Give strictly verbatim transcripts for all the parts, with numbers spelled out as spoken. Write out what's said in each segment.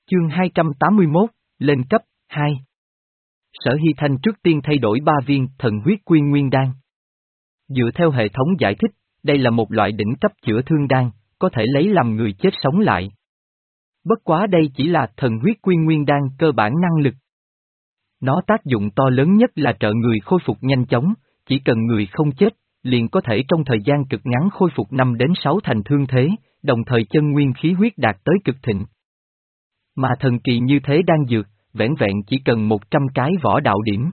Chương hai trăm tám mươi mốt, lên cấp, hai. Sở Hy Thanh trước tiên thay đổi ba viên thần huyết quy nguyên đan. Dựa theo hệ thống giải thích, đây là một loại đỉnh cấp chữa thương đan, có thể lấy làm người chết sống lại. Bất quá đây chỉ là thần huyết quy nguyên đan cơ bản năng lực. Nó tác dụng to lớn nhất là trợ người khôi phục nhanh chóng, chỉ cần người không chết, liền có thể trong thời gian cực ngắn khôi phục năm đến sáu thành thương thế, đồng thời chân nguyên khí huyết đạt tới cực thịnh. Mà thần kỳ như thế đan dược, vẻn vẹn chỉ cần một trăm cái võ đạo điểm.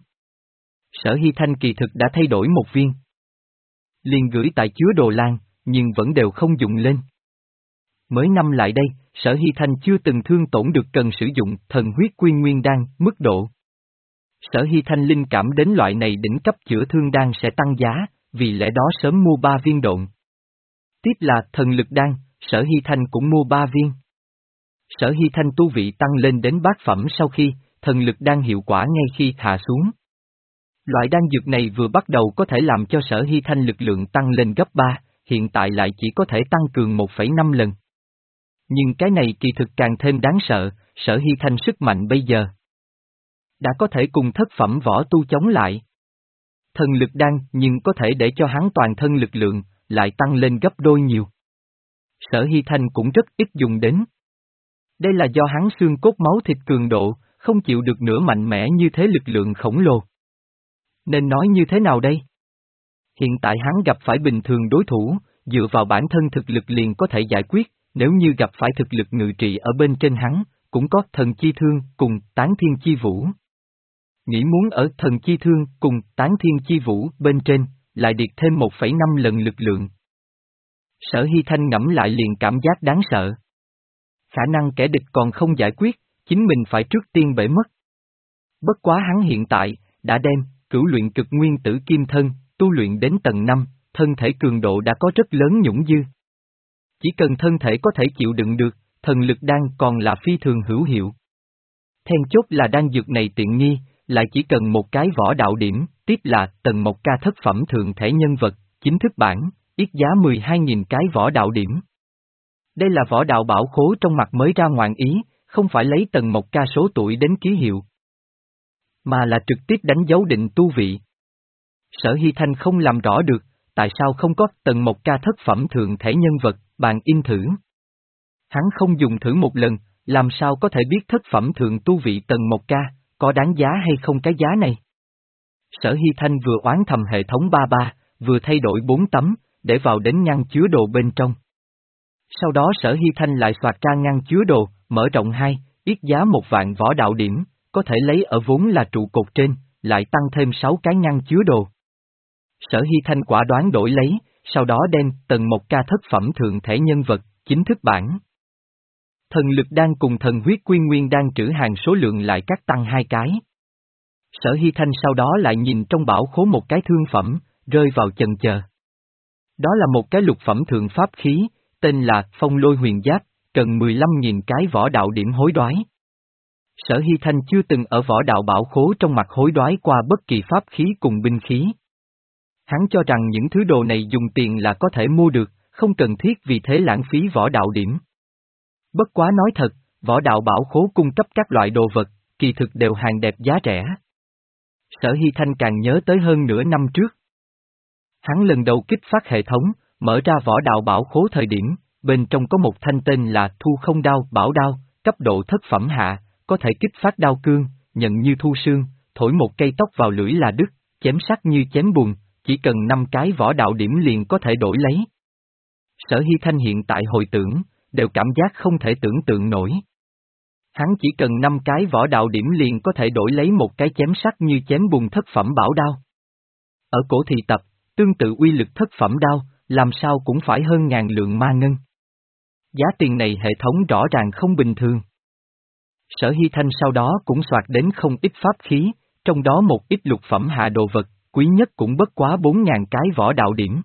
Sở Hy Thanh kỳ thực đã thay đổi một viên. Liền gửi tại chứa đồ lan, nhưng vẫn đều không dùng lên. Mới năm lại đây, Sở Hy Thanh chưa từng thương tổn được cần sử dụng thần huyết quy nguyên đan, mức độ. Sở Hy Thanh linh cảm đến loại này đỉnh cấp chữa thương đan sẽ tăng giá, vì lẽ đó sớm mua ba viên độn. Tiếp là thần lực đan, Sở Hy Thanh cũng mua ba viên. Sở Hy Thanh tu vị tăng lên đến bát phẩm sau khi, thần lực đan hiệu quả ngay khi hạ xuống. Loại đan dược này vừa bắt đầu có thể làm cho Sở Hy Thanh lực lượng tăng lên gấp ba, hiện tại lại chỉ có thể tăng cường một phẩy năm lần. Nhưng cái này kỳ thực càng thêm đáng sợ, Sở Hy Thanh sức mạnh bây giờ đã có thể cùng thất phẩm võ tu chống lại. Thần lực đan nhưng có thể để cho hắn toàn thân lực lượng, lại tăng lên gấp đôi nhiều. Sở Hy Thanh cũng rất ít dùng đến. Đây là do hắn xương cốt máu thịt cường độ, không chịu được nữa mạnh mẽ như thế lực lượng khổng lồ. Nên nói như thế nào đây? Hiện tại hắn gặp phải bình thường đối thủ, dựa vào bản thân thực lực liền có thể giải quyết, nếu như gặp phải thực lực ngự trị ở bên trên hắn, cũng có thần chi thương cùng tán thiên chi vũ. Nghĩ muốn ở thần chi thương cùng tán thiên chi vũ bên trên, lại điệt thêm một phẩy năm lần lực lượng. Sở Hy Thanh ngẫm lại liền cảm giác đáng sợ. Khả năng kẻ địch còn không giải quyết, chính mình phải trước tiên bể mất. Bất quá hắn hiện tại, đã đem, cửu luyện cực nguyên tử kim thân, tu luyện đến tầng năm, thân thể cường độ đã có rất lớn nhũng dư. Chỉ cần thân thể có thể chịu đựng được, thần lực đan còn là phi thường hữu hiệu. Then chốt là đan dược này tiện nghi, lại chỉ cần một cái võ đạo điểm, tiếp là tầng một ca thất phẩm thượng thể nhân vật, chính thức bản, ít giá mười hai nghìn cái võ đạo điểm. Đây là võ đạo bảo khố trong mặt mới ra ngoạn ý, không phải lấy tầng một ca số tuổi đến ký hiệu, mà là trực tiếp đánh dấu định tu vị. Sở Hy Thanh không làm rõ được, tại sao không có tầng một ca thất phẩm thượng thể nhân vật, bàn in thử. Hắn không dùng thử một lần, làm sao có thể biết thất phẩm thượng tu vị tầng một ca, có đáng giá hay không cái giá này. Sở Hy Thanh vừa oán thầm hệ thống ba ba, vừa thay đổi bốn tấm, để vào đến ngăn chứa đồ bên trong. Sau đó Sở Hy Thanh lại soạt ra ngăn chứa đồ, mở rộng hai, yết giá một vạn võ đạo điểm, có thể lấy ở vốn là trụ cột trên, lại tăng thêm sáu cái ngăn chứa đồ. Sở Hy Thanh quả đoán đổi lấy, sau đó đem tầng một ca thất phẩm thượng thể nhân vật, chính thức bản. Thần lực đan cùng thần huyết quy nguyên đan trữ hàng số lượng lại cắt tăng hai cái. Sở Hy Thanh sau đó lại nhìn trong bảo khố một cái thương phẩm, rơi vào chần chờ. Đó là một cái lục phẩm thượng pháp khí, tên là Phong Lôi Huyền Giáp, cần mười lăm nghìn cái võ đạo điểm hối đoái. Sở Hy Thanh chưa từng ở võ đạo bảo khố trong mặt hối đoái qua bất kỳ pháp khí cùng binh khí. Hắn cho rằng những thứ đồ này dùng tiền là có thể mua được, không cần thiết vì thế lãng phí võ đạo điểm. Bất quá nói thật, võ đạo bảo khố cung cấp các loại đồ vật, kỳ thực đều hàng đẹp giá rẻ. Sở Hy Thanh càng nhớ tới hơn nửa năm trước. Hắn lần đầu kích phát hệ thống, mở ra võ đạo bảo khố thời điểm, bên trong có một thanh tên là Thu Không Đao Bảo Đao, cấp độ thất phẩm hạ, có thể kích phát đao cương, nhận như thu xương, thổi một cây tóc vào lưỡi là đứt, chém sắc như chém bùn, chỉ cần năm cái võ đạo điểm liền có thể đổi lấy. Sở Hy Thanh hiện tại hồi tưởng, đều cảm giác không thể tưởng tượng nổi. Hắn chỉ cần năm cái võ đạo điểm liền có thể đổi lấy một cái chém sắc như chém bùn thất phẩm bảo đao. Ở cổ thị tập, tương tự uy lực thất phẩm đao, làm sao cũng phải hơn ngàn lượng ma ngân. Giá tiền này hệ thống rõ ràng không bình thường. Sở Hy Thanh sau đó cũng soạt đến không ít pháp khí, trong đó một ít lục phẩm hạ đồ vật, quý nhất cũng bất quá bốn ngàn cái võ đạo điểm.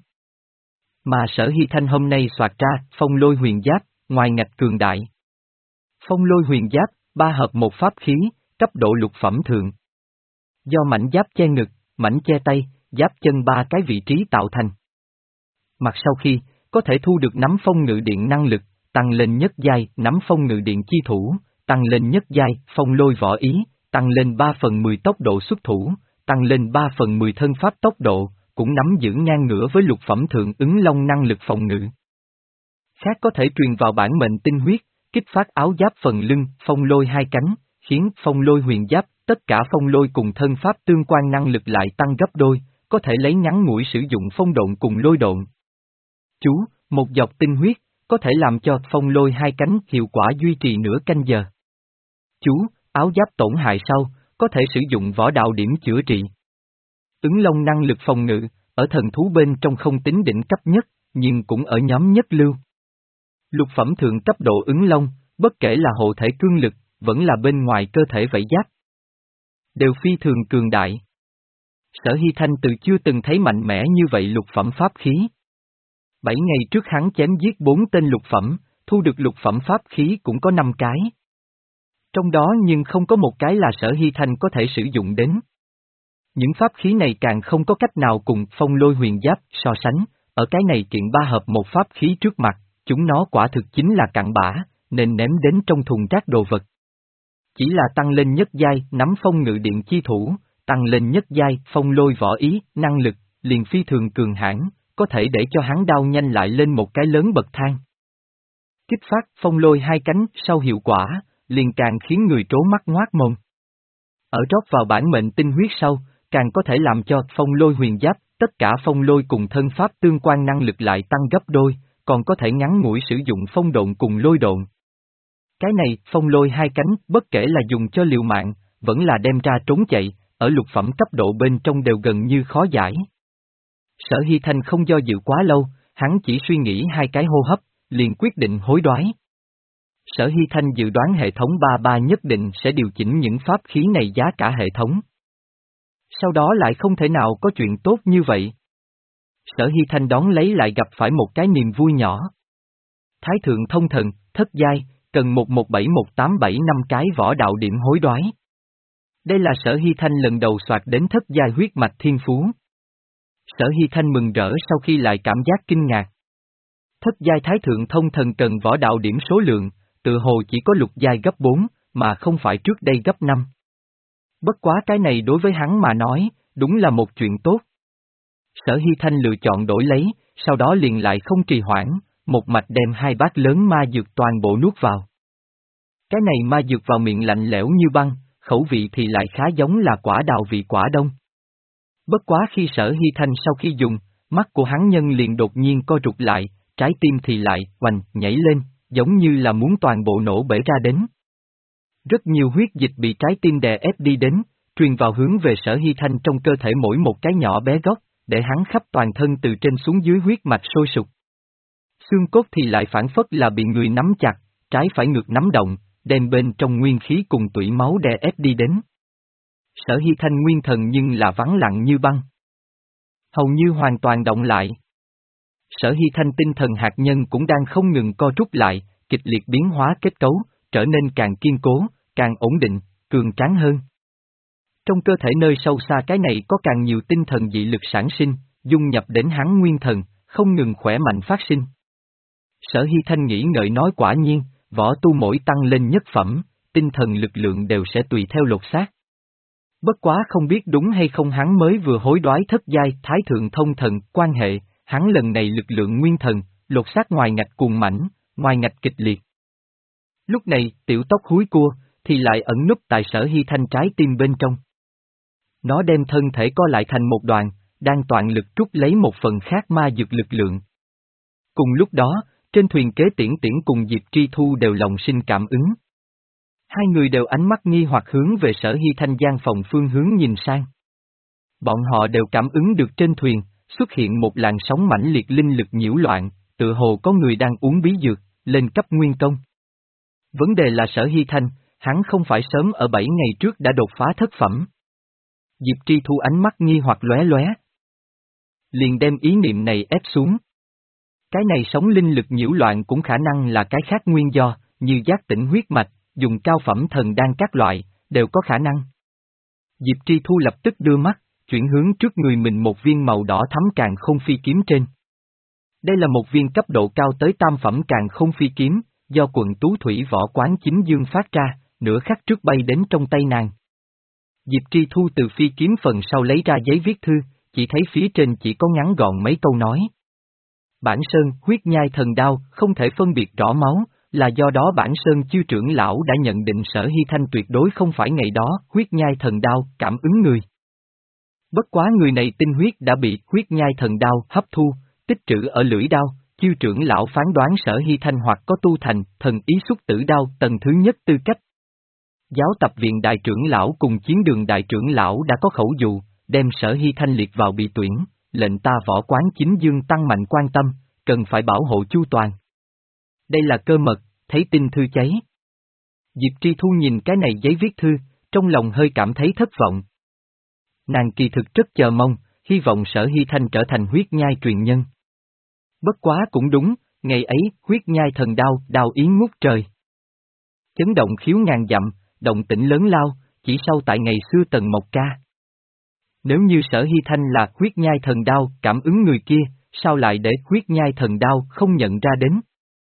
Mà Sở Hy Thanh hôm nay soạt ra, Phong Lôi Huyền Giáp, ngoài ngạch cường đại. Phong Lôi Huyền Giáp, ba hợp một pháp khí, cấp độ lục phẩm thượng. Do mảnh giáp che ngực, mảnh che tay, giáp chân ba cái vị trí tạo thành. Mặt sau khi, có thể thu được nắm phong ngự điện năng lực, tăng lên nhất giai nắm phong ngự điện chi thủ, tăng lên nhất giai, phong lôi võ ý, tăng lên ba phần mười tốc độ xuất thủ, tăng lên ba phần mười thân pháp tốc độ, cũng nắm giữ ngang ngửa với lục phẩm thượng ứng long năng lực phòng ngự. Khác có thể truyền vào bản mệnh tinh huyết, kích phát áo giáp phần lưng, phong lôi hai cánh, khiến phong lôi huyền giáp, tất cả phong lôi cùng thân pháp tương quan năng lực lại tăng gấp đôi, có thể lấy ngắn ngủi sử dụng phong độn cùng lôi độn. Chú, một giọt tinh huyết, có thể làm cho phong lôi hai cánh hiệu quả duy trì nửa canh giờ. Chú, áo giáp tổn hại sau, có thể sử dụng võ đạo điểm chữa trị. Ứng long năng lực phòng ngự, ở thần thú bên trong không tính đỉnh cấp nhất, nhưng cũng ở nhóm nhất lưu. Lục phẩm thượng cấp độ ứng long, bất kể là hộ thể cương lực, vẫn là bên ngoài cơ thể vảy giáp, đều phi thường cường đại. Sở Hy Thanh từ chưa từng thấy mạnh mẽ như vậy lục phẩm pháp khí. Bảy ngày trước hắn chém giết bốn tên lục phẩm, thu được lục phẩm pháp khí cũng có năm cái. Trong đó nhưng không có một cái là Sở Hy Thanh có thể sử dụng đến. Những pháp khí này càng không có cách nào cùng phong lôi huyền giáp so sánh, ở cái này kiện ba hợp một pháp khí trước mặt, chúng nó quả thực chính là cặn bã, nên ném đến trong thùng rác đồ vật. Chỉ là tăng lên nhất giai nắm phong ngự điện chi thủ, tăng lên nhất giai phong lôi võ ý, năng lực, liền phi thường cường hãn, có thể để cho hắn đao nhanh lại lên một cái lớn bậc thang. Kích phát phong lôi hai cánh sau hiệu quả, liền càng khiến người trố mắt ngoác mồm. Ở rót vào bản mệnh tinh huyết sau, càng có thể làm cho phong lôi huyền giáp, tất cả phong lôi cùng thân pháp tương quan năng lực lại tăng gấp đôi, còn có thể ngắn ngủi sử dụng phong độn cùng lôi độn. Cái này, phong lôi hai cánh, bất kể là dùng cho liều mạng, vẫn là đem ra trốn chạy, ở lục phẩm cấp độ bên trong đều gần như khó giải. Sở Hy Thanh không do dự quá lâu, hắn chỉ suy nghĩ hai cái hô hấp, liền quyết định hối đoái. Sở Hy Thanh dự đoán hệ thống ba ba nhất định sẽ điều chỉnh những pháp khí này giá cả hệ thống. Sau đó lại không thể nào có chuyện tốt như vậy. Sở Hy Thanh đón lấy lại gặp phải một cái niềm vui nhỏ. Thái thượng thông thần, thất giai, cần một một bảy một tám bảy năm cái võ đạo điểm hối đoái. Đây là Sở Hy Thanh lần đầu soạt đến thất giai huyết mạch thiên phú. Sở Hy Thanh mừng rỡ sau khi lại cảm giác kinh ngạc. Thất giai thái thượng thông thần cần võ đạo điểm số lượng, tự hồ chỉ có lục giai gấp bốn, mà không phải trước đây gấp năm. Bất quá cái này đối với hắn mà nói, đúng là một chuyện tốt. Sở Hy Thanh lựa chọn đổi lấy, sau đó liền lại không trì hoãn, một mạch đem hai bát lớn ma dược toàn bộ nuốt vào. Cái này ma dược vào miệng lạnh lẽo như băng, khẩu vị thì lại khá giống là quả đào vị quả đông. Bất quá khi Sở Hy Thanh sau khi dùng, mắt của hắn nhân liền đột nhiên co rụt lại, trái tim thì lại, oành, nhảy lên, giống như là muốn toàn bộ nổ bể ra đến. Rất nhiều huyết dịch bị trái tim đè ép đi đến, truyền vào hướng về Sở Hy Thanh trong cơ thể mỗi một cái nhỏ bé góc, để hắn khắp toàn thân từ trên xuống dưới huyết mạch sôi sục. Xương cốt thì lại phản phất là bị người nắm chặt, trái phải ngược nắm động, đem bên trong nguyên khí cùng tủy máu đè ép đi đến. Sở Hy Thanh nguyên thần nhưng là vắng lặng như băng. Hầu như hoàn toàn động lại. Sở Hy Thanh tinh thần hạt nhân cũng đang không ngừng co rút lại, kịch liệt biến hóa kết cấu, trở nên càng kiên cố, càng ổn định, cường tráng hơn. Trong cơ thể nơi sâu xa cái này có càng nhiều tinh thần dị lực sản sinh, dung nhập đến hắn nguyên thần, không ngừng khỏe mạnh phát sinh. Sở Hy Thanh nghĩ ngợi nói quả nhiên, võ tu mỗi tăng lên nhất phẩm, tinh thần lực lượng đều sẽ tùy theo lột xác. Bất quá không biết đúng hay không hắn mới vừa hối đoái thất giai thái thượng thông thần quan hệ, hắn lần này lực lượng nguyên thần, lột xác ngoài ngạch cuồng mãnh, ngoài ngạch kịch liệt. Lúc này, tiểu tóc húi cua, thì lại ẩn núp tại Sở Hy Thanh trái tim bên trong. Nó đem thân thể co lại thành một đoàn, đang toàn lực trút lấy một phần khác ma dược lực lượng. Cùng lúc đó, trên thuyền kế Tiễn Tiễn cùng Diệp Tri Thu đều lòng sinh cảm ứng. Hai người đều ánh mắt nghi hoặc hướng về Sở Hy Thanh gian phòng phương hướng nhìn sang. Bọn họ đều cảm ứng được trên thuyền, xuất hiện một làn sóng mãnh liệt linh lực nhiễu loạn, tựa hồ có người đang uống bí dược, lên cấp nguyên công. Vấn đề là Sở Hy Thanh, hắn không phải sớm ở bảy ngày trước đã đột phá thất phẩm. Diệp Tri Thu ánh mắt nghi hoặc lóe lóe. Liền đem ý niệm này ép xuống. Cái này sóng linh lực nhiễu loạn cũng khả năng là cái khác nguyên do, như giác tỉnh huyết mạch, dùng cao phẩm thần đan các loại, đều có khả năng. Diệp Tri Thu lập tức đưa mắt, chuyển hướng trước người mình một viên màu đỏ thắm càn khôn phi kiếm trên. Đây là một viên cấp độ cao tới tam phẩm càn khôn phi kiếm, do quận Tú Thủy Võ Quán chính dương phát ra, nửa khắc trước bay đến trong tay nàng. Diệp Tri Thu từ phi kiếm phần sau lấy ra giấy viết thư, chỉ thấy phía trên chỉ có ngắn gọn mấy câu nói. Bản Sơn, huyết nhai thần đao, không thể phân biệt rõ máu, là do đó Bản Sơn chư trưởng lão đã nhận định Sở Hy Thanh tuyệt đối không phải ngày đó, huyết nhai thần đao, cảm ứng người. Bất quá người này tinh huyết đã bị huyết nhai thần đao hấp thu, tích trữ ở lưỡi đao, chư trưởng lão phán đoán Sở Hy Thanh hoặc có tu thành thần ý xuất tử đao tầng thứ nhất tư cách. Giáo tập viện đại trưởng lão cùng chiến đường đại trưởng lão đã có khẩu dụ, đem Sở Hy Thanh liệt vào bị tuyển, lệnh ta Võ Quán chính dương tăng mạnh quan tâm, cần phải bảo hộ chu toàn. Đây là cơ mật, thấy tin thư cháy. Diệp Tri Thu nhìn cái này giấy viết thư, trong lòng hơi cảm thấy thất vọng. Nàng kỳ thực rất chờ mong, hy vọng Sở Hy Thanh trở thành huyết nhai truyền nhân. Bất quá cũng đúng, ngày ấy huyết nhai thần đao, đao ý ngút trời. Chấn động khiếu ngàn dặm, động tĩnh lớn lao, chỉ sau tại ngày xưa Tần Mộc Ca. Nếu như Sở Hy Thanh là huyết nhai thần đao cảm ứng người kia, sao lại để huyết nhai thần đao không nhận ra đến?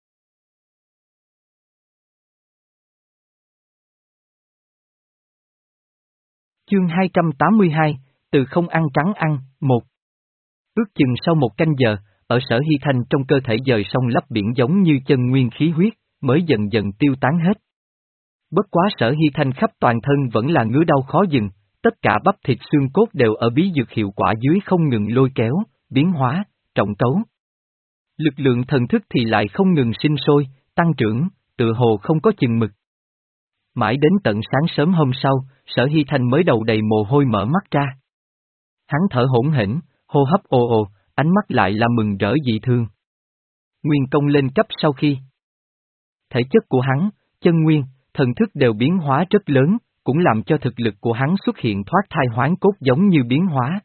Chương hai trăm tám mươi hai, từ không ăn trắng ăn, một. Ước chừng sau một canh giờ, ở Sở Hy Thanh trong cơ thể dời sông lấp biển giống như chân nguyên khí huyết, mới dần dần tiêu tán hết. Bất quá Sở Hy Thanh khắp toàn thân vẫn là ngứa đau khó dừng, tất cả bắp thịt xương cốt đều ở bí dược hiệu quả dưới không ngừng lôi kéo, biến hóa, trọng cấu. Lực lượng thần thức thì lại không ngừng sinh sôi, tăng trưởng, tựa hồ không có chừng mực. Mãi đến tận sáng sớm hôm sau, Sở Hy Thanh mới đầu đầy mồ hôi mở mắt ra. Hắn thở hổn hển, hô hấp ồ ồ, ánh mắt lại là mừng rỡ dị thương. Nguyên công lên cấp sau khi thể chất của hắn, chân nguyên, thần thức đều biến hóa rất lớn, cũng làm cho thực lực của hắn xuất hiện thoát thai hoán cốt giống như biến hóa.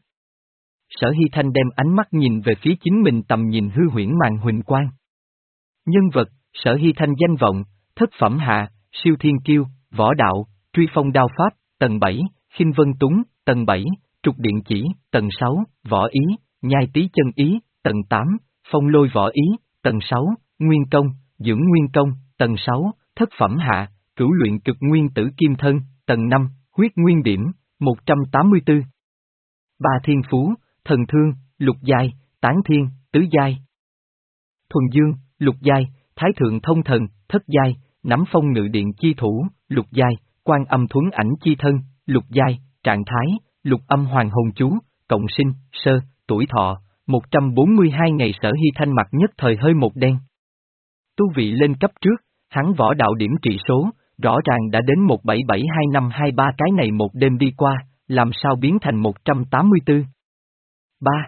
Sở Hy Thanh đem ánh mắt nhìn về phía chính mình tầm nhìn hư huyễn màn huỳnh quang. Nhân vật, Sở Hy Thanh danh vọng, thất phẩm hạ, siêu thiên kiêu, võ đạo, truy phong đao pháp, tầng bảy, khinh vân túng, tầng bảy, trục điện chỉ, tầng sáu, võ ý, nhai tí chân ý, tầng tám, phong lôi võ ý, tầng sáu, nguyên công, dưỡng nguyên công, tầng sáu, thất phẩm hạ, cửu luyện cực nguyên tử kim thân, tầng năm, huyết nguyên điểm, một trăm tám mươi tư. Ba thiên phú, thần thương, lục giai, tán thiên, tứ giai. Thuần dương, lục giai, thái thượng thông thần, thất giai, nắm phong ngự điện chi thủ, lục giai, quan âm thuấn ảnh chi thân, lục giai, trạng thái, lục âm hoàng hồn chú, cộng sinh, sơ, tuổi thọ, một trăm bốn mươi hai ngày. Sở Hy Thanh mặt nhất thời hơi một đen. Tu vị lên cấp trước, hắn võ đạo điểm trị số, rõ ràng đã đến một bảy bảy hai năm hai ba, cái này một đêm đi qua, làm sao biến thành một trăm tám mươi tư? ba.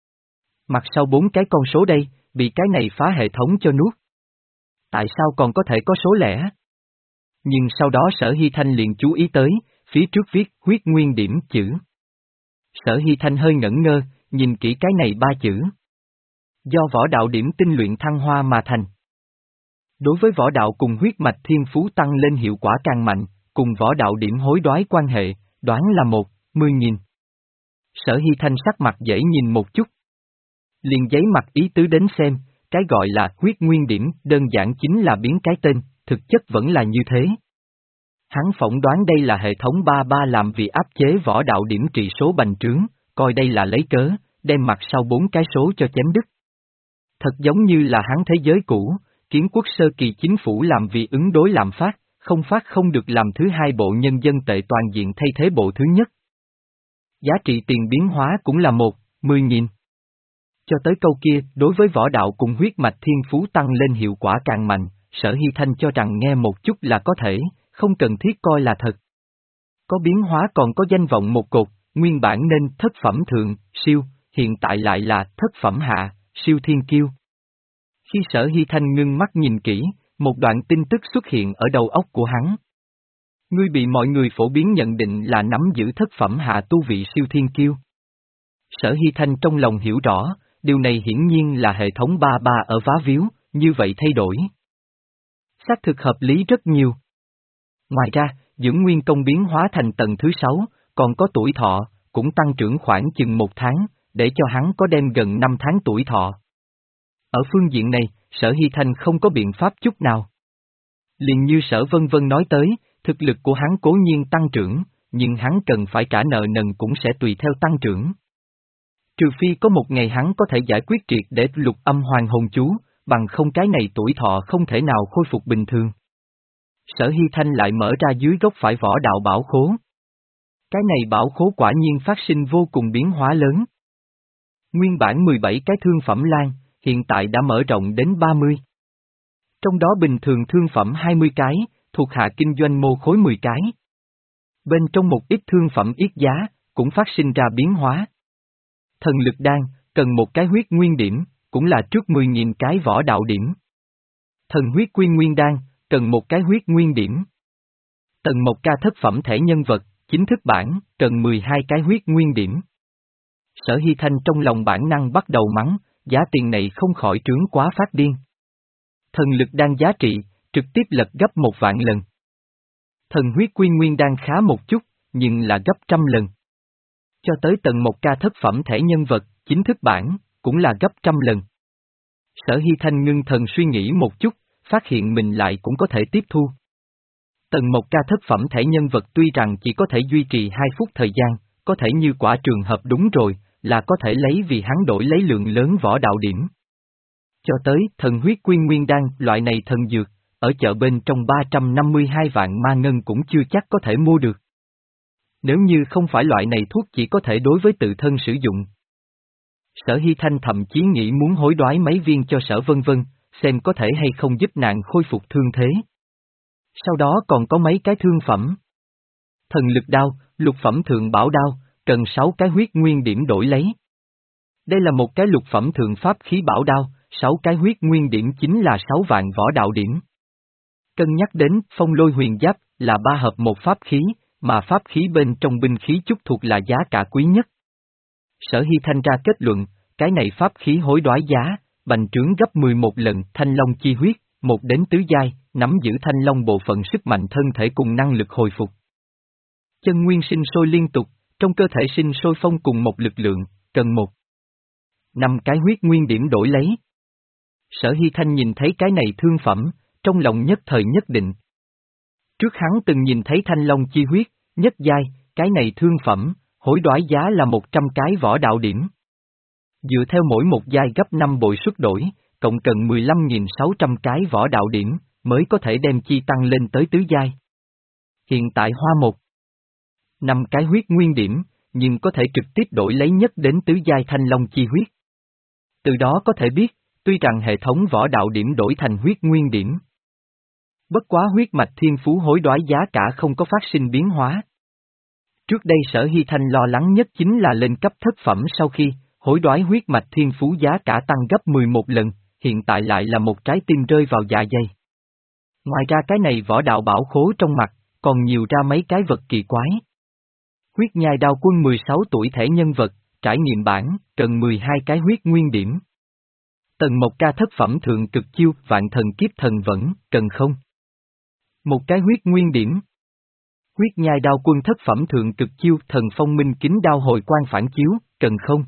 Mặt sau bốn cái con số đây, bị cái này phá hệ thống cho nuốt. Tại sao còn có thể có số lẻ? Nhưng sau đó Sở Hy Thanh liền chú ý tới, phía trước viết huyết nguyên điểm chữ. Sở Hy Thanh hơi ngẩn ngơ, nhìn kỹ cái này ba chữ. Do võ đạo điểm tinh luyện thăng hoa mà thành. Đối với võ đạo cùng huyết mạch thiên phú tăng lên hiệu quả càng mạnh, cùng võ đạo điểm hối đoái quan hệ, đoán là một, mười nghìn. Sở Hy Thanh sắc mặt dễ nhìn một chút. Liền giấy mặt ý tứ đến xem, cái gọi là huyết nguyên điểm đơn giản chính là biến cái tên, thực chất vẫn là như thế. Hắn phỏng đoán đây là hệ thống ba ba làm vì áp chế võ đạo điểm trị số bành trướng, coi đây là lấy cớ, đem mặt sau bốn cái số cho chém đứt. Thật giống như là hắn thế giới cũ, kiến quốc sơ kỳ chính phủ làm vì ứng đối lạm phát, không phát không được làm thứ hai bộ nhân dân tệ toàn diện thay thế bộ thứ nhất. Giá trị tiền biến hóa cũng là một, mười nghìn. Cho tới câu kia, đối với võ đạo cùng huyết mạch thiên phú tăng lên hiệu quả càng mạnh, Sở Hy Thanh cho rằng nghe một chút là có thể, không cần thiết coi là thật. Có biến hóa còn có danh vọng một cột, nguyên bản nên thất phẩm thượng, siêu, hiện tại lại là thất phẩm hạ, siêu thiên kiêu. Khi Sở Hy Thanh ngưng mắt nhìn kỹ, một đoạn tin tức xuất hiện ở đầu óc của hắn. Ngươi bị mọi người phổ biến nhận định là nắm giữ thất phẩm hạ tu vị siêu thiên kiêu. Sở Hy Thanh trong lòng hiểu rõ, điều này hiển nhiên là hệ thống ba ba ở vá víu, như vậy thay đổi. Xác thực hợp lý rất nhiều. Ngoài ra, dưỡng nguyên công biến hóa thành tầng thứ sáu, còn có tuổi thọ, cũng tăng trưởng khoảng chừng một tháng, để cho hắn có đem gần năm tháng tuổi thọ. Ở phương diện này, Sở Hy Thanh không có biện pháp chút nào. Liền như Sở Vân Vân nói tới, thực lực của hắn cố nhiên tăng trưởng, nhưng hắn cần phải trả nợ nần cũng sẽ tùy theo tăng trưởng. Trừ phi có một ngày hắn có thể giải quyết triệt để lục âm hoàng hồn chú, bằng không cái này tuổi thọ không thể nào khôi phục bình thường. Sở Hy Thanh lại mở ra dưới gốc phải võ đạo bảo khố. Cái này bảo khố quả nhiên phát sinh vô cùng biến hóa lớn. Nguyên bản mười bảy cái thương phẩm lan, hiện tại đã mở rộng đến ba mươi. Trong đó bình thường thương phẩm hai mươi cái, thuộc hạ kinh doanh mô khối mười cái. Bên trong một ít thương phẩm yết giá, cũng phát sinh ra biến hóa. Thần lực đan, cần một cái huyết nguyên điểm, cũng là trước mười nghìn cái võ đạo điểm. Thần huyết quy nguyên đan, cần một cái huyết nguyên điểm. Tầng một ca thất phẩm thẻ nhân vật, chính thức bản, cần mười hai cái huyết nguyên điểm. Sở Hy Thanh trong lòng bản năng bắt đầu mắng, giá tiền này không khỏi trướng quá phát điên. Thần lực đan giá trị, trực tiếp lật gấp một vạn lần. Thần huyết quy nguyên đan khá một chút, nhưng là gấp trăm lần. Cho tới tầng một ca thất phẩm thẻ nhân vật, chính thức bản, cũng là gấp trăm lần. Sở Hy Thanh ngưng thần suy nghĩ một chút, phát hiện mình lại cũng có thể tiếp thu. Tầng một ca thất phẩm thẻ nhân vật tuy rằng chỉ có thể duy trì hai phút thời gian, có thể như quả trường hợp đúng rồi, là có thể lấy vì hắn đổi lấy lượng lớn võ đạo điểm. Cho tới thần huyết quy nguyên đan, loại này thần dược, ở chợ bên trong ba trăm năm mươi hai vạn ma ngân cũng chưa chắc có thể mua được. Nếu như không phải loại này thuốc chỉ có thể đối với tự thân sử dụng. Sở Hy Thanh thậm chí nghĩ muốn hối đoái mấy viên cho Sở Vân Vân, xem có thể hay không giúp nàng khôi phục thương thế. Sau đó còn có mấy cái thương phẩm. Thần lực đao, lục phẩm thượng bảo đao, cần sáu cái huyết nguyên điểm đổi lấy. Đây là một cái lục phẩm thượng pháp khí bảo đao, sáu cái huyết nguyên điểm chính là sáu vạn võ đạo điểm. Cân nhắc đến phong lôi huyền giáp là ba hợp một pháp khí, mà pháp khí bên trong binh khí chút thuộc là giá cả quý nhất. Sở Hy Thanh ra kết luận, cái này pháp khí hối đoái giá, bành trướng gấp mười một lần thanh long chi huyết, một đến tứ giai, nắm giữ thanh long bộ phận sức mạnh thân thể cùng năng lực hồi phục. Chân nguyên sinh sôi liên tục, trong cơ thể sinh sôi phong cùng một lực lượng, cần một. Năm cái huyết nguyên điểm đổi lấy. Sở Hy Thanh nhìn thấy cái này thương phẩm, trong lòng nhất thời nhất định. Trước hắn từng nhìn thấy thanh long chi huyết, nhất giai, cái này thương phẩm, hối đoái giá là một trăm cái võ đạo điểm. Dựa theo mỗi một giai gấp năm bội suất đổi, cộng cần mười lăm nghìn sáu trăm cái võ đạo điểm, mới có thể đem chi tăng lên tới tứ giai. Hiện tại hoa một. Năm cái huyết nguyên điểm, nhưng có thể trực tiếp đổi lấy nhất đến tứ giai thanh long chi huyết. Từ đó có thể biết, tuy rằng hệ thống võ đạo điểm đổi thành huyết nguyên điểm. Bất quá huyết mạch thiên phú hối đoái giá cả không có phát sinh biến hóa. Trước đây Sở Hy Thanh lo lắng nhất chính là lên cấp thất phẩm sau khi, hối đoái huyết mạch thiên phú giá cả tăng gấp mười một lần, hiện tại lại là một trái tim rơi vào dạ dày. Ngoài ra cái này võ đạo bảo khố trong mặt, còn nhiều ra mấy cái vật kỳ quái. Huyết nhai đao quân mười sáu tuổi thẻ nhân vật, trải nghiệm bản, cần mười hai cái huyết nguyên điểm. Tầng một ca thất phẩm thượng cực chiêu, vạn thần kiếp thần vẫn, cần không? Một cái huyết nguyên điểm. Huyết nhai đao quân thất phẩm thượng cực chiêu, thần phong minh kính đao hồi quan phản chiếu, cần không?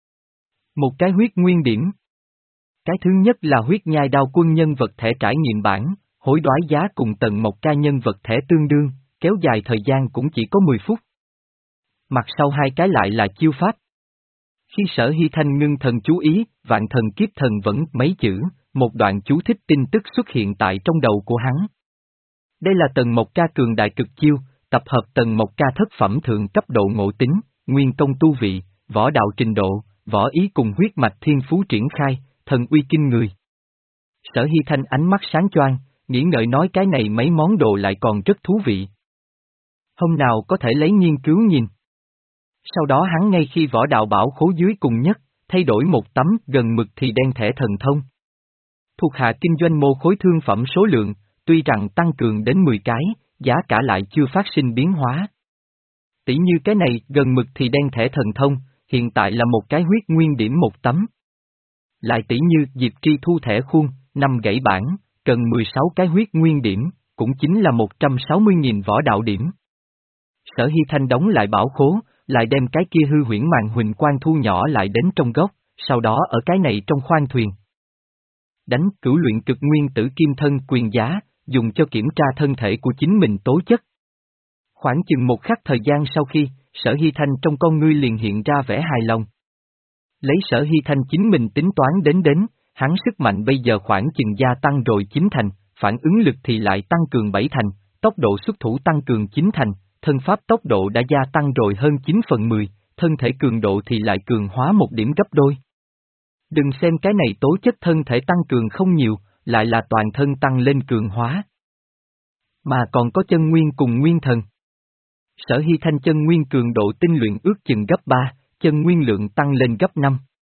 Một cái huyết nguyên điểm. Cái thứ nhất là huyết nhai đao quân nhân vật thẻ trải nghiệm bản, hối đoái giá cùng tầng một ca nhân vật thẻ tương đương, kéo dài thời gian cũng chỉ có mười phút. Mặt sau hai cái lại là chiêu pháp. Khi Sở Hy Thanh ngưng thần chú ý, vạn thần kiếp thần vẫn mấy chữ, một đoạn chú thích tin tức xuất hiện tại trong đầu của hắn. Đây là tầng một ca cường đại cực chiêu, tập hợp tầng một ca thất phẩm thượng cấp độ ngộ tính, nguyên công tu vị, võ đạo trình độ, võ ý cùng huyết mạch thiên phú triển khai, thần uy kinh người. Sở Hy Thanh ánh mắt sáng choang, nghĩ ngợi nói cái này mấy món đồ lại còn rất thú vị. Hôm nào có thể lấy nghiên cứu nhìn. Sau đó hắn ngay khi võ đạo bảo khố dưới cùng nhất, thay đổi một tấm gần mực thì đen thẻ thần thông. Thuộc hạ kinh doanh mô khối thương phẩm số lượng, tuy rằng tăng cường đến mười cái, giá cả lại chưa phát sinh biến hóa. Tỷ như cái này gần mực thì đen thẻ thần thông, hiện tại là một cái huyết nguyên điểm một tấm. Lại tỷ như Diệp Tri thu thẻ khuôn, năm gãy bản, cần mười sáu cái huyết nguyên điểm, cũng chính là một trăm sáu mươi nghìn võ đạo điểm. Sở Hy Thanh đóng lại bảo khố, lại đem cái kia hư huyễn màn huỳnh quang thu nhỏ lại đến trong góc, sau đó ở cái này trong khoang thuyền. Đánh cửu luyện cực nguyên tử kim thân quyền giá, dùng cho kiểm tra thân thể của chính mình tố chất. Khoảng chừng một khắc thời gian sau khi, Sở Hy Thanh trong con ngươi liền hiện ra vẻ hài lòng. Lấy Sở Hy Thanh chính mình tính toán đến đến, hắn sức mạnh bây giờ khoảng chừng gia tăng rồi chín thành, phản ứng lực thì lại tăng cường bảy thành, tốc độ xuất thủ tăng cường chín thành, thân pháp tốc độ đã gia tăng rồi hơn chín phần mười, thân thể cường độ thì lại cường hóa một điểm gấp đôi. Đừng xem cái này tố chất thân thể tăng cường không nhiều, lại là toàn thân tăng lên cường hóa. Mà còn có chân nguyên cùng nguyên thần. Sở Hy Thanh chân nguyên cường độ tinh luyện ước chừng gấp ba, chân nguyên lượng tăng lên gấp năm.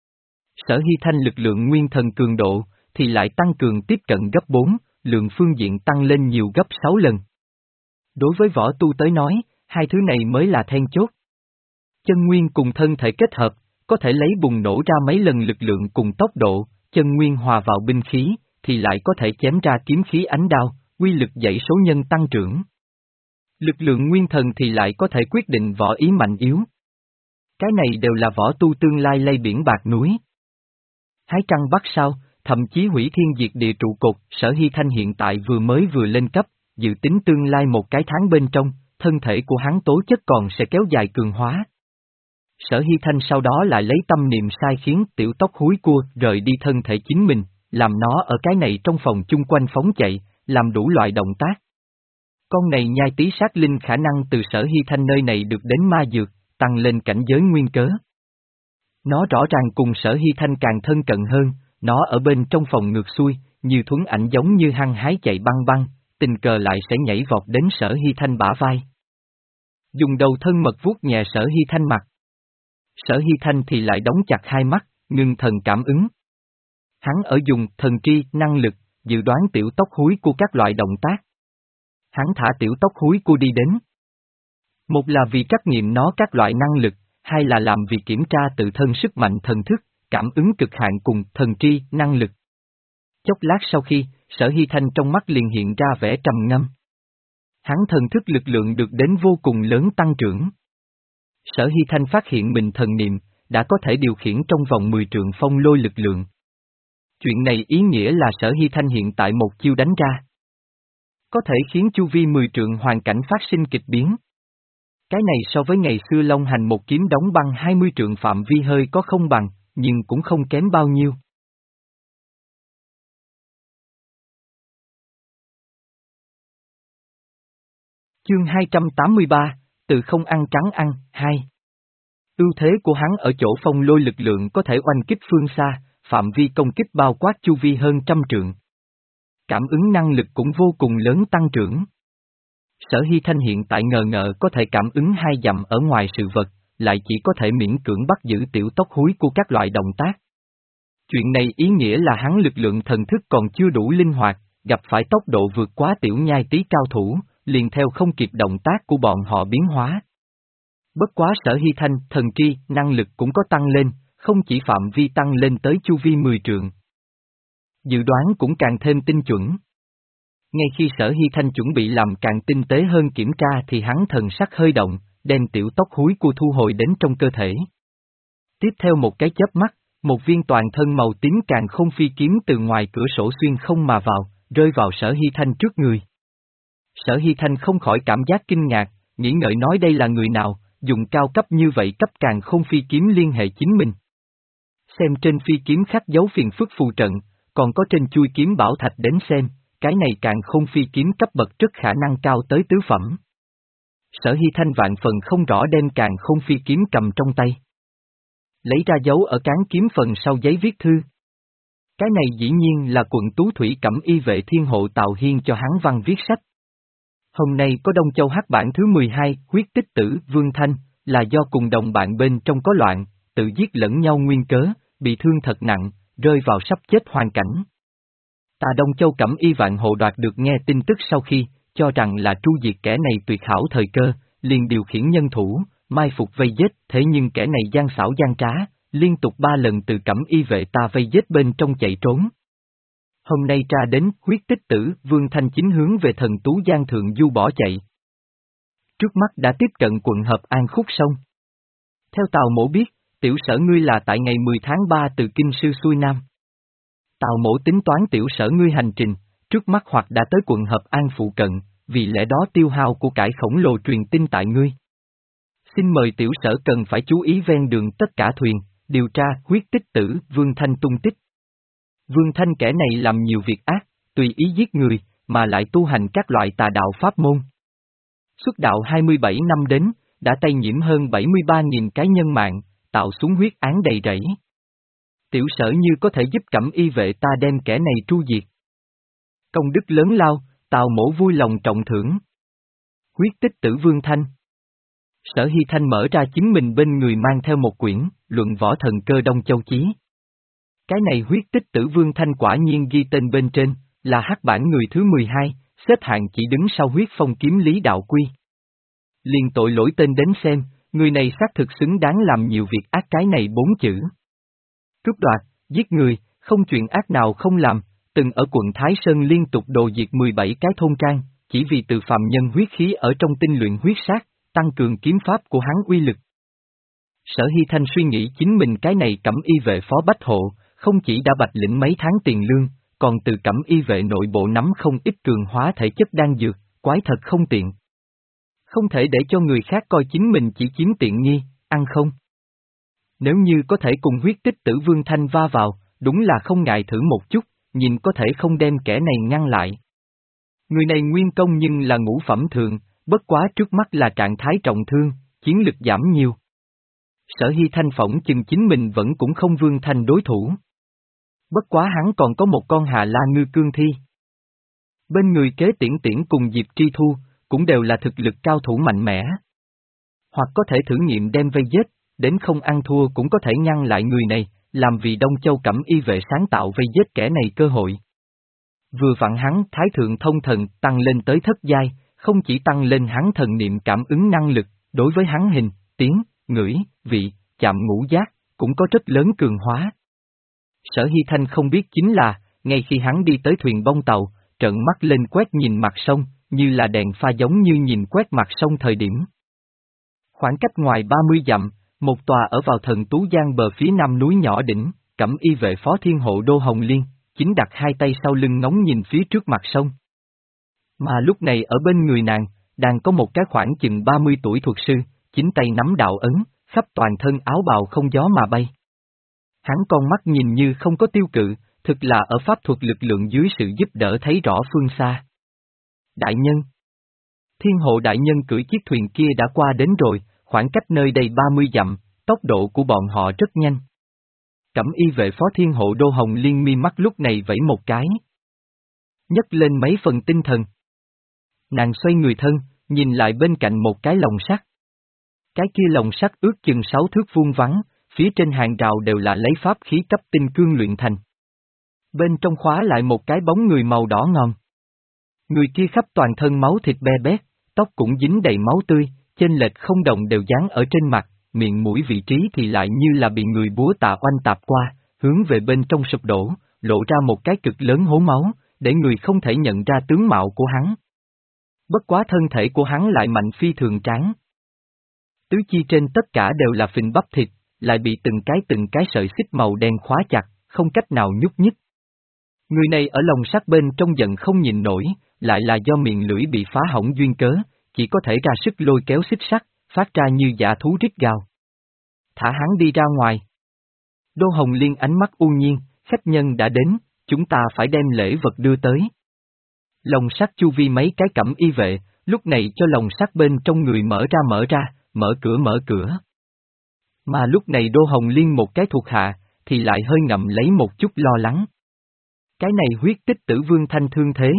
Sở Hy Thanh lực lượng nguyên thần cường độ, thì lại tăng cường tiếp cận gấp bốn, lượng phương diện tăng lên nhiều gấp sáu lần. Đối với võ tu tới nói, hai thứ này mới là then chốt. Chân nguyên cùng thân thể kết hợp, có thể lấy bùng nổ ra mấy lần lực lượng cùng tốc độ, chân nguyên hòa vào binh khí, thì lại có thể chém ra kiếm khí ánh đao, quy lực dãy số nhân tăng trưởng. Lực lượng nguyên thần thì lại có thể quyết định võ ý mạnh yếu. Cái này đều là võ tu tương lai lay biển bạc núi. Hái trăng bắt sao, thậm chí hủy thiên diệt địa trụ cột, Sở Hy Thanh hiện tại vừa mới vừa lên cấp, dự tính tương lai một cái tháng bên trong, thân thể của hắn tố chất còn sẽ kéo dài cường hóa. Sở Hy Thanh sau đó lại lấy tâm niệm sai khiến tiểu tóc húi cua rời đi thân thể chính mình, làm nó ở cái này trong phòng chung quanh phóng chạy, làm đủ loại động tác. Con này nhai tí sát linh khả năng từ Sở Hy Thanh nơi này được đến ma dược, tăng lên cảnh giới nguyên cớ. Nó rõ ràng cùng Sở Hy Thanh càng thân cận hơn, nó ở bên trong phòng ngược xuôi, như thuấn ảnh giống như hăng hái chạy băng băng, tình cờ lại sẽ nhảy vọt đến Sở Hy Thanh bả vai. Dùng đầu thân mật vuốt nhẹ Sở Hy Thanh mặt. Sở Hy Thanh thì lại đóng chặt hai mắt, ngưng thần cảm ứng. Hắn ở dùng thần tri, năng lực, dự đoán tiểu tóc húi của các loại động tác. Hắn thả tiểu tóc húi của đi đến. Một là vì trắc nghiệm nó các loại năng lực, hai là làm việc kiểm tra tự thân sức mạnh thần thức, cảm ứng cực hạn cùng thần tri, năng lực. Chốc lát sau khi, Sở Hy Thanh trong mắt liền hiện ra vẻ trầm ngâm. Hắn thần thức lực lượng được đến vô cùng lớn tăng trưởng. Sở Hy Thanh phát hiện mình thần niệm, đã có thể điều khiển trong vòng mười trượng phong lôi lực lượng. Chuyện này ý nghĩa là Sở Hy Thanh hiện tại một chiêu đánh ra. Có thể khiến chu vi mười trượng hoàn cảnh phát sinh kịch biến. Cái này so với ngày xưa Long Hành một kiếm đóng băng hai mươi trượng phạm vi hơi có không bằng, nhưng cũng không kém bao nhiêu. Chương hai trăm tám mươi ba, từ không ăn trắng ăn, hai. Ưu thế của hắn ở chỗ phong lôi lực lượng có thể oanh kích phương xa, phạm vi công kích bao quát chu vi hơn trăm trượng. Cảm ứng năng lực cũng vô cùng lớn tăng trưởng. Sở Hy Thanh hiện tại ngờ ngợ có thể cảm ứng hai dặm ở ngoài sự vật, lại chỉ có thể miễn cưỡng bắt giữ tiểu tóc húi của các loại động tác. Chuyện này ý nghĩa là hắn lực lượng thần thức còn chưa đủ linh hoạt, gặp phải tốc độ vượt quá tiểu nhai tí cao thủ, liền theo không kịp động tác của bọn họ biến hóa. Bất quá Sở Hy Thanh, thần tri, năng lực cũng có tăng lên, không chỉ phạm vi tăng lên tới chu vi mười trượng. Dự đoán cũng càng thêm tinh chuẩn. Ngay khi Sở Hy Thanh chuẩn bị làm càng tinh tế hơn kiểm tra thì hắn thần sắc hơi động, đem tiểu tóc húi của thu hồi đến trong cơ thể. Tiếp theo một cái chớp mắt, một viên toàn thân màu tím càng không phi kiếm từ ngoài cửa sổ xuyên không mà vào, rơi vào Sở Hy Thanh trước người. Sở Hy Thanh không khỏi cảm giác kinh ngạc, nghĩ ngợi nói đây là người nào, dùng cao cấp như vậy cấp càng không phi kiếm liên hệ chính mình. Xem trên phi kiếm khắc dấu phiền phức phù trận, còn có trên chui kiếm bảo thạch đến xem, cái này càng không phi kiếm cấp bậc rất khả năng cao tới tứ phẩm. Sở Hy Thanh vạn phần không rõ đem càng không phi kiếm cầm trong tay. Lấy ra dấu ở cán kiếm phần sau giấy viết thư. Cái này dĩ nhiên là quận Tú Thủy Cẩm Y vệ thiên hộ Tào Hiên cho hắn văn viết sách. Hôm nay có Đông Châu hát bản thứ mười hai, huyết tích tử Vương Thanh, là do cùng đồng bạn bên trong có loạn, tự giết lẫn nhau nguyên cớ, bị thương thật nặng, rơi vào sắp chết hoàn cảnh. Ta Đông Châu Cẩm Y vạn hộ đoạt được nghe tin tức sau khi, cho rằng là tru diệt kẻ này tuyệt hảo thời cơ, liền điều khiển nhân thủ, mai phục vây giết, thế nhưng kẻ này gian xảo gian trá, liên tục ba lần từ Cẩm Y vệ ta vây giết bên trong chạy trốn. Hôm nay tra đến huyết tích tử, Vương Thanh chính hướng về Thần Tú Giang Thượng Du bỏ chạy. Trước mắt đã tiếp cận quận Hợp An khúc sông. Theo Tào Mỗ biết, tiểu sở ngươi là tại ngày mười tháng ba từ Kinh Sư xuôi Nam. Tào Mỗ tính toán tiểu sở ngươi hành trình, trước mắt hoặc đã tới quận Hợp An phụ cận, vì lẽ đó tiêu hao của cải khổng lồ truyền tin tại ngươi. Xin mời tiểu sở cần phải chú ý ven đường tất cả thuyền, điều tra huyết tích tử Vương Thanh tung tích. Vương Thanh kẻ này làm nhiều việc ác, tùy ý giết người, mà lại tu hành các loại tà đạo pháp môn. Xuất đạo hai mươi bảy năm đến, đã tay nhiễm hơn bảy mươi ba nghìn cái nhân mạng, tạo xuống huyết án đầy rẫy. Tiểu sở như có thể giúp Cẩm Y vệ ta đem kẻ này tru diệt. Công đức lớn lao, Tào Mỗ vui lòng trọng thưởng. Huyết tích tử Vương Thanh. Sở Hy Thanh mở ra chính mình bên người mang theo một quyển, luận võ thần cơ Đông Châu Chí. Cái này huyết tích tử Vương Thanh quả nhiên ghi tên bên trên, là hắc bản người thứ mười hai, xếp hạng chỉ đứng sau huyết phong kiếm Lý Đạo Quy. Liền tội lỗi tên đến xem, người này xác thực xứng đáng làm nhiều việc ác cái này bốn chữ. Cướp đoạt, giết người, không chuyện ác nào không làm, từng ở quận Thái Sơn liên tục đồ diệt mười bảy cái thôn trang, chỉ vì từ phàm nhân huyết khí ở trong tinh luyện huyết sát, tăng cường kiếm pháp của hắn uy lực. Sở Hy Thanh suy nghĩ chính mình cái này Cẩm Y vệ phó bách hộ, không chỉ đã bạch lĩnh mấy tháng tiền lương, còn từ Cẩm Y vệ nội bộ nắm không ít cường hóa thể chất đan dược, quái thật không tiện. Không thể để cho người khác coi chính mình chỉ chiếm tiện nghi, ăn không? Nếu như có thể cùng huyết tích tử Vương Thanh va vào, đúng là không ngại thử một chút, nhìn có thể không đem kẻ này ngăn lại. Người này nguyên công nhưng là ngũ phẩm thường, bất quá trước mắt là trạng thái trọng thương, chiến lực giảm nhiều. Sở Hy Thanh phỏng chừng chính mình vẫn cũng không Vương Thanh đối thủ. Bất quá hắn còn có một con Hà La Ngư Cương Thi. Bên người kế tiễn tiễn cùng Diệp Tri Thu, cũng đều là thực lực cao thủ mạnh mẽ. Hoặc có thể thử nghiệm đem vây giết, đến không ăn thua cũng có thể ngăn lại người này, làm vì Đông Châu Cẩm Y vệ sáng tạo vây giết kẻ này cơ hội. Vừa vặn hắn Thái Thượng Thông Thần tăng lên tới thất giai, không chỉ tăng lên hắn thần niệm cảm ứng năng lực, đối với hắn hình, tiếng, ngửi, vị, chạm ngũ giác, cũng có rất lớn cường hóa. Sở Hy Thanh không biết chính là, ngay khi hắn đi tới thuyền bông tàu, trợn mắt lên quét nhìn mặt sông, như là đèn pha giống như nhìn quét mặt sông thời điểm. Khoảng cách ngoài ba mươi dặm, một tòa ở vào Thần Tú Giang bờ phía nam núi nhỏ đỉnh, Cẩm Y vệ phó thiên hộ Đô Hồng Liên, chính đặt hai tay sau lưng ngóng nhìn phía trước mặt sông. Mà lúc này ở bên người nàng, đang có một cái khoảng chừng ba mươi tuổi thuật sư, chính tay nắm đạo ấn, khắp toàn thân áo bào không gió mà bay. Hắn con mắt nhìn như không có tiêu cự, thực là ở pháp thuật lực lượng dưới sự giúp đỡ thấy rõ phương xa. Đại nhân! Thiên hộ đại nhân cưỡi chiếc thuyền kia đã qua đến rồi, khoảng cách nơi đây ba mươi dặm, tốc độ của bọn họ rất nhanh. Cẩm Y vệ phó thiên hộ Đô Hồng Liên mi mắt lúc này vẫy một cái. Nhấc lên mấy phần tinh thần. Nàng xoay người thân, nhìn lại bên cạnh một cái lồng sắt. Cái kia lồng sắt ước chừng sáu thước vuông vắn, phía trên hàng rào đều là lấy pháp khí cấp tinh cương luyện thành. Bên trong khóa lại một cái bóng người màu đỏ ngòm. Người kia khắp toàn thân máu thịt be bét, tóc cũng dính đầy máu tươi, chênh lệch không đồng đều dán ở trên mặt, miệng mũi vị trí thì lại như là bị người búa tạ oanh tạp qua, hướng về bên trong sụp đổ, lộ ra một cái cực lớn hố máu, để người không thể nhận ra tướng mạo của hắn. Bất quá thân thể của hắn lại mạnh phi thường tráng. Tứ chi trên tất cả đều là phình bắp thịt, lại bị từng cái từng cái sợi xích màu đen khóa chặt, không cách nào nhúc nhích. Người này ở lồng sắt bên trong giận không nhịn nổi, lại là do miệng lưỡi bị phá hỏng duyên cớ, chỉ có thể ra sức lôi kéo xích sắt, phát ra như dã thú rít gào. Thả hắn đi ra ngoài. Đô Hồng Liên ánh mắt u nhiên, khách nhân đã đến, chúng ta phải đem lễ vật đưa tới. Lồng sắt chu vi mấy cái Cẩm Y vệ, lúc này cho lồng sắt bên trong người mở ra mở ra, mở cửa mở cửa. Mà lúc này Đô Hồng Liên một cái thuộc hạ, thì lại hơi ngậm lấy một chút lo lắng. Cái này huyết tích tử Vương Thanh thương thế.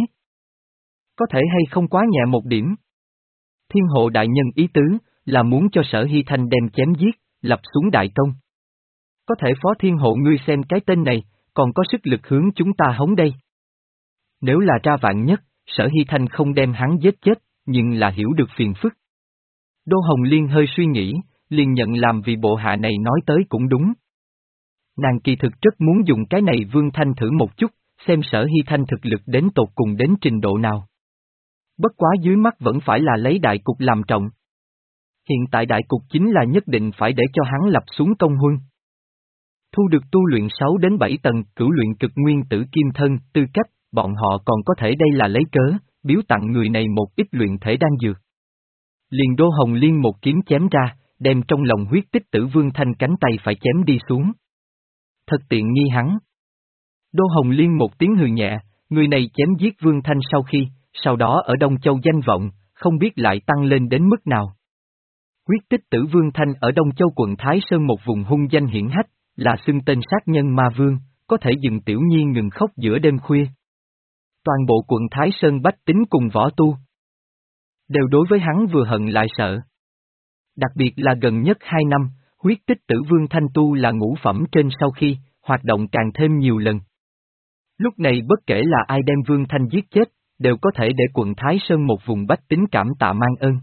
Có thể hay không quá nhẹ một điểm. Thiên hộ đại nhân ý tứ, là muốn cho Sở Hy Thanh đem chém giết, lập xuống đại công. Có thể phó thiên hộ ngươi xem cái tên này, còn có sức lực hướng chúng ta hống đây. Nếu là ra vạn nhất, Sở Hy Thanh không đem hắn giết chết, nhưng là hiểu được phiền phức. Đô Hồng Liên hơi suy nghĩ, liền nhận làm vì bộ hạ này nói tới cũng đúng. Nàng kỳ thực rất muốn dùng cái này Vương Thanh thử một chút, xem Sở Hy Thanh thực lực đến tột cùng đến trình độ nào. Bất quá dưới mắt vẫn phải là lấy đại cục làm trọng. Hiện tại đại cục chính là nhất định phải để cho hắn lập xuống công huân. Thu được tu luyện sáu đến bảy tầng cửu luyện cực nguyên tử kim thân, tư cách, bọn họ còn có thể đây là lấy cớ, biếu tặng người này một ít luyện thể đan dược. Liền Đô Hồng Liên một kiếm chém ra, đem trong lòng huyết tích tử Vương Thanh cánh tay phải chém đi xuống. Thật tiện nghi hắn. Đô Hồng Liên một tiếng hừ nhẹ, người này chém giết Vương Thanh sau khi, sau đó ở Đông Châu danh vọng, không biết lại tăng lên đến mức nào. Huyết tích tử Vương Thanh ở Đông Châu quận Thái Sơn một vùng hung danh hiển hách, là xưng tên sát nhân ma vương, có thể dừng tiểu nhi ngừng khóc giữa đêm khuya. Toàn bộ quận Thái Sơn bách tính cùng võ tu đều đối với hắn vừa hận lại sợ. Đặc biệt là gần nhất hai năm, huyết tích tử Vương Thanh tu là ngũ phẩm trên sau khi, hoạt động càng thêm nhiều lần. Lúc này bất kể là ai đem Vương Thanh giết chết, đều có thể để quận Thái Sơn một vùng bách tính cảm tạ mang ơn.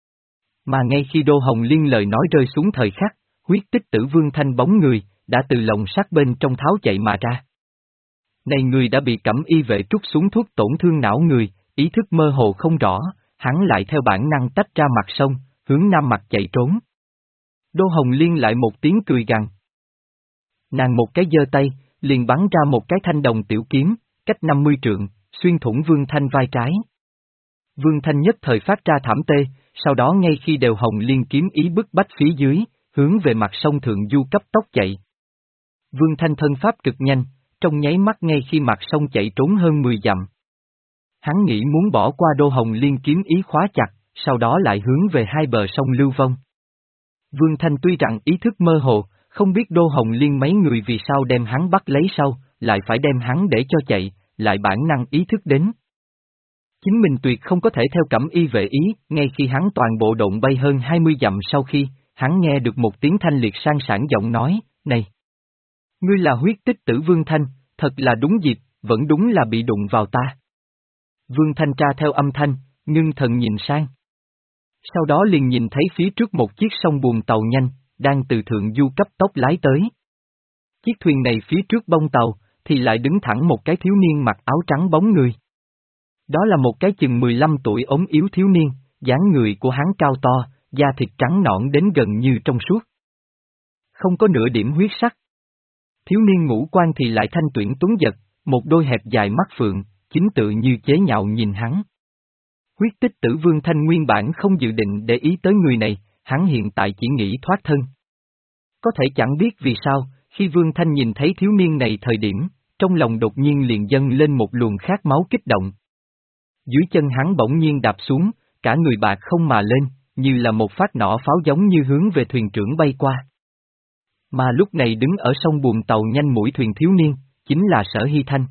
Mà ngay khi Đô Hồng Liên lời nói rơi xuống thời khắc, huyết tích tử Vương Thanh bóng người, đã từ lồng sắt bên trong tháo chạy mà ra. Này người đã bị cẩm y vệ trút xuống thuốc tổn thương não người, ý thức mơ hồ không rõ, hắn lại theo bản năng tách ra mặt sông, hướng nam mặt chạy trốn. Đô Hồng Liên lại một tiếng cười gằn. Nàng một cái giơ tay, liền bắn ra một cái thanh đồng tiểu kiếm, cách năm mươi trượng, xuyên thủng Vương Thanh vai trái. Vương Thanh nhất thời phát ra thảm tê, sau đó ngay khi đều Hồng Liên kiếm ý bức bách phía dưới, hướng về mặt sông Thượng Du cấp tốc chạy. Vương Thanh thân pháp cực nhanh, trong nháy mắt ngay khi mặt sông chạy trốn hơn mười dặm. Hắn nghĩ muốn bỏ qua Đô Hồng Liên kiếm ý khóa chặt, sau đó lại hướng về hai bờ sông lưu vong. Vương Thanh tuy rằng ý thức mơ hồ, không biết Đô Hồng Liên mấy người vì sao đem hắn bắt lấy sau, lại phải đem hắn để cho chạy, lại bản năng ý thức đến. Chính mình tuyệt không có thể theo cẩm y vệ ý, ngay khi hắn toàn bộ độn bay hơn hai mươi dặm sau khi, hắn nghe được một tiếng thanh liệt sang sảng giọng nói, này! Ngươi là huyết tích tử Vương Thanh, thật là đúng dịp, vẫn đúng là bị đụng vào ta. Vương Thanh tra theo âm thanh, ngưng thần nhìn sang. Sau đó liền nhìn thấy phía trước một chiếc sông buồm tàu nhanh, đang từ Thượng Du cấp tốc lái tới. Chiếc thuyền này phía trước bông tàu, thì lại đứng thẳng một cái thiếu niên mặc áo trắng bóng người. Đó là một cái chừng mười lăm tuổi ốm yếu thiếu niên, dáng người của hắn cao to, da thịt trắng nõn đến gần như trong suốt. Không có nửa điểm huyết sắc. Thiếu niên ngũ quan thì lại thanh tuyển tuấn giật, một đôi hẹp dài mắt phượng, chính tự như chế nhạo nhìn hắn. Huyết tích tử Vương Thanh nguyên bản không dự định để ý tới người này, hắn hiện tại chỉ nghĩ thoát thân. Có thể chẳng biết vì sao, khi Vương Thanh nhìn thấy thiếu niên này thời điểm, trong lòng đột nhiên liền dâng lên một luồng khát máu kích động. Dưới chân hắn bỗng nhiên đạp xuống, cả người bạc không mà lên, như là một phát nỏ pháo giống như hướng về thuyền trưởng bay qua. Mà lúc này đứng ở sông buồm tàu nhanh mũi thuyền thiếu niên, chính là Sở Hy Thanh.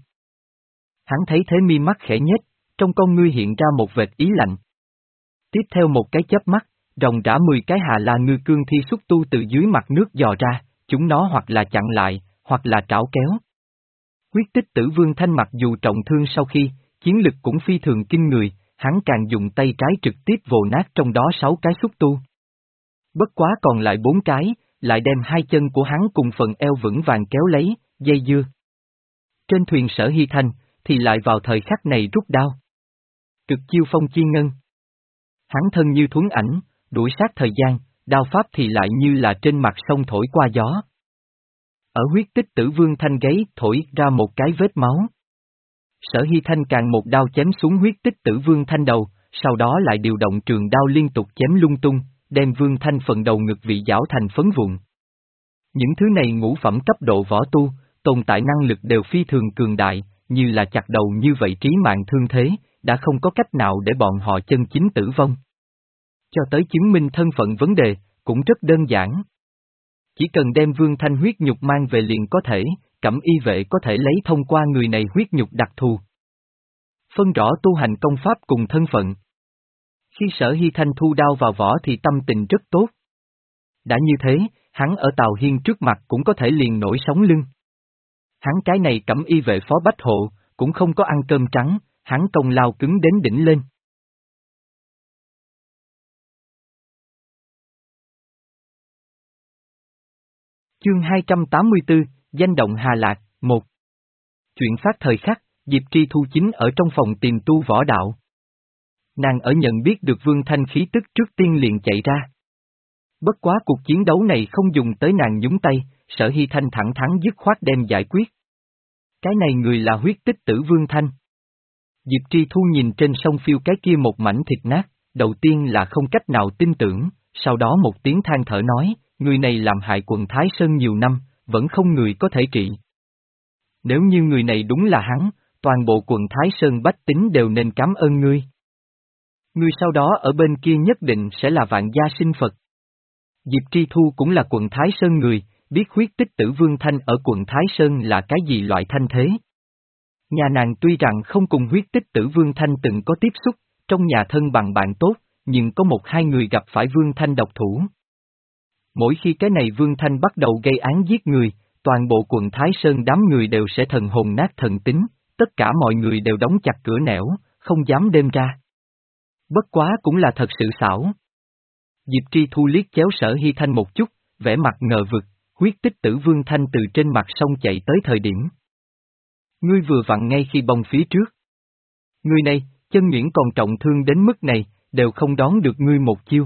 Hắn thấy thế mi mắt khẽ nhếch, trong con ngươi hiện ra một vệt ý lạnh. Tiếp theo một cái chớp mắt, ròng rã mười cái Hà La ngư cương thi xúc tu từ dưới mặt nước dò ra, chúng nó hoặc là chặn lại, hoặc là trảo kéo. Huyết tích tử Vương Thanh mặc dù trọng thương sau khi, chiến lực cũng phi thường kinh người, hắn càng dùng tay trái trực tiếp vồ nát trong đó sáu cái xúc tu. Bất quá còn lại bốn cái, lại đem hai chân của hắn cùng phần eo vững vàng kéo lấy, dây dưa. Trên thuyền Sở Hy Thanh, thì lại vào thời khắc này rút đao. Cực chiêu phong chi ngân. Hắn thân như thuấn ảnh, đuổi sát thời gian, đao pháp thì lại như là trên mặt sông thổi qua gió. Ở huyết tích tử Vương Thanh gáy thổi ra một cái vết máu. Sở Hy Thanh càng một đao chém xuống huyết tích tử Vương Thanh đầu, sau đó lại điều động trường đao liên tục chém lung tung, đem Vương Thanh phần đầu ngực vị giảo thành phấn vụn. Những thứ này ngũ phẩm cấp độ võ tu, tồn tại năng lực đều phi thường cường đại, như là chặt đầu như vậy trí mạng thương thế, đã không có cách nào để bọn họ chân chính tử vong. Cho tới chứng minh thân phận vấn đề, cũng rất đơn giản. Chỉ cần đem Vương Thanh huyết nhục mang về liền có thể, cẩm y vệ có thể lấy thông qua người này huyết nhục đặc thù. Phân rõ tu hành công pháp cùng thân phận. Khi Sở Hy Thanh thu đao vào vỏ thì tâm tình rất tốt. Đã như thế, hắn ở Tào Hiên trước mặt cũng có thể liền nổi sóng lưng. Hắn cái này cẩm y vệ phó bách hộ, cũng không có ăn cơm trắng, hắn công lao cứng đến đỉnh lên. Chương hai trăm tám mươi tư, Danh động Hà Lạc, một. Chuyện phát thời khắc, Diệp Tri Thu chính ở trong phòng tìm tu võ đạo. Nàng ở nhận biết được Vương Thanh khí tức trước tiên liền chạy ra. Bất quá cuộc chiến đấu này không dùng tới nàng nhúng tay, Sở Hy Thanh thẳng thắn dứt khoát đem giải quyết. Cái này người là huyết tích tử Vương Thanh. Diệp Tri Thu nhìn trên sông phiêu cái kia một mảnh thịt nát, đầu tiên là không cách nào tin tưởng, sau đó một tiếng than thở nói, người này làm hại quận Thái Sơn nhiều năm, vẫn không người có thể trị. Nếu như người này đúng là hắn, toàn bộ quận Thái Sơn bách tính đều nên cảm ơn ngươi. Ngươi sau đó ở bên kia nhất định sẽ là vạn gia sinh Phật. Diệp Tri Thu cũng là quận Thái Sơn người, biết huyết tích tử Vương Thanh ở quận Thái Sơn là cái gì loại thanh thế. Nhà nàng tuy rằng không cùng huyết tích tử Vương Thanh từng có tiếp xúc, trong nhà thân bằng bạn tốt, nhưng có một hai người gặp phải Vương Thanh độc thủ. Mỗi khi cái này Vương Thanh bắt đầu gây án giết người, toàn bộ quận Thái Sơn đám người đều sẽ thần hồn nát thần tính, tất cả mọi người đều đóng chặt cửa nẻo, không dám đêm ra. Bất quá cũng là thật sự xảo. Diệp Tri Thu liếc chéo Sở Hy Thanh một chút, vẻ mặt ngờ vực, huyết tích tử Vương Thanh từ trên mặt sông chạy tới thời điểm. Ngươi vừa vặn ngay khi bông phía trước. Ngươi này, chân nhuyễn còn trọng thương đến mức này, đều không đón được ngươi một chiêu.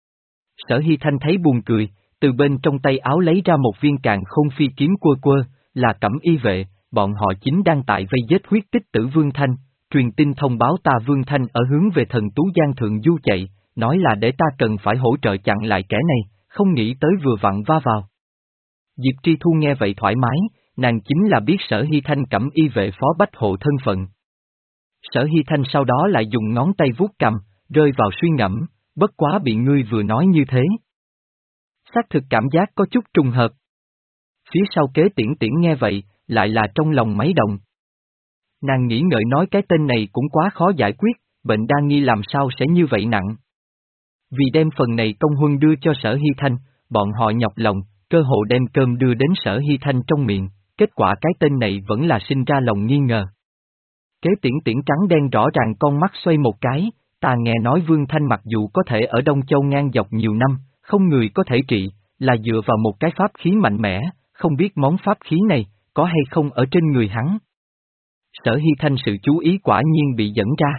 Sở Hy Thanh thấy buồn cười, từ bên trong tay áo lấy ra một viên càn khôn phi kiếm quơ quơ, là Cẩm Y vệ, bọn họ chính đang tại vây giết huyết tích tử Vương Thanh, truyền tin thông báo ta Vương Thanh ở hướng về thần Tú Giang Thượng Du chạy, nói là để ta cần phải hỗ trợ chặn lại kẻ này, không nghĩ tới vừa vặn va vào. Diệp Tri Thu nghe vậy thoải mái, nàng chính là biết Sở Hy Thanh Cẩm Y vệ phó bách hộ thân phận. Sở Hy Thanh sau đó lại dùng ngón tay vuốt cầm, rơi vào suy ngẫm, bất quá bị ngươi vừa nói như thế. Xác thực cảm giác có chút trùng hợp. Phía sau Kế Tiễn Tiễn nghe vậy, lại là trong lòng mấy động. Nàng nghĩ ngợi nói cái tên này cũng quá khó giải quyết, bệnh đa nghi làm sao sẽ như vậy nặng. Vì đem phần này công huân đưa cho Sở Hy Thanh, bọn họ nhọc lòng, cơ hội đem cơm đưa đến Sở Hy Thanh trong miệng, kết quả cái tên này vẫn là sinh ra lòng nghi ngờ. Kế Tiễn Tiễn trắng đen rõ ràng con mắt xoay một cái, ta nghe nói Vương Thanh mặc dù có thể ở Đông Châu ngang dọc nhiều năm, không người có thể trị, là dựa vào một cái pháp khí mạnh mẽ, không biết món pháp khí này, có hay không ở trên người hắn. Sở Hy Thanh sự chú ý quả nhiên bị dẫn ra.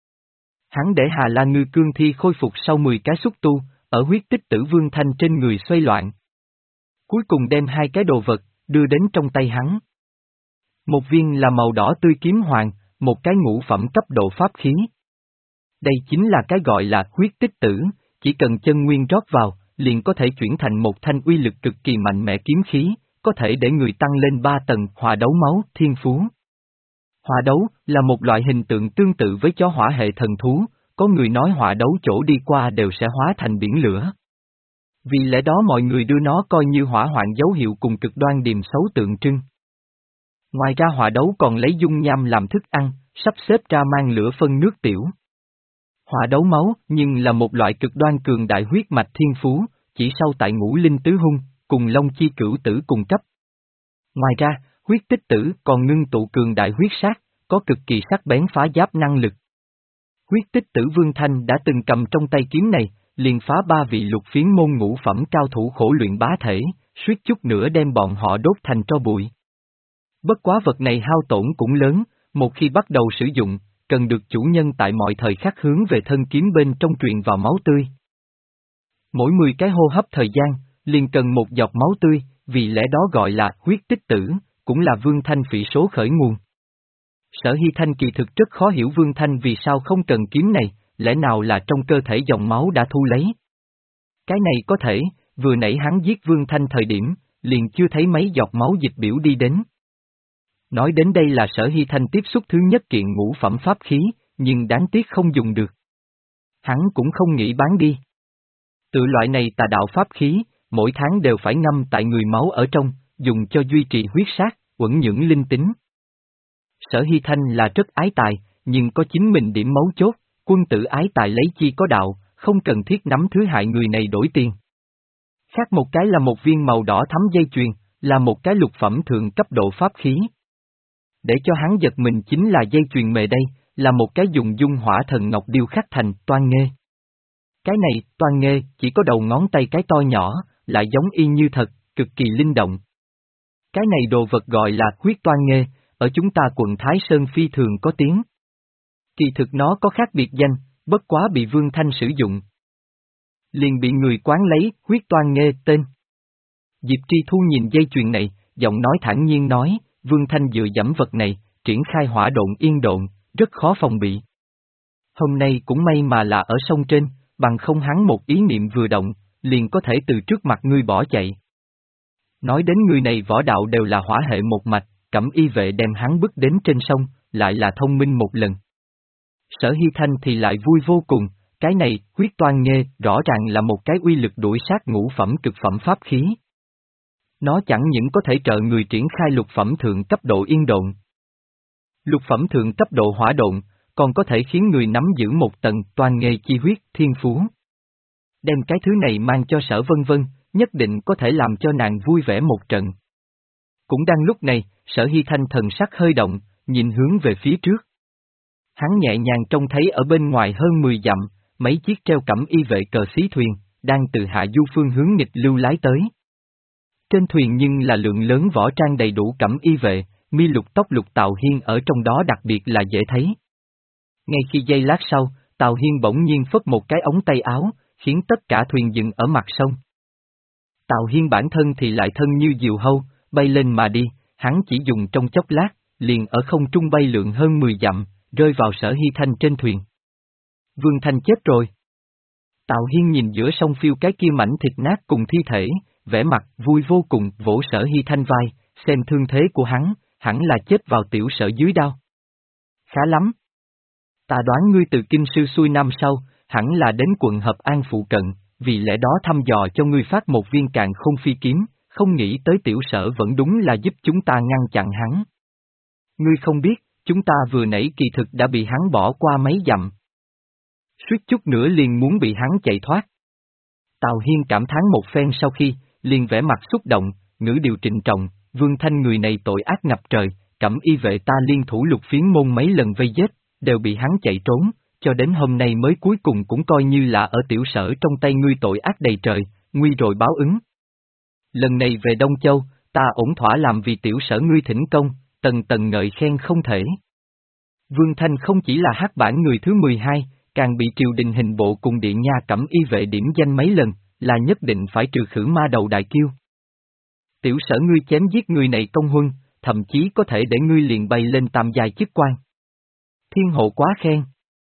Hắn để Hà La Ngư cương thi khôi phục sau mười cái xúc tu, ở huyết tích tử Vương Thanh trên người xoay loạn. Cuối cùng đem hai cái đồ vật, đưa đến trong tay hắn. Một viên là màu đỏ tươi kiếm hoàng, một cái ngũ phẩm cấp độ pháp khí. Đây chính là cái gọi là huyết tích tử, chỉ cần chân nguyên rót vào, liền có thể chuyển thành một thanh uy lực cực kỳ mạnh mẽ kiếm khí, có thể để người tăng lên ba tầng hòa đấu máu thiên phú. Hỏa đấu là một loại hình tượng tương tự với chó hỏa hệ thần thú, có người nói hỏa đấu chỗ đi qua đều sẽ hóa thành biển lửa. Vì lẽ đó mọi người đưa nó coi như hỏa hoạn dấu hiệu cùng cực đoan điềm xấu tượng trưng. Ngoài ra hỏa đấu còn lấy dung nham làm thức ăn, sắp xếp ra mang lửa phân nước tiểu. Hỏa đấu máu nhưng là một loại cực đoan cường đại huyết mạch thiên phú, chỉ sau tại ngũ linh tứ hung, cùng long chi cửu tử cùng cấp. Ngoài ra, huyết tích tử còn ngưng tụ cường đại huyết sát, có cực kỳ sắc bén phá giáp năng lực. Huyết tích tử Vương Thanh đã từng cầm trong tay kiếm này, liền phá ba vị lục phiến môn ngũ phẩm cao thủ khổ luyện bá thể, suýt chút nữa đem bọn họ đốt thành tro bụi. Bất quá vật này hao tổn cũng lớn, một khi bắt đầu sử dụng, cần được chủ nhân tại mọi thời khắc hướng về thân kiếm bên trong truyền vào máu tươi. Mỗi mười cái hô hấp thời gian, liền cần một giọt máu tươi, vì lẽ đó gọi là huyết tích tử, cũng là Vương Thanh phỉ số khởi nguồn. Sở Hy Thanh kỳ thực rất khó hiểu Vương Thanh vì sao không cần kiếm này, lẽ nào là trong cơ thể dòng máu đã thu lấy. Cái này có thể, vừa nãy hắn giết Vương Thanh thời điểm, liền chưa thấy mấy giọt máu dịch biểu đi đến. Nói đến đây là Sở Hy Thanh tiếp xúc thứ nhất kiện ngũ phẩm pháp khí, nhưng đáng tiếc không dùng được. Hắn cũng không nghĩ bán đi. Tự loại này tà đạo pháp khí, mỗi tháng đều phải ngâm tại người máu ở trong, dùng cho duy trì huyết sát, uẩn nhưỡng linh tính. Sở Hy Thanh là rất ái tài, nhưng có chính mình điểm mấu chốt, quân tử ái tài lấy chi có đạo, không cần thiết nắm thứ hại người này đổi tiền. Khác một cái là một viên màu đỏ thắm dây chuyền, là một cái lục phẩm thượng cấp độ pháp khí. Để cho hắn giật mình chính là dây chuyền mề đây, là một cái dùng dung hỏa thần ngọc điêu khắc thành toan nghê. Cái này, toan nghê, chỉ có đầu ngón tay cái to nhỏ, lại giống y như thật, cực kỳ linh động. Cái này đồ vật gọi là huyết toan nghê, ở chúng ta quận Thái Sơn phi thường có tiếng. Kỳ thực nó có khác biệt danh, bất quá bị Vương Thanh sử dụng. Liền bị người quán lấy, huyết toan nghê tên. Diệp Tri Thu nhìn dây chuyền này, giọng nói thản nhiên nói, Vương Thanh dựa dẫm vật này, triển khai hỏa độn yên độn, rất khó phòng bị. Hôm nay cũng may mà là ở sông trên, bằng không hắn một ý niệm vừa động, liền có thể từ trước mặt ngươi bỏ chạy. Nói đến người này võ đạo đều là hỏa hệ một mạch, Cẩm Y vệ đem hắn bước đến trên sông, lại là thông minh một lần. Sở Hy Thanh thì lại vui vô cùng, cái này, huyết toan nghê, rõ ràng là một cái uy lực đuổi sát ngũ phẩm cực phẩm pháp khí. Nó chẳng những có thể trợ người triển khai lục phẩm thượng cấp độ yên độn. Lục phẩm thượng cấp độ hỏa độn, còn có thể khiến người nắm giữ một tầng toan nghê chi huyết thiên phú. Đem cái thứ này mang cho Sở Vân Vân, nhất định có thể làm cho nàng vui vẻ một trận. Cũng đang lúc này, Sở Hy Thanh thần sắc hơi động, nhìn hướng về phía trước. Hắn nhẹ nhàng trông thấy ở bên ngoài hơn mười dặm, mấy chiếc treo Cẩm Y vệ cờ xí thuyền, đang từ hạ du phương hướng nghịch lưu lái tới. Trên thuyền nhưng là lượng lớn võ trang đầy đủ Cẩm Y vệ, mi lục tóc lục Tào Hiên ở trong đó đặc biệt là dễ thấy. Ngay khi giây lát sau, Tào Hiên bỗng nhiên phất một cái ống tay áo, khiến tất cả thuyền dừng ở mặt sông. Tào Hiên bản thân thì lại thân như diều hâu, bay lên mà đi, hắn chỉ dùng trong chốc lát, liền ở không trung bay lượn hơn mười dặm, rơi vào Sở Hy Thanh trên thuyền. Vương Thanh chết rồi. Tào Hiên nhìn giữa sông phiêu cái kia mảnh thịt nát cùng thi thể, vẻ mặt vui vô cùng, vỗ Sở Hy Thanh vai, xem thương thế của hắn, hẳn là chết vào tiểu sở dưới đao. Khá lắm. Ta đoán ngươi từ kinh sư xuôi năm sau, hẳn là đến quận Hợp An phụ cận, vì lẽ đó thăm dò cho ngươi phát một viên càn khôn phi kiếm, không nghĩ tới tiểu sở vẫn đúng là giúp chúng ta ngăn chặn hắn. Ngươi không biết, chúng ta vừa nãy kỳ thực đã bị hắn bỏ qua mấy dặm. Suýt chút nữa liền muốn bị hắn chạy thoát. Tào Hiên cảm thán một phen sau khi, liền vẻ mặt xúc động, ngữ điệu trịnh trọng, Vương Thanh người này tội ác ngập trời, Cẩm Y vệ ta liên thủ lục phiến môn mấy lần vây giết, đều bị hắn chạy trốn, cho đến hôm nay mới cuối cùng cũng coi như là ở tiểu sở trong tay ngươi tội ác đầy trời, nguy rồi báo ứng. Lần này về Đông Châu, ta ổn thỏa làm vì tiểu sở ngươi thỉnh công, tầng tầng ngợi khen không thể. Vương Thanh không chỉ là hắc bản người thứ mười hai, càng bị triều đình hình bộ cùng điện nha Cẩm Y vệ điểm danh mấy lần, là nhất định phải trừ khử ma đầu đại kiêu. Tiểu sở ngươi chém giết người này công huân, thậm chí có thể để ngươi liền bay lên tam giai chức quan. Thiên hộ quá khen.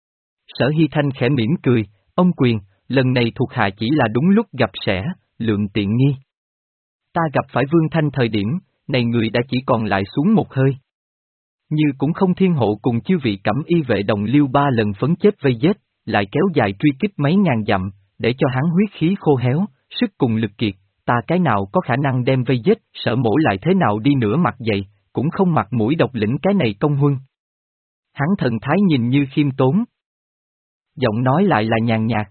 Sở Hy Thanh khẽ mỉm cười, ông quyền, lần này thuộc hạ chỉ là đúng lúc gặp sẻ, lượng tiện nghi. Ta gặp phải Vương Thanh thời điểm, này người đã chỉ còn lại xuống một hơi. Như cũng không thiên hộ cùng chư vị Cẩm Y vệ đồng liêu ba lần phấn chết vây giết, lại kéo dài truy kích mấy ngàn dặm, để cho hắn huyết khí khô héo, sức cùng lực kiệt, ta cái nào có khả năng đem vây giết, Sở mổ lại thế nào đi nữa mặt dày, cũng không mặt mũi độc lĩnh cái này công huân. Hắn thần thái nhìn như khiêm tốn. Giọng nói lại là nhàn nhạt.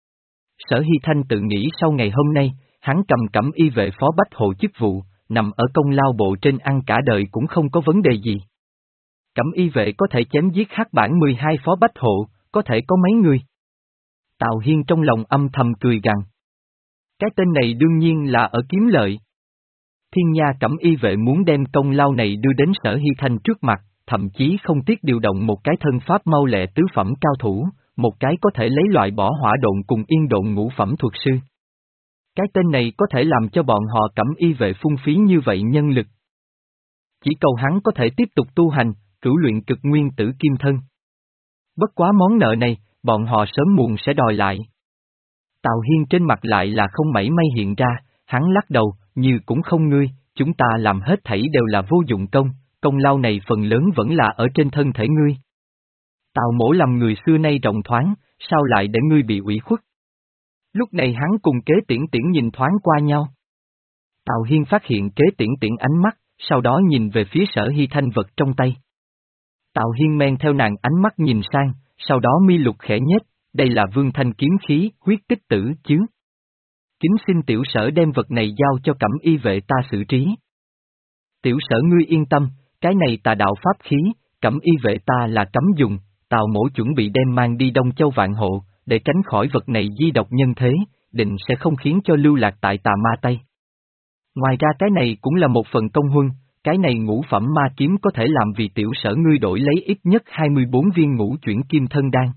Sở Hy Thanh tự nghĩ sau ngày hôm nay, hắn cầm Cẩm Y vệ phó bách hộ chức vụ, nằm ở công lao bộ trên ăn cả đời cũng không có vấn đề gì. Cẩm Y vệ có thể chém giết hắc bản mười hai phó bách hộ, có thể có mấy người. Tào Hiên trong lòng âm thầm cười gằn. Cái tên này đương nhiên là ở kiếm lợi. Thiên nha Cẩm Y vệ muốn đem công lao này đưa đến Sở Hy Thanh trước mặt, thậm chí không tiếc điều động một cái thân pháp mau lẹ tứ phẩm cao thủ, một cái có thể lấy loại bỏ hỏa độn cùng yên độn ngũ phẩm thuật sư. Cái tên này có thể làm cho bọn họ Cẩm Y vệ phung phí như vậy nhân lực. Chỉ cầu hắn có thể tiếp tục tu hành, cửu luyện cực nguyên tử kim thân. Bất quá món nợ này, bọn họ sớm muộn sẽ đòi lại. Tào Hiên trên mặt lại là không mảy may hiện ra, hắn lắc đầu, như cũng không ngươi, chúng ta làm hết thảy đều là vô dụng công, công lao này phần lớn vẫn là ở trên thân thể ngươi. Tào mổ làm người xưa nay rộng thoáng, sao lại để ngươi bị ủy khuất? Lúc này hắn cùng Kế Tiễn Tiễn nhìn thoáng qua nhau. Tào Hiên phát hiện Kế Tiễn Tiễn ánh mắt, sau đó nhìn về phía Sở Hy Thanh vật trong tay. Tào Hiên men theo nàng ánh mắt nhìn sang, sau đó mi lục khẽ nhếch, đây là Vương Thanh kiếm khí, huyết tích tử chứ. Kính xin tiểu sở đem vật này giao cho Cẩm Y vệ ta xử trí. Tiểu sở ngươi yên tâm, cái này tà đạo pháp khí, Cẩm Y vệ ta là cấm dùng, Tào mổ chuẩn bị đem mang đi Đông Châu Vạn Hộ, để tránh khỏi vật này di độc nhân thế, định sẽ không khiến cho lưu lạc tại tà ma tay. Ngoài ra cái này cũng là một phần công huân, cái này ngũ phẩm ma kiếm có thể làm vì tiểu sở ngươi đổi lấy ít nhất hai mươi bốn viên ngũ chuyển kim thân đan.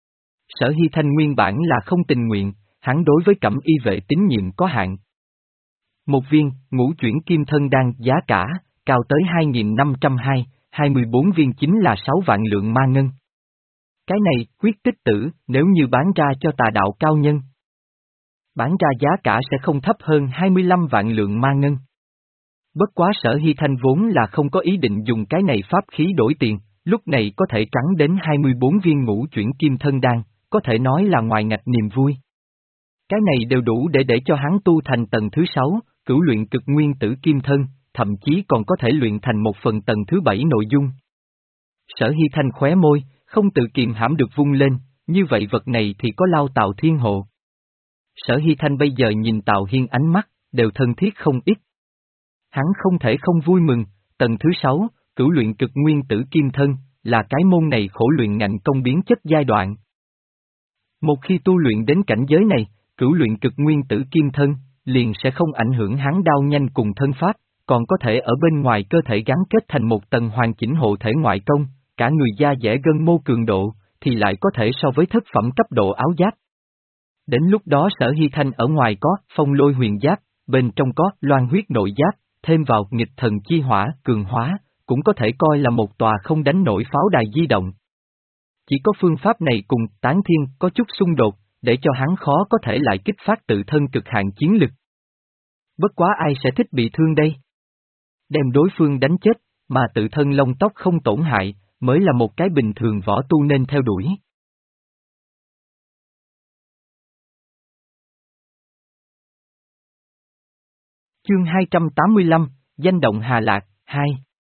Sở Hy Thanh nguyên bản là không tình nguyện, hắn đối với Cẩm Y vệ tín nhiệm có hạn. Một viên, ngũ chuyển kim thân đan giá cả, cao tới hai nghìn năm trăm hai mươi hai mươi bốn viên chính là sáu vạn lượng ma ngân. Cái này, huyết tích tử, nếu như bán ra cho tà đạo cao nhân, bán ra giá cả sẽ không thấp hơn hai mươi lăm vạn lượng ma ngân. Bất quá Sở Hy Thanh vốn là không có ý định dùng cái này pháp khí đổi tiền, lúc này có thể trắng đến hai mươi bốn viên ngũ chuyển kim thân đan, có thể nói là ngoài ngạch niềm vui. Cái này đều đủ để để cho hắn tu thành tầng thứ sáu, cửu luyện cực nguyên tử kim thân, thậm chí còn có thể luyện thành một phần tầng thứ bảy nội dung. Sở Hy Thanh khóe môi, không tự kiềm hãm được vung lên, như vậy vật này thì có lao Tào Thiên hộ. Sở Hy Thanh bây giờ nhìn Tào Hiên ánh mắt, đều thân thiết không ít. Hắn không thể không vui mừng, tầng thứ sáu, cửu luyện cực nguyên tử kim thân, là cái môn này khổ luyện ngạnh công biến chất giai đoạn. Một khi tu luyện đến cảnh giới này, cửu luyện cực nguyên tử kim thân, liền sẽ không ảnh hưởng hắn đao nhanh cùng thân pháp, còn có thể ở bên ngoài cơ thể gắn kết thành một tầng hoàn chỉnh hộ thể ngoại công, cả người da dẻ gân mô cường độ, thì lại có thể so với thất phẩm cấp độ áo giáp. Đến lúc đó Sở Hy Thanh ở ngoài có phong lôi huyền giáp, bên trong có loan huyết nội giáp, thêm vào nghịch thần chi hỏa, cường hóa, cũng có thể coi là một tòa không đánh nổi pháo đài di động. Chỉ có phương pháp này cùng Tán Thiên có chút xung đột, để cho hắn khó có thể lại kích phát tự thân cực hạn chiến lực. Bất quá ai sẽ thích bị thương đây? Đem đối phương đánh chết, mà tự thân lông tóc không tổn hại, mới là một cái bình thường võ tu nên theo đuổi. Chương hai trăm tám mươi lăm, Danh động Hà Lạc, hai.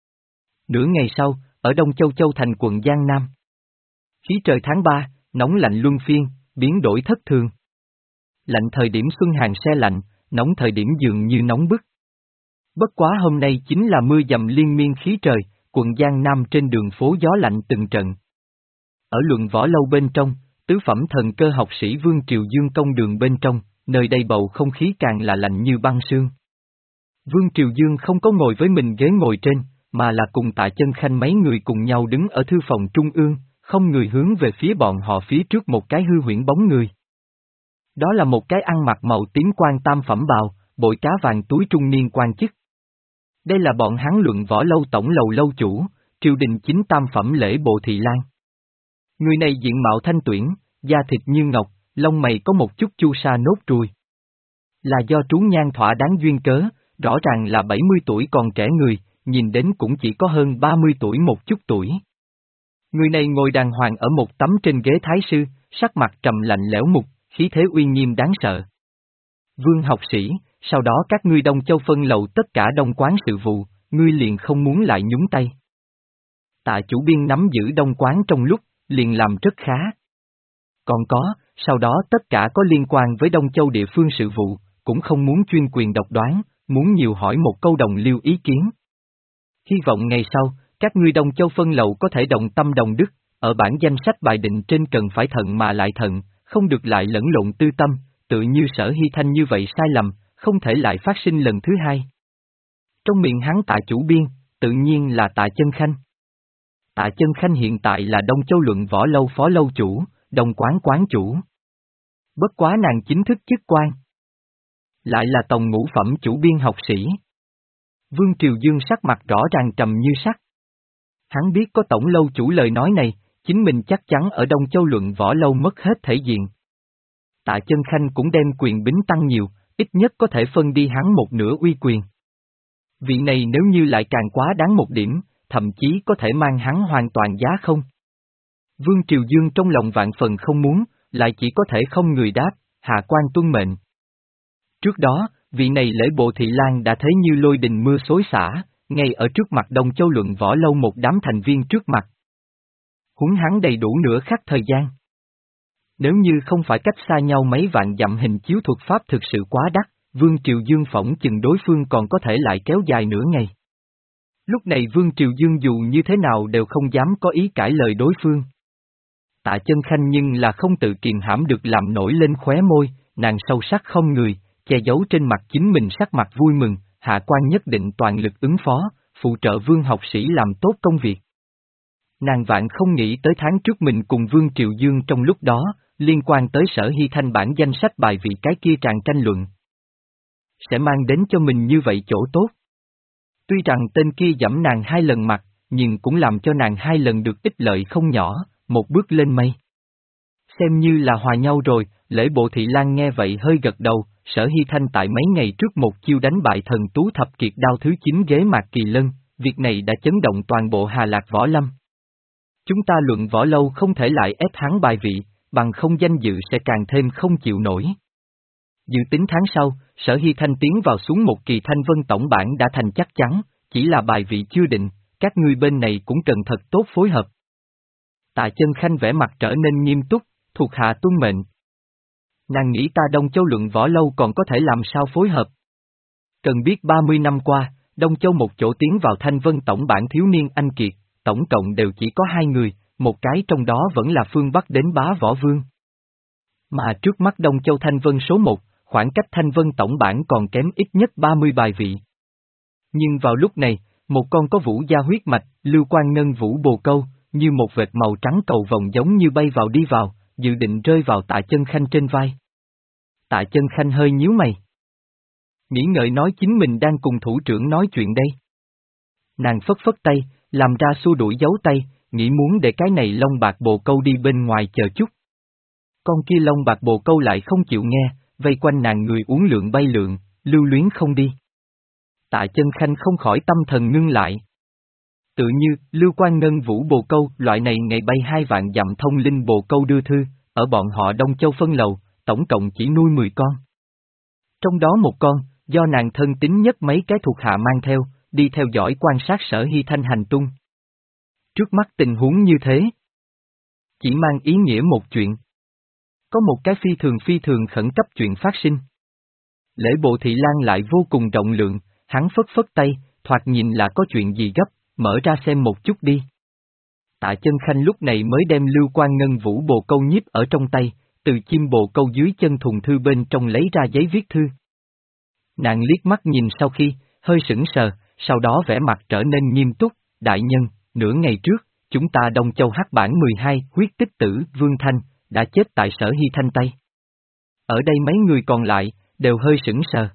Nửa ngày sau, ở Đông Châu Châu thành quận Giang Nam. Khí trời tháng ba, nóng lạnh luân phiên, biến đổi thất thường. Lạnh thời điểm xuân hàng se lạnh, nóng thời điểm dường như nóng bức. Bất quá hôm nay chính là mưa dầm liên miên khí trời, quận Giang Nam trên đường phố gió lạnh từng trận. Ở luận võ lâu bên trong, tứ phẩm thần cơ học sĩ Vương Triều Dương công đường bên trong, nơi đây bầu không khí càng là lạnh như băng sương. Vương Triều Dương không có ngồi với mình ghế ngồi trên, mà là cùng Tạ Chân Khanh mấy người cùng nhau đứng ở thư phòng trung ương, không người hướng về phía bọn họ phía trước một cái hư huyễn bóng người. Đó là một cái ăn mặc màu tím quan tam phẩm bào, bội cá vàng túi trung niên quan chức. Đây là bọn hắn luận võ lâu tổng lầu lâu chủ, triều đình chính tam phẩm lễ Bộ Thị Lan. Người này diện mạo thanh tuyển, da thịt như ngọc, lông mày có một chút chu sa nốt ruồi. Là do trú nhan thỏa đáng duyên cớ, rõ ràng là bảy mươi tuổi còn trẻ người, nhìn đến cũng chỉ có hơn ba mươi tuổi một chút tuổi. Người này ngồi đàng hoàng ở một tấm trên ghế thái sư, sắc mặt trầm lạnh lẽo mục, khí thế uy nghiêm đáng sợ. Vương học sĩ, sau đó các ngươi Đông Châu phân lầu tất cả đông quán sự vụ, ngươi liền không muốn lại nhúng tay. Tạ chủ biên nắm giữ đông quán trong lúc, liền làm rất khá. Còn có, sau đó tất cả có liên quan với Đông Châu địa phương sự vụ, cũng không muốn chuyên quyền độc đoán, muốn nhiều hỏi một câu đồng liêu ý kiến. Hy vọng ngày sau, các ngươi Đông Châu phân lầu có thể đồng tâm đồng đức, ở bản danh sách bài định trên cần phải thận mà lại thận, không được lại lẫn lộn tư tâm, tự như Sở Hy Thanh như vậy sai lầm, không thể lại phát sinh lần thứ hai. Trong miệng hắn Tạ chủ biên, tự nhiên là Tạ Chân Khanh. Tạ Chân Khanh hiện tại là Đông Châu luận võ lâu phó lâu chủ, đồng quán quán chủ. Bất quá nàng chính thức chức quan. Lại là tổng ngũ phẩm chủ biên học sĩ. Vương Triều Dương sắc mặt rõ ràng trầm như sắt. Hắn biết có tổng lâu chủ lời nói này, chính mình chắc chắn ở Đông Châu luận võ lâu mất hết thể diện. Tạ Chân Khanh cũng đem quyền bính tăng nhiều, ít nhất có thể phân đi hắn một nửa uy quyền. Vị này nếu như lại càng quá đáng một điểm, thậm chí có thể mang hắn hoàn toàn giá không. Vương Triều Dương trong lòng vạn phần không muốn, lại chỉ có thể không người đáp, hạ quan tuân mệnh. Trước đó, vị này lễ Bộ Thị Lan đã thấy như lôi đình mưa xối xả, ngay ở trước mặt Đông Châu luận võ lâu một đám thành viên trước mặt. Huống hắn đầy đủ nửa khắc thời gian. Nếu như không phải cách xa nhau mấy vạn dặm hình chiếu thuật pháp thực sự quá đắt, Vương Triều Dương phỏng chừng đối phương còn có thể lại kéo dài nửa ngày. Lúc này Vương Triều Dương dù như thế nào đều không dám có ý cãi lời đối phương. Tạ Chân Khanh nhưng là không tự kiềm hãm được làm nổi lên khóe môi, nàng sâu sắc không người, che giấu trên mặt chính mình sắc mặt vui mừng, hạ quan nhất định toàn lực ứng phó, phụ trợ Vương học sĩ làm tốt công việc. Nàng vạn không nghĩ tới tháng trước mình cùng Vương Triều Dương trong lúc đó, liên quan tới Sở Hy Thanh bản danh sách bài vị cái kia tràn tranh luận. Sẽ mang đến cho mình như vậy chỗ tốt. Tuy rằng tên kia giẫm nàng hai lần mặt, nhưng cũng làm cho nàng hai lần được ích lợi không nhỏ, một bước lên mây. Xem như là hòa nhau rồi, Lễ Bộ Thị Lang nghe vậy hơi gật đầu, Sở Hy Thanh tại mấy ngày trước một chiêu đánh bại thần tú thập kiệt đao thứ chín ghế Mạc Kỳ Lân, việc này đã chấn động toàn bộ Hà Lạc Võ Lâm. Chúng ta luận võ lâu không thể lại ép hắn bài vị, bằng không danh dự sẽ càng thêm không chịu nổi. Dự tính tháng sau, Sở Hy Thanh tiến vào xuống một kỳ thanh vân tổng bản đã thành chắc chắn, chỉ là bài vị chưa định, các ngươi bên này cũng cần thật tốt phối hợp. Tạ Chân Khanh vẻ mặt trở nên nghiêm túc, thuộc hạ tuân mệnh. Nàng nghĩ ta Đông Châu luận võ lâu còn có thể làm sao phối hợp. Cần biết ba mươi năm qua, Đông Châu một chỗ tiến vào thanh vân tổng bản thiếu niên anh kiệt, tổng cộng đều chỉ có hai người, một cái trong đó vẫn là phương Bắc đến bá võ vương. Mà trước mắt Đông Châu thanh vân số một, khoảng cách thanh vân tổng bản còn kém ít nhất ba mươi bài vị. Nhưng vào lúc này, một con có vũ gia huyết mạch, lưu quan ngân vũ bồ câu, như một vệt màu trắng cầu vồng giống như bay vào đi vào, dự định rơi vào Tạ Chân Khanh trên vai. Tạ Chân Khanh hơi nhíu mày. Nghĩ ngợi nói chính mình đang cùng thủ trưởng nói chuyện đây. Nàng phất phất tay, làm ra xua đuổi dấu tay, nghĩ muốn để cái này lông bạc bồ câu đi bên ngoài chờ chút. Con kia lông bạc bồ câu lại không chịu nghe, vây quanh nàng người uốn lượn bay lượn, lưu luyến không đi. Tạ Chân Khanh không khỏi tâm thần ngưng lại. Tự như, Lưu Quan Ngân Vũ bồ câu, loại này ngày bay hai vạn dặm thông linh bồ câu đưa thư, ở bọn họ Đông Châu phân lầu, tổng cộng chỉ nuôi mười con. Trong đó một con, do nàng thân tín nhất mấy cái thuộc hạ mang theo, đi theo dõi quan sát Sở Hy Thanh hành tung. Trước mắt tình huống như thế, chỉ mang ý nghĩa một chuyện. Có một cái phi thường phi thường khẩn cấp chuyện phát sinh. Lễ Bộ Thị Lang lại vô cùng rộng lượng, hắn phất phất tay, thoạt nhìn là có chuyện gì gấp, mở ra xem một chút đi. Tạ Chân Khanh lúc này mới đem Lưu Quan Ngân Vũ bồ câu nhiếp ở trong tay, từ chim bồ câu dưới chân thùng thư bên trong lấy ra giấy viết thư. Nàng liếc mắt nhìn sau khi, hơi sững sờ, sau đó vẻ mặt trở nên nghiêm túc, đại nhân, nửa ngày trước, chúng ta Đông Châu hắc bản mười hai, huyết tích tử, Vương Thanh, đã chết tại Sở Hy Thanh tay. Ở đây mấy người còn lại, đều hơi sững sờ.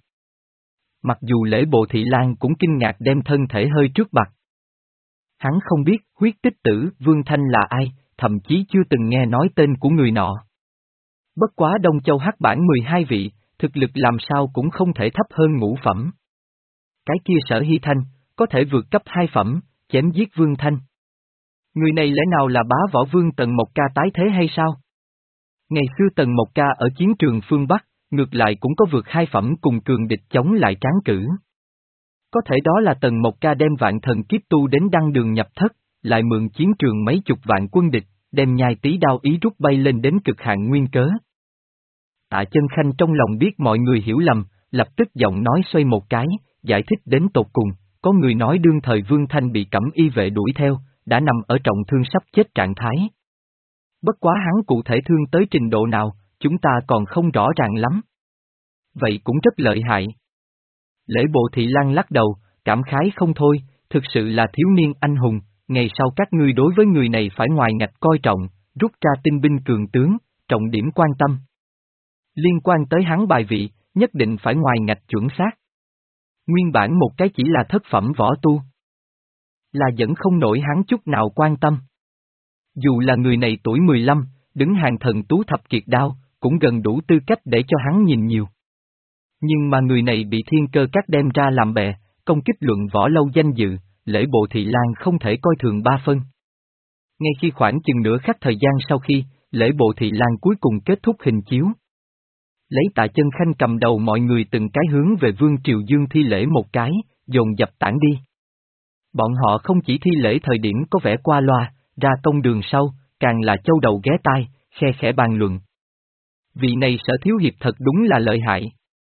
Mặc dù Lễ Bộ Thị Lang cũng kinh ngạc đem thân thể hơi trước mặt. Hắn không biết huyết tích tử Vương Thanh là ai, thậm chí chưa từng nghe nói tên của người nọ. Bất quá Đông Châu hắc bản mười hai vị, thực lực làm sao cũng không thể thấp hơn ngũ phẩm. Cái kia Sở Hy Thanh, có thể vượt cấp hai phẩm, chém giết Vương Thanh. Người này lẽ nào là bá võ vương Tần Mộc Ca tái thế hay sao? Ngày xưa Tần Mộc Ca ở chiến trường phương Bắc, ngược lại cũng có vượt hai phẩm cùng cường địch chống lại tráng cử. Có thể đó là Tần Mộc Ca đem vạn thần kiếp tu đến đăng đường nhập thất, lại mượn chiến trường mấy chục vạn quân địch, đem nhai tí đao ý rút bay lên đến cực hạn nguyên cớ. Tạ Chân Khanh trong lòng biết mọi người hiểu lầm, lập tức giọng nói xoay một cái, giải thích đến tột cùng, có người nói đương thời Vương Thanh bị cẩm y vệ đuổi theo, đã nằm ở trọng thương sắp chết trạng thái. Bất quá hắn cụ thể thương tới trình độ nào, chúng ta còn không rõ ràng lắm. Vậy cũng rất lợi hại. Lễ Bộ Thị Lang lắc đầu, cảm khái không thôi, thực sự là thiếu niên anh hùng, ngày sau các ngươi đối với người này phải ngoài ngạch coi trọng, rút ra tinh binh cường tướng, trọng điểm quan tâm. Liên quan tới hắn bài vị, nhất định phải ngoài ngạch chuẩn xác. Nguyên bản một cái chỉ là thất phẩm võ tu. Là vẫn không nổi hắn chút nào quan tâm. Dù là người này tuổi mười lăm, đứng hàng thần tú thập kiệt đao, cũng gần đủ tư cách để cho hắn nhìn nhiều. Nhưng mà người này bị thiên cơ các đem ra làm bè, công kích luận võ lâu danh dự, Lễ Bộ Thị Lang không thể coi thường ba phân. Ngay khi khoảng chừng nửa khắc thời gian sau khi, Lễ Bộ Thị Lang cuối cùng kết thúc hình chiếu. Lấy Tạ Chân Khanh cầm đầu mọi người từng cái hướng về Vương Triều Dương thi lễ một cái, dồn dập tản đi. Bọn họ không chỉ thi lễ thời điểm có vẻ qua loa, ra công đường sau, càng là châu đầu ghé tai, khe khẽ bàn luận. Vị này Sở thiếu hiệp thật đúng là lợi hại.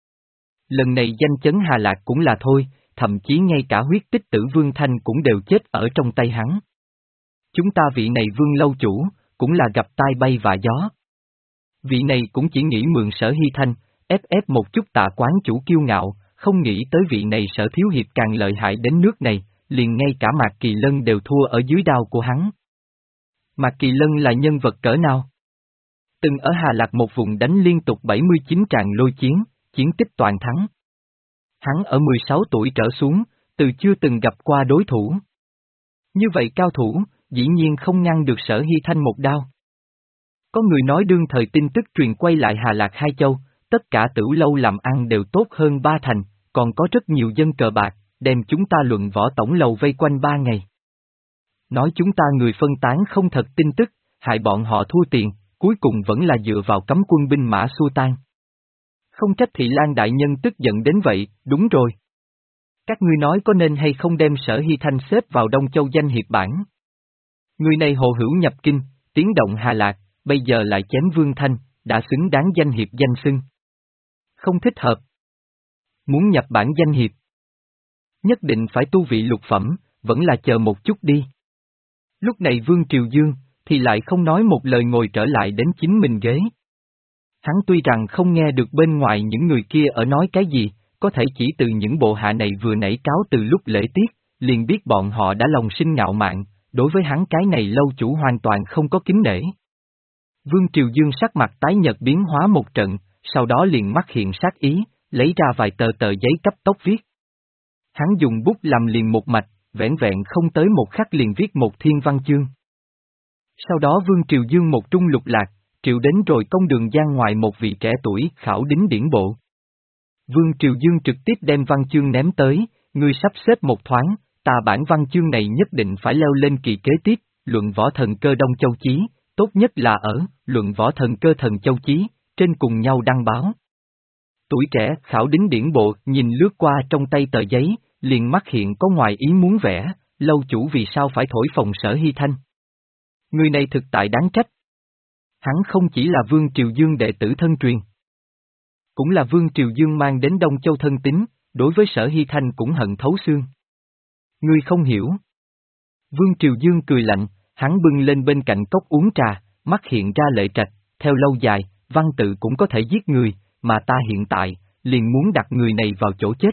Lần này danh chấn Hà Lạc cũng là thôi, thậm chí ngay cả huyết tích tử Vương Thanh cũng đều chết ở trong tay hắn. Chúng ta vị này Vương lâu chủ, cũng là gặp tai bay và gió. Vị này cũng chỉ nghĩ mượn Sở Hy Thanh, ép ép một chút Tạ quán chủ kiêu ngạo, không nghĩ tới vị này Sở thiếu hiệp càng lợi hại đến nước này, liền ngay cả Mạc Kỳ Lân đều thua ở dưới đao của hắn. Mạc Kỳ Lân là nhân vật cỡ nào? Từng ở Hà Lạc một vùng đánh liên tục bảy mươi chín tràng lôi chiến, chiến tích toàn thắng. Hắn ở mười sáu tuổi trở xuống, từ chưa từng gặp qua đối thủ. Như vậy cao thủ, dĩ nhiên không ngăn được Sở Hy Thanh một đao. Có người nói đương thời tin tức truyền quay lại Hà Lạc Hai Châu, tất cả tử lâu làm ăn đều tốt hơn ba thành, còn có rất nhiều dân cờ bạc, đem chúng ta luận võ tổng lầu vây quanh ba ngày. Nói chúng ta người phân tán không thật tin tức, hại bọn họ thua tiền, cuối cùng vẫn là dựa vào cấm quân binh mã xua tan. Không trách Thị Lan đại nhân tức giận đến vậy, đúng rồi. Các ngươi nói có nên hay không đem Sở Hy Thanh xếp vào Đông Châu danh hiệp bảng? Người này hồ hữu nhập kinh, tiếng động Hà Lạc, bây giờ lại chém Vương Thanh, đã xứng đáng danh hiệp danh xưng. Không thích hợp. Muốn nhập bảng danh hiệp. Nhất định phải tu vị lục phẩm, vẫn là chờ một chút đi. Lúc này Vương Triều Dương, thì lại không nói một lời ngồi trở lại đến chính mình ghế. Hắn tuy rằng không nghe được bên ngoài những người kia ở nói cái gì, có thể chỉ từ những bộ hạ này vừa nảy cáo từ lúc lễ tiết, liền biết bọn họ đã lòng sinh ngạo mạn, đối với hắn cái này lâu chủ hoàn toàn không có kính nể. Vương Triều Dương sắc mặt tái nhợt biến hóa một trận, sau đó liền mắt hiện sát ý, lấy ra vài tờ tờ giấy cấp tốc viết. Hắn dùng bút làm liền một mạch, vẻn vẹn không tới một khắc liền viết một thiên văn chương. Sau đó Vương Triều Dương một trung lục lạc, triệu đến rồi công đường giang ngoài một vị trẻ tuổi khảo đính điển bộ. Vương Triều Dương trực tiếp đem văn chương ném tới, ngươi sắp xếp một thoáng, ta bản văn chương này nhất định phải leo lên kỳ kế tiếp, luận võ thần cơ Đông Châu Chí, tốt nhất là ở, luận võ thần cơ Thần Châu Chí, trên cùng nhau đăng báo. Tuổi trẻ khảo đính điển bộ nhìn lướt qua trong tay tờ giấy, liền mắt hiện có ngoài ý muốn vẽ, lâu chủ vì sao phải thổi phồng Sở Hy Thanh. Người này thực tại đáng trách. Hắn không chỉ là Vương Triều Dương đệ tử thân truyền, cũng là Vương Triều Dương mang đến Đông Châu thân tín, đối với Sở Hy Thanh cũng hận thấu xương. Ngươi không hiểu. Vương Triều Dương cười lạnh, hắn bưng lên bên cạnh cốc uống trà, mắt hiện ra lệ trạch, theo lâu dài, văn tự cũng có thể giết người, mà ta hiện tại, liền muốn đặt người này vào chỗ chết.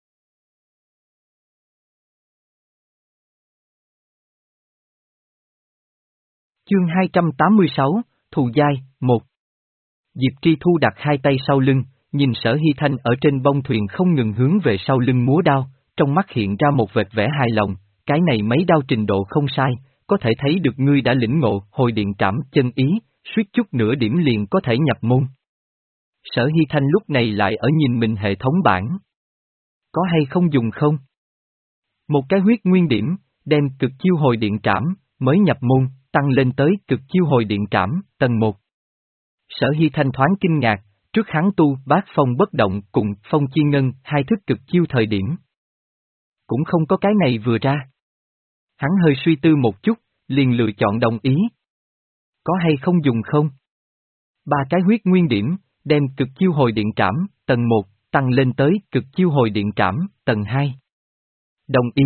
Chương hai trăm tám mươi sáu, Thù Giai, một. Diệp Tri Thu đặt hai tay sau lưng, nhìn Sở Hy Thanh ở trên bông thuyền không ngừng hướng về sau lưng múa đao, trong mắt hiện ra một vệt vẻ hài lòng, cái này mấy đao trình độ không sai, có thể thấy được ngươi đã lĩnh ngộ hồi điện trảm chân ý, suýt chút nửa điểm liền có thể nhập môn. Sở Hy Thanh lúc này lại ở nhìn mình hệ thống bảng. Có hay không dùng không? Một cái huyết nguyên điểm, đem cực chiêu hồi điện trảm, mới nhập môn, tăng lên tới cực chiêu hồi điện trảm, tầng một. Sở Hy Thanh thoáng kinh ngạc, trước hắn tu bát phong bất động cùng phong chi ngân hai thức cực chiêu thời điểm. Cũng không có cái này vừa ra. Hắn hơi suy tư một chút, liền lựa chọn đồng ý. Có hay không dùng không? Ba cái huyết nguyên điểm, đem cực chiêu hồi điện trảm, tầng một, tăng lên tới cực chiêu hồi điện trảm, tầng hai. Đồng ý.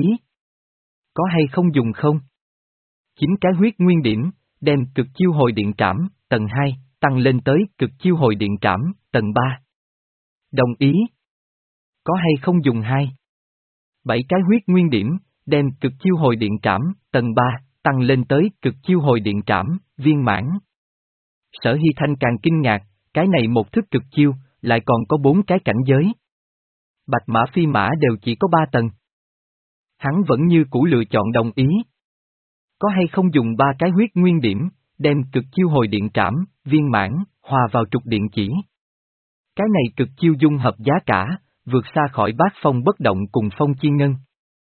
Có hay không dùng không? Chín cái huyết nguyên điểm, đem cực chiêu hồi điện trảm, tầng hai, tăng lên tới cực chiêu hồi điện trảm, tầng ba. Đồng ý. Có hay không dùng hai? Bảy cái huyết nguyên điểm, đem cực chiêu hồi điện trảm, tầng ba, tăng lên tới cực chiêu hồi điện trảm, viên mãn. Sở Hy Thanh càng kinh ngạc, cái này một thức cực chiêu, lại còn có bốn cái cảnh giới. Bạch mã phi mã đều chỉ có ba tầng. Hắn vẫn như cũ lựa chọn đồng ý. Có hay không dùng ba cái huyết nguyên điểm, đem cực chiêu hồi điện trảm, viên mãn, hòa vào trục điện chỉ. Cái này cực chiêu dung hợp giá cả, vượt xa khỏi bát phong bất động cùng phong chi ngân.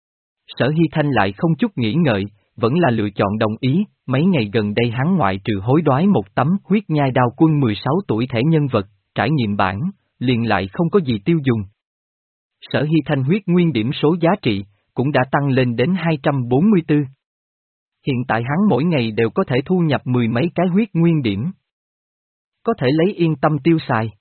Sở Hy Thanh lại không chút nghĩ ngợi, vẫn là lựa chọn đồng ý, mấy ngày gần đây hắn ngoại trừ hối đoái một tấm huyết nhai đao quân mười sáu tuổi thẻ nhân vật, trải nghiệm bản, liền lại không có gì tiêu dùng. Sở Hy Thanh huyết nguyên điểm số giá trị, cũng đã tăng lên đến hai trăm bốn mươi tư. Hiện tại hắn mỗi ngày đều có thể thu nhập mười mấy cái huyết nguyên điểm. Có thể lấy yên tâm tiêu xài.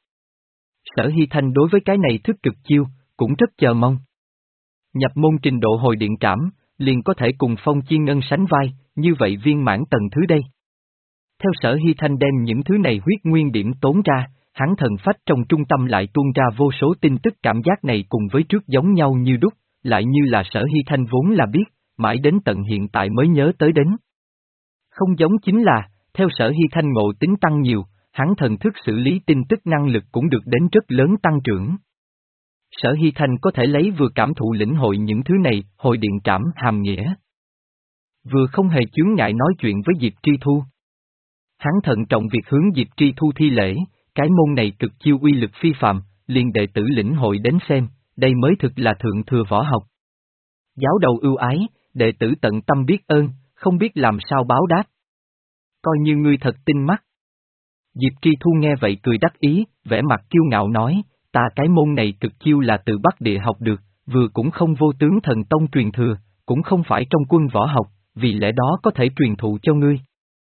Sở Hy Thanh đối với cái này thức cực chiêu, cũng rất chờ mong. Nhập môn trình độ hồi điện trảm, liền có thể cùng phong chi ngân sánh vai, như vậy viên mãn tầng thứ đây. Theo Sở Hy Thanh đem những thứ này huyết nguyên điểm tốn ra, hắn thần phách trong trung tâm lại tuôn ra vô số tin tức, cảm giác này cùng với trước giống nhau như đúc, lại như là Sở Hy Thanh vốn là biết, mãi đến tận hiện tại mới nhớ tới đến. Không giống chính là, theo Sở Hy Thanh ngộ tính tăng nhiều, hắn thần thức xử lý tin tức năng lực cũng được đến rất lớn tăng trưởng. Sở Hy Thanh có thể lấy vừa cảm thụ lĩnh hội những thứ này, hồi điện trảm hàm nghĩa. Vừa không hề chướng ngại nói chuyện với Diệp Tri Thu. Hắn thận trọng việc hướng Diệp Tri Thu thi lễ, cái môn này cực chiêu uy lực phi phàm, liền đệ tử lĩnh hội đến xem, đây mới thực là thượng thừa võ học. Giáo đầu ưu ái, đệ tử tận tâm biết ơn, không biết làm sao báo đáp. Coi như ngươi thật tinh mắt. Diệp Tri Thu nghe vậy cười đắc ý, vẻ mặt kiêu ngạo nói, ta cái môn này cực chiêu là từ Bắc Địa học được, vừa cũng không vô tướng thần tông truyền thừa, cũng không phải trong quân võ học, vì lẽ đó có thể truyền thụ cho ngươi.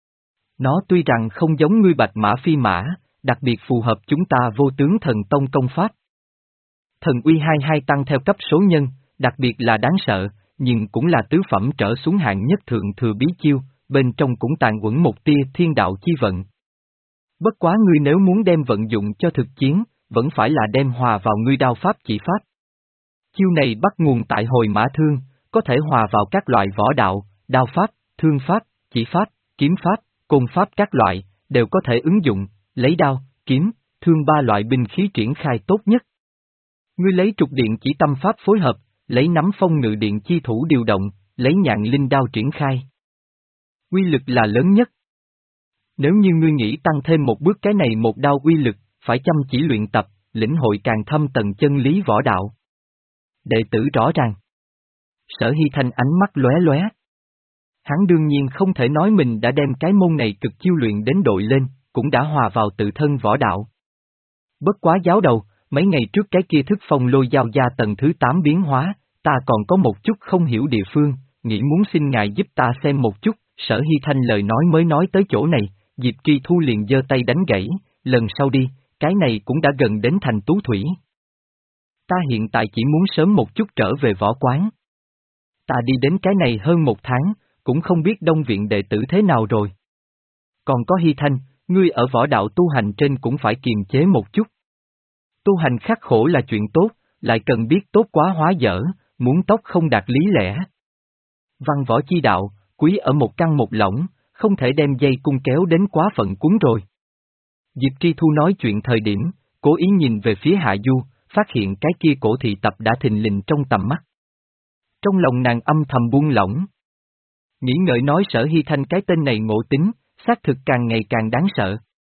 Nó tuy rằng không giống ngươi bạch mã phi mã, đặc biệt phù hợp chúng ta vô tướng thần tông công pháp. Thần uy hai hai tăng theo cấp số nhân, đặc biệt là đáng sợ, nhưng cũng là tứ phẩm trở xuống hạng nhất thượng thừa bí chiêu, bên trong cũng tàn uẩn một tia thiên đạo chi vận. Bất quá ngươi nếu muốn đem vận dụng cho thực chiến, vẫn phải là đem hòa vào ngươi đao pháp chỉ pháp. Chiêu này bắt nguồn tại hồi mã thương, có thể hòa vào các loại võ đạo, đao pháp, thương pháp, chỉ pháp, kiếm pháp, côn pháp các loại, đều có thể ứng dụng, lấy đao, kiếm, thương ba loại binh khí triển khai tốt nhất. Ngươi lấy trục điện chỉ tâm pháp phối hợp, lấy nắm phong ngự điện chi thủ điều động, lấy nhạn linh đao triển khai. Uy lực là lớn nhất. Nếu như ngươi nghĩ tăng thêm một bước cái này một đao uy lực, phải chăm chỉ luyện tập, lĩnh hội càng thâm tầng chân lý võ đạo. Đệ tử rõ ràng. Sở Hy Thanh ánh mắt lóe lóe. Hắn đương nhiên không thể nói mình đã đem cái môn này cực chiêu luyện đến đội lên, cũng đã hòa vào tự thân võ đạo. Bất quá giáo đầu, mấy ngày trước cái kia thức phong lôi giao gia tầng thứ tám biến hóa, ta còn có một chút không hiểu địa phương, nghĩ muốn xin ngài giúp ta xem một chút. Sở Hy Thanh lời nói mới nói tới chỗ này, Diệp Tri Thu liền giơ tay đánh gãy, lần sau đi, cái này cũng đã gần đến thành tú thủy. Ta hiện tại chỉ muốn sớm một chút trở về võ quán. Ta đi đến cái này hơn một tháng, cũng không biết Đông Viện đệ tử thế nào rồi. Còn có Hy Thanh, ngươi ở võ đạo tu hành trên cũng phải kiềm chế một chút. Tu hành khắc khổ là chuyện tốt, lại cần biết tốt quá hóa dở, muốn tốc không đạt lý lẽ. Văn võ chi đạo, quý ở một căn một lỏng, không thể đem dây cung kéo đến quá phận cuốn rồi. Diệp Tri Thu nói chuyện thời điểm, cố ý nhìn về phía Hạ Du, phát hiện cái kia cổ thị tập đã thình lình trong tầm mắt. Trong lòng nàng âm thầm buông lỏng. Nghĩ ngợi nói Sở Hy Thanh cái tên này ngộ tính, xác thực càng ngày càng đáng sợ.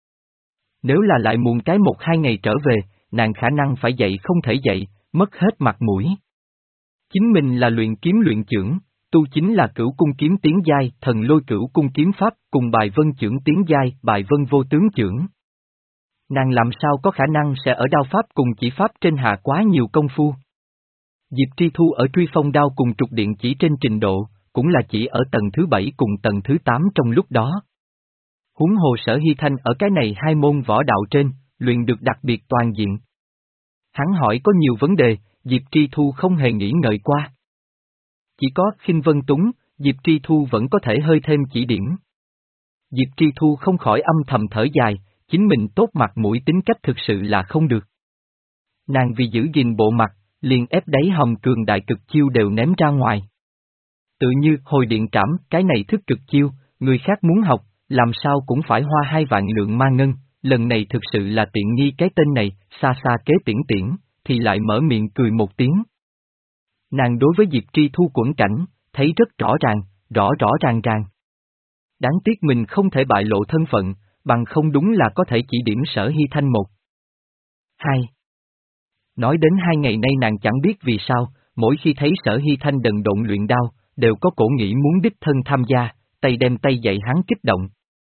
Nếu là lại muộn cái một hai ngày trở về, nàng khả năng phải dậy không thể dậy, mất hết mặt mũi. Chính mình là luyện kiếm luyện chưởng, tu chính là cửu cung kiếm tiến giai, thần lôi cửu cung kiếm pháp cùng bài vân chưởng tiến giai, bài vân vô tướng chưởng. Nàng làm sao có khả năng sẽ ở đao pháp cùng chỉ pháp trên hạ quá nhiều công phu. Diệp Tri Thu ở truy phong đao cùng trục điện chỉ trên trình độ, cũng là chỉ ở tầng thứ bảy cùng tầng thứ tám trong lúc đó. Huống hồ Sở Hy Thanh ở cái này hai môn võ đạo trên, luyện được đặc biệt toàn diện. Hắn hỏi có nhiều vấn đề, Diệp Tri Thu không hề nghĩ ngợi qua. Chỉ có Khinh Vân Túng, Diệp Tri Thu vẫn có thể hơi thêm chỉ điểm. Diệp Tri Thu không khỏi âm thầm thở dài, chính mình tốt mặt mũi tính cách thực sự là không được. Nàng vì giữ gìn bộ mặt, liền ép đáy hòm cường đại cực chiêu đều ném ra ngoài. Tự như hồi điện trảm, cái này thức cực chiêu, người khác muốn học, làm sao cũng phải hoa hai vạn lượng ma ngân, lần này thực sự là tiện nghi cái tên này, xa xa kế tiễn tiễn, thì lại mở miệng cười một tiếng. Nàng đối với Diệp Tri Thu quẫn cảnh, thấy rất rõ ràng, rõ rõ ràng ràng. Đáng tiếc mình không thể bại lộ thân phận, bằng không đúng là có thể chỉ điểm Sở Hy Thanh một. Hai. Nói đến hai ngày nay nàng chẳng biết vì sao, mỗi khi thấy Sở Hy Thanh đần độn luyện đao, đều có cổ nghĩ muốn đích thân tham gia, tay đem tay dạy hắn kích động.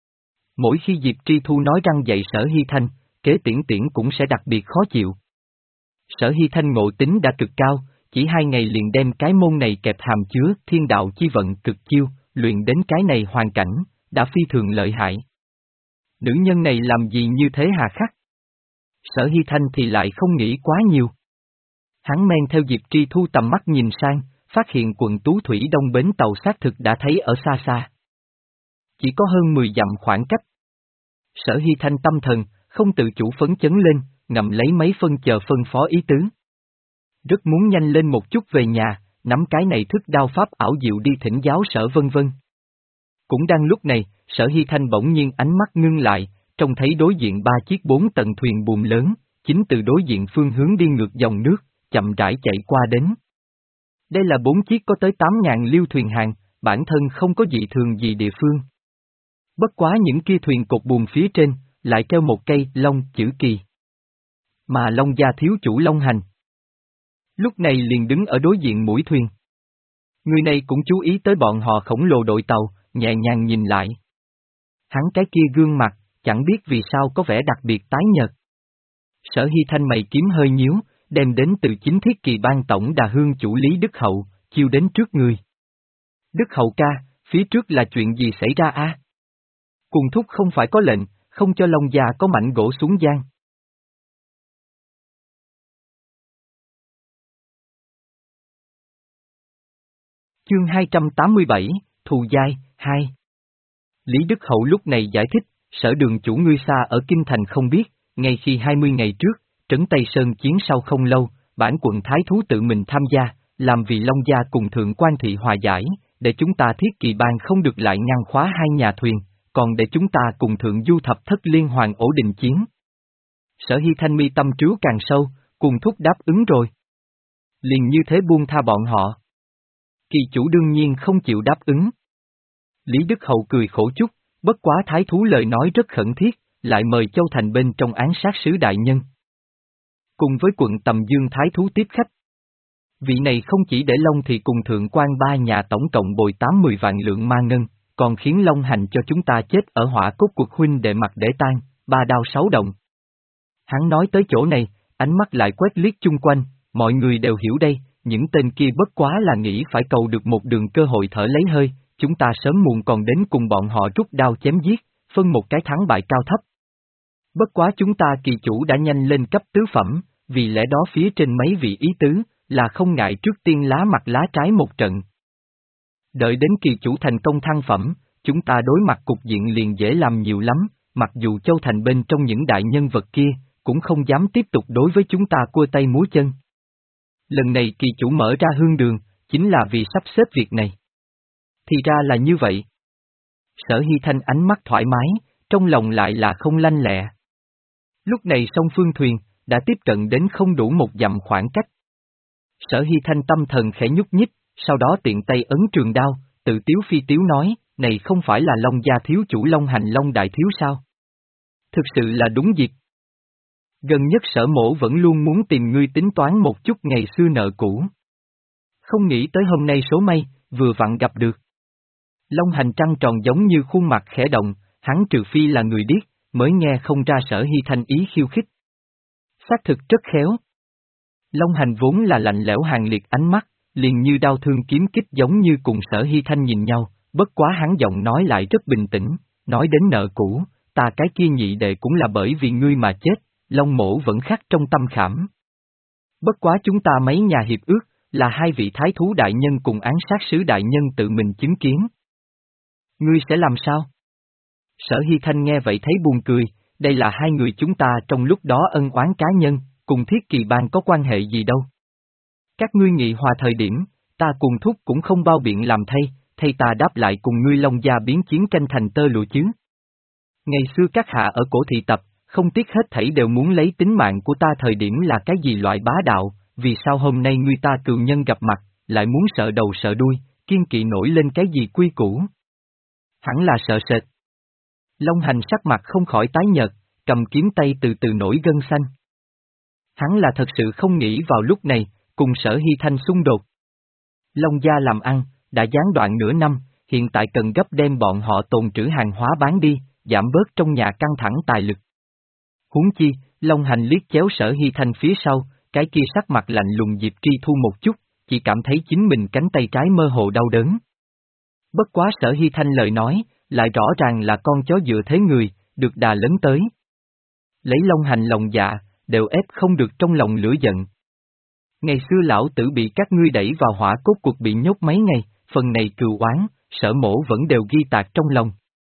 Mỗi khi Diệp Tri Thu nói răng dạy Sở Hy Thanh, kế tiễn tiễn cũng sẽ đặc biệt khó chịu. Sở Hy Thanh ngộ tính đã cực cao, chỉ hai ngày liền đem cái môn này kẹp hàm chứa thiên đạo chi vận cực chiêu, luyện đến cái này hoàn cảnh, đã phi thường lợi hại. Nữ nhân này làm gì như thế hà khắc? Sở Hy Thanh thì lại không nghĩ quá nhiều. Hắn men theo Diệp Tri Thu tầm mắt nhìn sang, phát hiện quận Tú Thủy Đông bến tàu xác thực đã thấy ở xa xa. Chỉ có hơn mười dặm khoảng cách. Sở Hy Thanh tâm thần, không tự chủ phấn chấn lên, ngậm lấy mấy phân chờ phân phó ý tứ. Rất muốn nhanh lên một chút về nhà, nắm cái này thức đao pháp ảo diệu đi thỉnh giáo Sở vân vân. Cũng đang lúc này, Sở Hy Thanh bỗng nhiên ánh mắt ngưng lại, trông thấy đối diện ba chiếc bốn tầng thuyền buồm lớn, chính từ đối diện phương hướng đi ngược dòng nước, chậm rãi chạy qua đến. Đây là bốn chiếc có tới tám ngàn liêu thuyền hàng, bản thân không có dị thường gì địa phương. Bất quá những kia thuyền cột buồm phía trên, lại treo một cây long chữ kỳ. Mà Long gia thiếu chủ Long Hành. Lúc này liền đứng ở đối diện mũi thuyền. Người này cũng chú ý tới bọn họ khổng lồ đội tàu, nhẹ nhàng nhìn lại. Hắn cái kia gương mặt, chẳng biết vì sao có vẻ đặc biệt tái nhợt. Sở Hy Thanh mày kiếm hơi nhíu, đem đến từ chính thiết kỳ ban tổng đà hương chủ Lý Đức Hậu, chiêu đến trước người. Đức Hậu ca, phía trước là chuyện gì xảy ra a? Cùng thúc không phải có lệnh, không cho Long gia có mảnh gỗ xuống giang. Chương hai trăm tám mươi bảy, Thù Giai, hai. Lý Đức Hậu lúc này giải thích, sở đường chủ ngươi xa ở Kinh Thành không biết, ngay khi hai mươi ngày trước, trấn Tây Sơn chiến sau không lâu, bản quận Thái Thú tự mình tham gia, làm vì Long gia cùng Thượng Quan Thị hòa giải, để chúng ta thiết kỳ ban không được lại ngăn khóa hai nhà thuyền, còn để chúng ta cùng Thượng Du thập thất liên hoàn ổ đình chiến. Sở Hy Thanh mi tâm trứa càng sâu, cùng thúc đáp ứng rồi. Liền như thế buông tha bọn họ. Kỳ chủ đương nhiên không chịu đáp ứng. Lý Đức Hậu cười khổ chút, bất quá Thái Thú lời nói rất khẩn thiết, lại mời Châu Thành bên trong án sát sứ đại nhân. Cùng với quận Tầm Dương Thái Thú tiếp khách. Vị này không chỉ để Long Thị cùng Thượng Quan ba nhà tổng cộng bồi tám mươi vạn lượng ma ngân, còn khiến Long Hành cho chúng ta chết ở hỏa cốt cuộc huynh đệ mặt để tan, ba đao sáu động. Hắn nói tới chỗ này, ánh mắt lại quét liếc chung quanh, mọi người đều hiểu đây, những tên kia bất quá là nghĩ phải cầu được một đường cơ hội thở lấy hơi, chúng ta sớm muộn còn đến cùng bọn họ rút đao chém giết, phân một cái thắng bại cao thấp. Bất quá chúng ta kỳ chủ đã nhanh lên cấp tứ phẩm, vì lẽ đó phía trên mấy vị ý tứ, là không ngại trước tiên lá mặt lá trái một trận. Đợi đến kỳ chủ thành công thăng phẩm, chúng ta đối mặt cục diện liền dễ làm nhiều lắm, mặc dù Châu Thành bên trong những đại nhân vật kia, cũng không dám tiếp tục đối với chúng ta cua tay múa chân. Lần này kỳ chủ mở ra hương đường, chính là vì sắp xếp việc này. Thì ra là như vậy. Sở Hy Thanh ánh mắt thoải mái, trong lòng lại là không lanh lẹ. Lúc này song phương thuyền, đã tiếp cận đến không đủ một dặm khoảng cách. Sở Hy Thanh tâm thần khẽ nhúc nhích, sau đó tiện tay ấn trường đao, tự tiếu phi tiếu nói, này không phải là Long gia thiếu chủ Long Hành Long đại thiếu sao? Thực sự là đúng dịp. Gần nhất sở mổ vẫn luôn muốn tìm ngươi tính toán một chút ngày xưa nợ cũ. Không nghĩ tới hôm nay số may, vừa vặn gặp được. Long Hành trăng tròn giống như khuôn mặt khẽ động, hắn trừ phi là người điếc, mới nghe không ra Sở Hy Thanh ý khiêu khích. Xác thực rất khéo. Long Hành vốn là lạnh lẽo hàng liệt ánh mắt, liền như đau thương kiếm kích giống như cùng Sở Hy Thanh nhìn nhau, bất quá hắn giọng nói lại rất bình tĩnh, nói đến nợ cũ, ta cái kia nhị đệ cũng là bởi vì ngươi mà chết, Long mổ vẫn khắc trong tâm khảm. Bất quá chúng ta mấy nhà hiệp ước, là hai vị thái thú đại nhân cùng án sát sứ đại nhân tự mình chứng kiến. Ngươi sẽ làm sao? Sở Hy Thanh nghe vậy thấy buồn cười, đây là hai người chúng ta trong lúc đó ân oán cá nhân, cùng thiết kỳ ban có quan hệ gì đâu. Các ngươi nghị hòa thời điểm, ta cùng thúc cũng không bao biện làm thay, thay ta đáp lại cùng ngươi Long gia biến chiến tranh thành tơ lụa chứ. Ngày xưa các hạ ở cổ thị tập, không tiếc hết thảy đều muốn lấy tính mạng của ta thời điểm là cái gì loại bá đạo, vì sao hôm nay ngươi ta cựu nhân gặp mặt, lại muốn sợ đầu sợ đuôi, kiên kỵ nổi lên cái gì quy củ? Hẳn là sợ sệt. Long Hành sắc mặt không khỏi tái nhợt, cầm kiếm tay từ từ nổi gân xanh. Hắn là thật sự không nghĩ vào lúc này, cùng Sở Hy Thanh xung đột. Long gia làm ăn, đã gián đoạn nửa năm, hiện tại cần gấp đem bọn họ tồn trữ hàng hóa bán đi, giảm bớt trong nhà căng thẳng tài lực. Huống chi, Long Hành liếc chéo Sở Hy Thanh phía sau, cái kia sắc mặt lạnh lùng Diệp Tri Thu một chút, chỉ cảm thấy chính mình cánh tay trái mơ hồ đau đớn. Bất quá Sở Hy Thanh lời nói, lại rõ ràng là con chó dựa thế người, được đà lớn tới. Lấy Long Hành lòng dạ, đều ép không được trong lòng lửa giận. Ngày xưa lão tử bị các ngươi đẩy vào hỏa cốt cuộc bị nhốt mấy ngày, phần này cừu oán, Sở mổ vẫn đều ghi tạc trong lòng.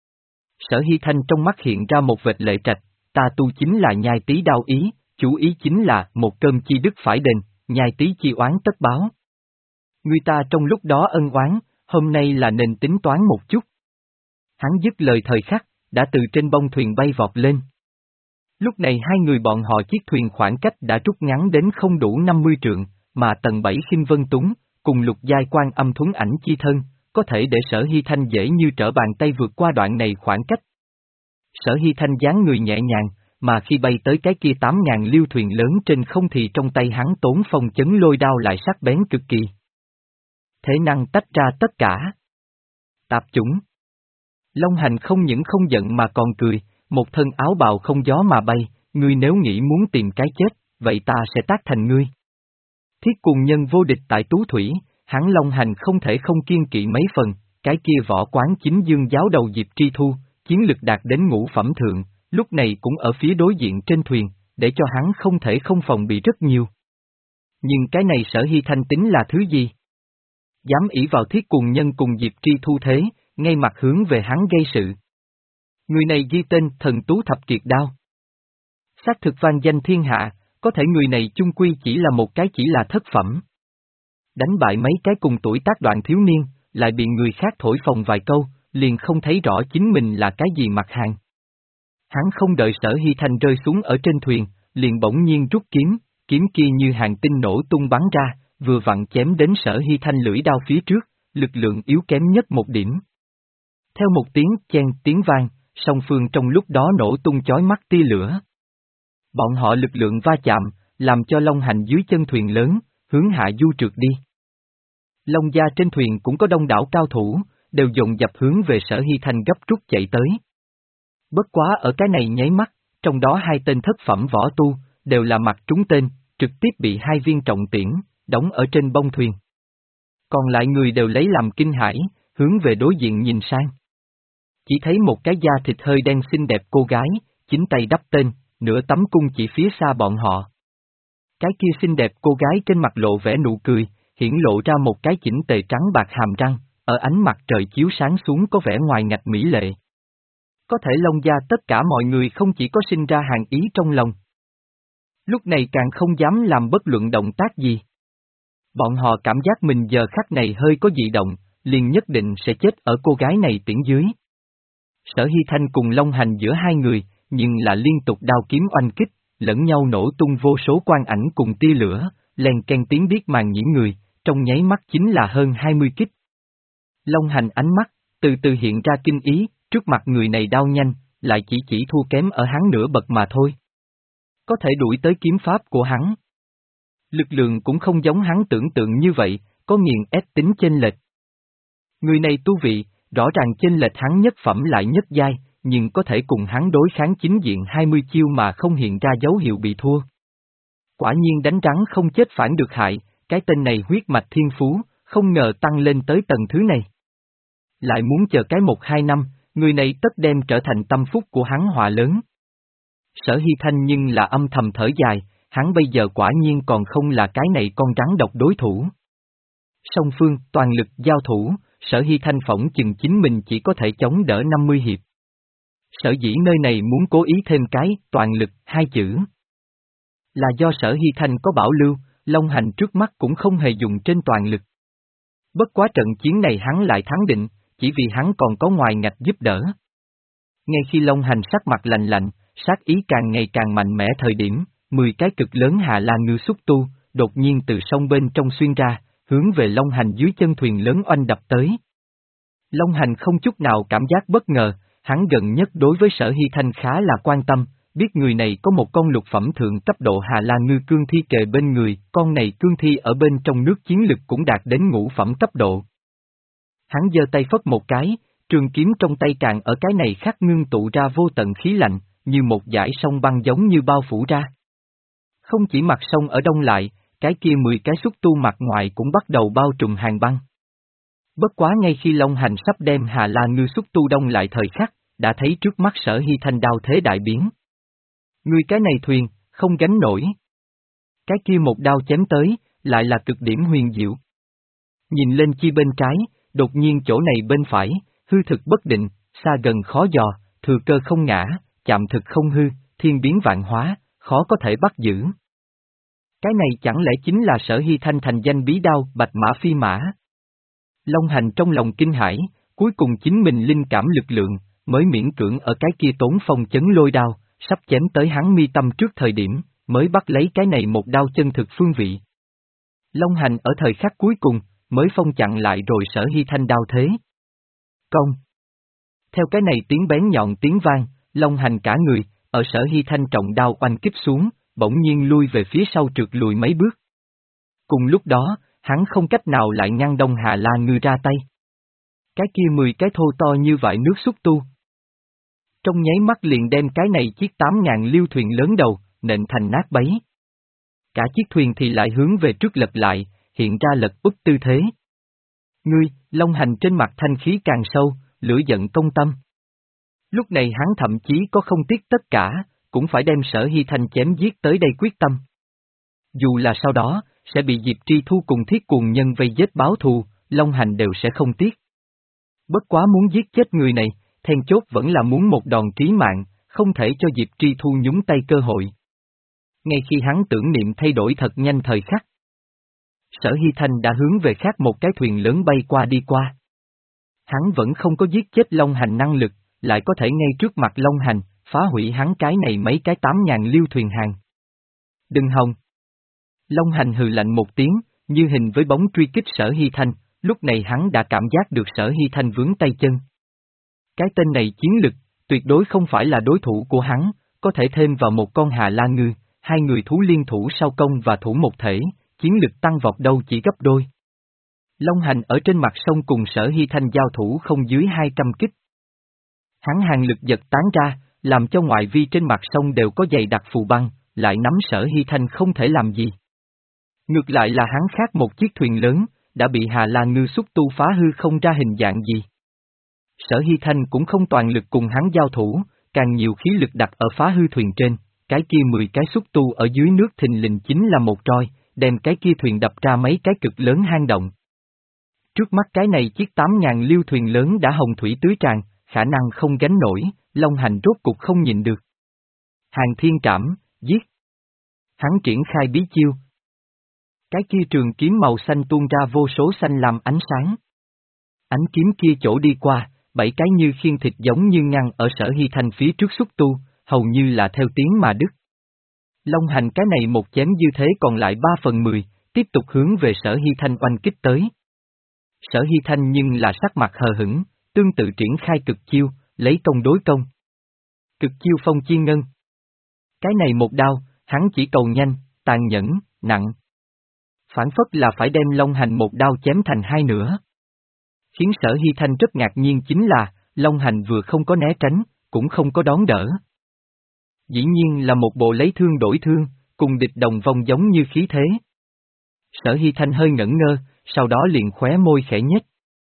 Sở Hy Thanh trong mắt hiện ra một vệt lệ trạch, ta tu chính là nhai tí đao ý, chủ ý chính là một cơm chi đức phải đền, nhai tí chi oán tất báo. Người ta trong lúc đó ân oán, hôm nay là nên tính toán một chút. Hắn dứt lời thời khắc, đã từ trên bông thuyền bay vọt lên. Lúc này hai người bọn họ chiếc thuyền khoảng cách đã rút ngắn đến không đủ năm mươi trượng, mà tầng bảy khinh vân túng, cùng lục giai quan âm thuấn ảnh chi thân, có thể để Sở Hy Thanh dễ như trở bàn tay vượt qua đoạn này khoảng cách. Sở Hy Thanh dáng người nhẹ nhàng, mà khi bay tới cái kia tám ngàn liêu thuyền lớn trên không thì trong tay hắn tốn phong chấn lôi đao lại sắc bén cực kỳ. Thế năng tách ra tất cả. Tạp chủng. Long Hành không những không giận mà còn cười, một thân áo bào không gió mà bay, ngươi nếu nghĩ muốn tìm cái chết, vậy ta sẽ tác thành ngươi. Thiết cùng nhân vô địch tại Tú Thủy, hắn Long Hành không thể không kiên kỵ mấy phần, cái kia võ quán chính dương giáo đầu Diệp Tri Thu, chiến lực đạt đến ngũ phẩm thượng, lúc này cũng ở phía đối diện trên thuyền, để cho hắn không thể không phòng bị rất nhiều. Nhưng cái này Sở Hy Thanh tính là thứ gì? Dám ỷ vào Thiết cùng nhân cùng Diệp Tri Thu thế, ngay mặt hướng về hắn gây sự. Người này ghi tên Thần Tú Thập Kiệt Đao. Xác thực vang danh thiên hạ, có thể người này chung quy chỉ là một cái chỉ là thất phẩm. Đánh bại mấy cái cùng tuổi tác đoạn thiếu niên, lại bị người khác thổi phồng vài câu, liền không thấy rõ chính mình là cái gì mặt hàng. Hắn không đợi Sở Hy Thanh rơi xuống ở trên thuyền, liền bỗng nhiên rút kiếm, kiếm kia như hàng tinh nổ tung bắn ra, vừa vặn chém đến Sở Hy Thanh lưỡi đao phía trước, lực lượng yếu kém nhất một điểm. Theo một tiếng chen tiếng vang, song phương trong lúc đó nổ tung chói mắt tia lửa. Bọn họ lực lượng va chạm, làm cho Long Hành dưới chân thuyền lớn, hướng hạ du trượt đi. Long gia trên thuyền cũng có đông đảo cao thủ, đều dồn dập hướng về Sở Hy Thanh gấp rút chạy tới. Bất quá ở cái này nháy mắt, trong đó hai tên thất phẩm võ tu, đều là mặt trúng tên, trực tiếp bị hai viên trọng tiễn, đóng ở trên bông thuyền. Còn lại người đều lấy làm kinh hãi, hướng về đối diện nhìn sang. Chỉ thấy một cái da thịt hơi đen xinh đẹp cô gái, chính tay đắp tên, nửa tấm cung chỉ phía xa bọn họ. Cái kia xinh đẹp cô gái trên mặt lộ vẻ nụ cười, hiển lộ ra một cái chỉnh tề trắng bạc hàm răng, ở ánh mặt trời chiếu sáng xuống có vẻ ngoài ngạch mỹ lệ. Có thể Long gia tất cả mọi người không chỉ có sinh ra hàng ý trong lòng. Lúc này càng không dám làm bất luận động tác gì. Bọn họ cảm giác mình giờ khắc này hơi có dị động, liền nhất định sẽ chết ở cô gái này tiễn dưới. Sở Hy Thanh cùng Long Hành giữa hai người, nhưng là liên tục đao kiếm oanh kích, lẫn nhau nổ tung vô số quang ảnh cùng tia lửa, len ken tiếng biết màng nhĩ người, trong nháy mắt chính là hơn hai mươi kích. Long Hành ánh mắt, từ từ hiện ra kinh ý, trước mặt người này đao nhanh, lại chỉ chỉ thua kém ở hắn nửa bậc mà thôi. Có thể đuổi tới kiếm pháp của hắn. Lực lượng cũng không giống hắn tưởng tượng như vậy, có nghiền ép tính chênh lệch. Người này tu vị, rõ ràng chênh lệch hắn nhất phẩm lại nhất giai, nhưng có thể cùng hắn đối kháng chính diện hai mươi chiêu mà không hiện ra dấu hiệu bị thua. Quả nhiên đánh rắn không chết phản được hại, cái tên này huyết mạch thiên phú, không ngờ tăng lên tới tầng thứ này. Lại muốn chờ cái một hai năm, người này tất đem trở thành tâm phúc của hắn họa lớn. Sở Hy Thanh nhưng là âm thầm thở dài, hắn bây giờ quả nhiên còn không là cái này con rắn độc đối thủ. Song phương, toàn lực giao thủ, Sở Hy Thanh phỏng chừng chính mình chỉ có thể chống đỡ năm mươi hiệp. Sở dĩ nơi này muốn cố ý thêm cái, toàn lực, hai chữ. Là do Sở Hy Thanh có bảo lưu, Long Hành trước mắt cũng không hề dùng trên toàn lực. Bất quá trận chiến này hắn lại thắng định, chỉ vì hắn còn có ngoài ngạch giúp đỡ. Ngay khi Long Hành sắc mặt lạnh lạnh, sát ý càng ngày càng mạnh mẽ thời điểm, mười cái cực lớn Hà La Ngư xúc tu, đột nhiên từ sông bên trong xuyên ra, hướng về Long Hành dưới chân thuyền lớn oanh đập tới. Long Hành không chút nào cảm giác bất ngờ, hắn gần nhất đối với Sở Hy Thanh khá là quan tâm, biết người này có một con lục phẩm thượng cấp độ Hà La Ngư cương thi kề bên người, con này cương thi ở bên trong nước chiến lực cũng đạt đến ngũ phẩm cấp độ. Hắn giơ tay phất một cái, trường kiếm trong tay càng ở cái này khắc ngưng tụ ra vô tận khí lạnh, như một dải sông băng giống như bao phủ ra. Không chỉ mặt sông ở đông lại, cái kia mười cái xúc tu mặt ngoài cũng bắt đầu bao trùm hàng băng. Bất quá ngay khi Long Hành sắp đem Hà La Ngư xúc tu đông lại thời khắc, đã thấy trước mắt Sở Hy Thanh đao thế đại biến. Ngươi cái này thuyền, không gánh nổi. Cái kia một đao chém tới, lại là cực điểm huyền diệu. Nhìn lên chi bên trái, đột nhiên chỗ này bên phải, hư thực bất định, xa gần khó dò, thừa cơ không ngã, chạm thực không hư, thiên biến vạn hóa, khó có thể bắt giữ. Cái này chẳng lẽ chính là Sở Hy Thanh thành danh bí đao Bạch Mã Phi Mã? Long Hành trong lòng kinh hãi, cuối cùng chính mình linh cảm lực lượng, mới miễn cưỡng ở cái kia tốn phong chấn lôi đao, sắp chém tới hắn mi tâm trước thời điểm, mới bắt lấy cái này một đao chân thực phương vị. Long Hành ở thời khắc cuối cùng, mới phong chặn lại rồi Sở Hy Thanh đao thế. Công. Theo cái này tiếng bén nhọn tiếng vang, Long Hành cả người, ở Sở Hy Thanh trọng đao oanh kích xuống, bỗng nhiên lui về phía sau trượt lùi mấy bước. Cùng lúc đó, hắn không cách nào lại ngăn Đông Hà La Ngư ra tay. Cái kia mười cái thô to như vại nước xúc tu. Trong nháy mắt liền đem cái này chiếc tám ngàn liêu thuyền lớn đầu, nện thành nát bấy. Cả chiếc thuyền thì lại hướng về trước lật lại, hiện ra lật úp tư thế. Ngươi, Long Hành trên mặt thanh khí càng sâu, lửa giận công tâm. Lúc này hắn thậm chí có không tiếc tất cả, cũng phải đem Sở Hy Thanh chém giết tới đây quyết tâm. Dù là sau đó, sẽ bị Diệp Tri Thu cùng thiết cuồng nhân vây giết báo thù, Long Hành đều sẽ không tiếc. Bất quá muốn giết chết người này, then chốt vẫn là muốn một đòn trí mạng, không thể cho Diệp Tri Thu nhúng tay cơ hội. Ngay khi hắn tưởng niệm thay đổi thật nhanh thời khắc, Sở Hy Thanh đã hướng về khác một cái thuyền lớn bay qua đi qua. Hắn vẫn không có giết chết Long Hành năng lực, lại có thể ngay trước mặt Long Hành, phá hủy hắn cái này mấy cái tám ngàn liêu thuyền hàng. Đừng hòng! Long Hành hừ lạnh một tiếng, như hình với bóng truy kích Sở Hy Thanh, lúc này hắn đã cảm giác được Sở Hy Thanh vướng tay chân. Cái tên này chiến lực, tuyệt đối không phải là đối thủ của hắn, có thể thêm vào một con Hà La Ngư, hai người thú liên thủ sau công và thủ một thể, chiến lực tăng vọt đâu chỉ gấp đôi. Long Hành ở trên mặt sông cùng Sở Hy Thanh giao thủ không dưới hai trăm kích. Hắn hàng lực giật tán ra, làm cho ngoại vi trên mặt sông đều có dày đặc phù băng, lại nắm Sở Hy Thanh không thể làm gì. Ngược lại là hắn khác một chiếc thuyền lớn, đã bị Hà La Ngư xúc tu phá hư không ra hình dạng gì. Sở Hy Thanh cũng không toàn lực cùng hắn giao thủ, càng nhiều khí lực đặt ở phá hư thuyền trên, cái kia mười cái xúc tu ở dưới nước thình lình chính là một roi, đem cái kia thuyền đập ra mấy cái cực lớn hang động. Trước mắt cái này chiếc tám ngàn liêu thuyền lớn đã hồng thủy tưới tràn, khả năng không gánh nổi, Long Hành rốt cục không nhịn được. Hàng thiên trảm, giết. Hắn triển khai bí chiêu. Cái kia trường kiếm màu xanh tuôn ra vô số xanh làm ánh sáng. Ánh kiếm kia chỗ đi qua, bảy cái như khiên thịt giống như ngăn ở Sở Hy Thanh phía trước xúc tu, hầu như là theo tiếng mà đứt. Long Hành cái này một chém như thế còn lại ba phần mười, tiếp tục hướng về Sở Hy Thanh oanh kích tới. Sở Hy Thanh nhưng là sắc mặt hờ hững, tương tự triển khai cực chiêu, lấy công đối công. Cực chiêu phong chiên ngân. Cái này một đao, hắn chỉ cầu nhanh, tàn nhẫn, nặng. Phản phất là phải đem Long Hành một đao chém thành hai nửa. Khiến Sở Hy Thanh rất ngạc nhiên chính là, Long Hành vừa không có né tránh, cũng không có đón đỡ. Dĩ nhiên là một bộ lấy thương đổi thương, cùng địch đồng vong giống như khí thế. Sở Hy Thanh hơi ngẩn ngơ, sau đó liền khóe môi khẽ nhếch.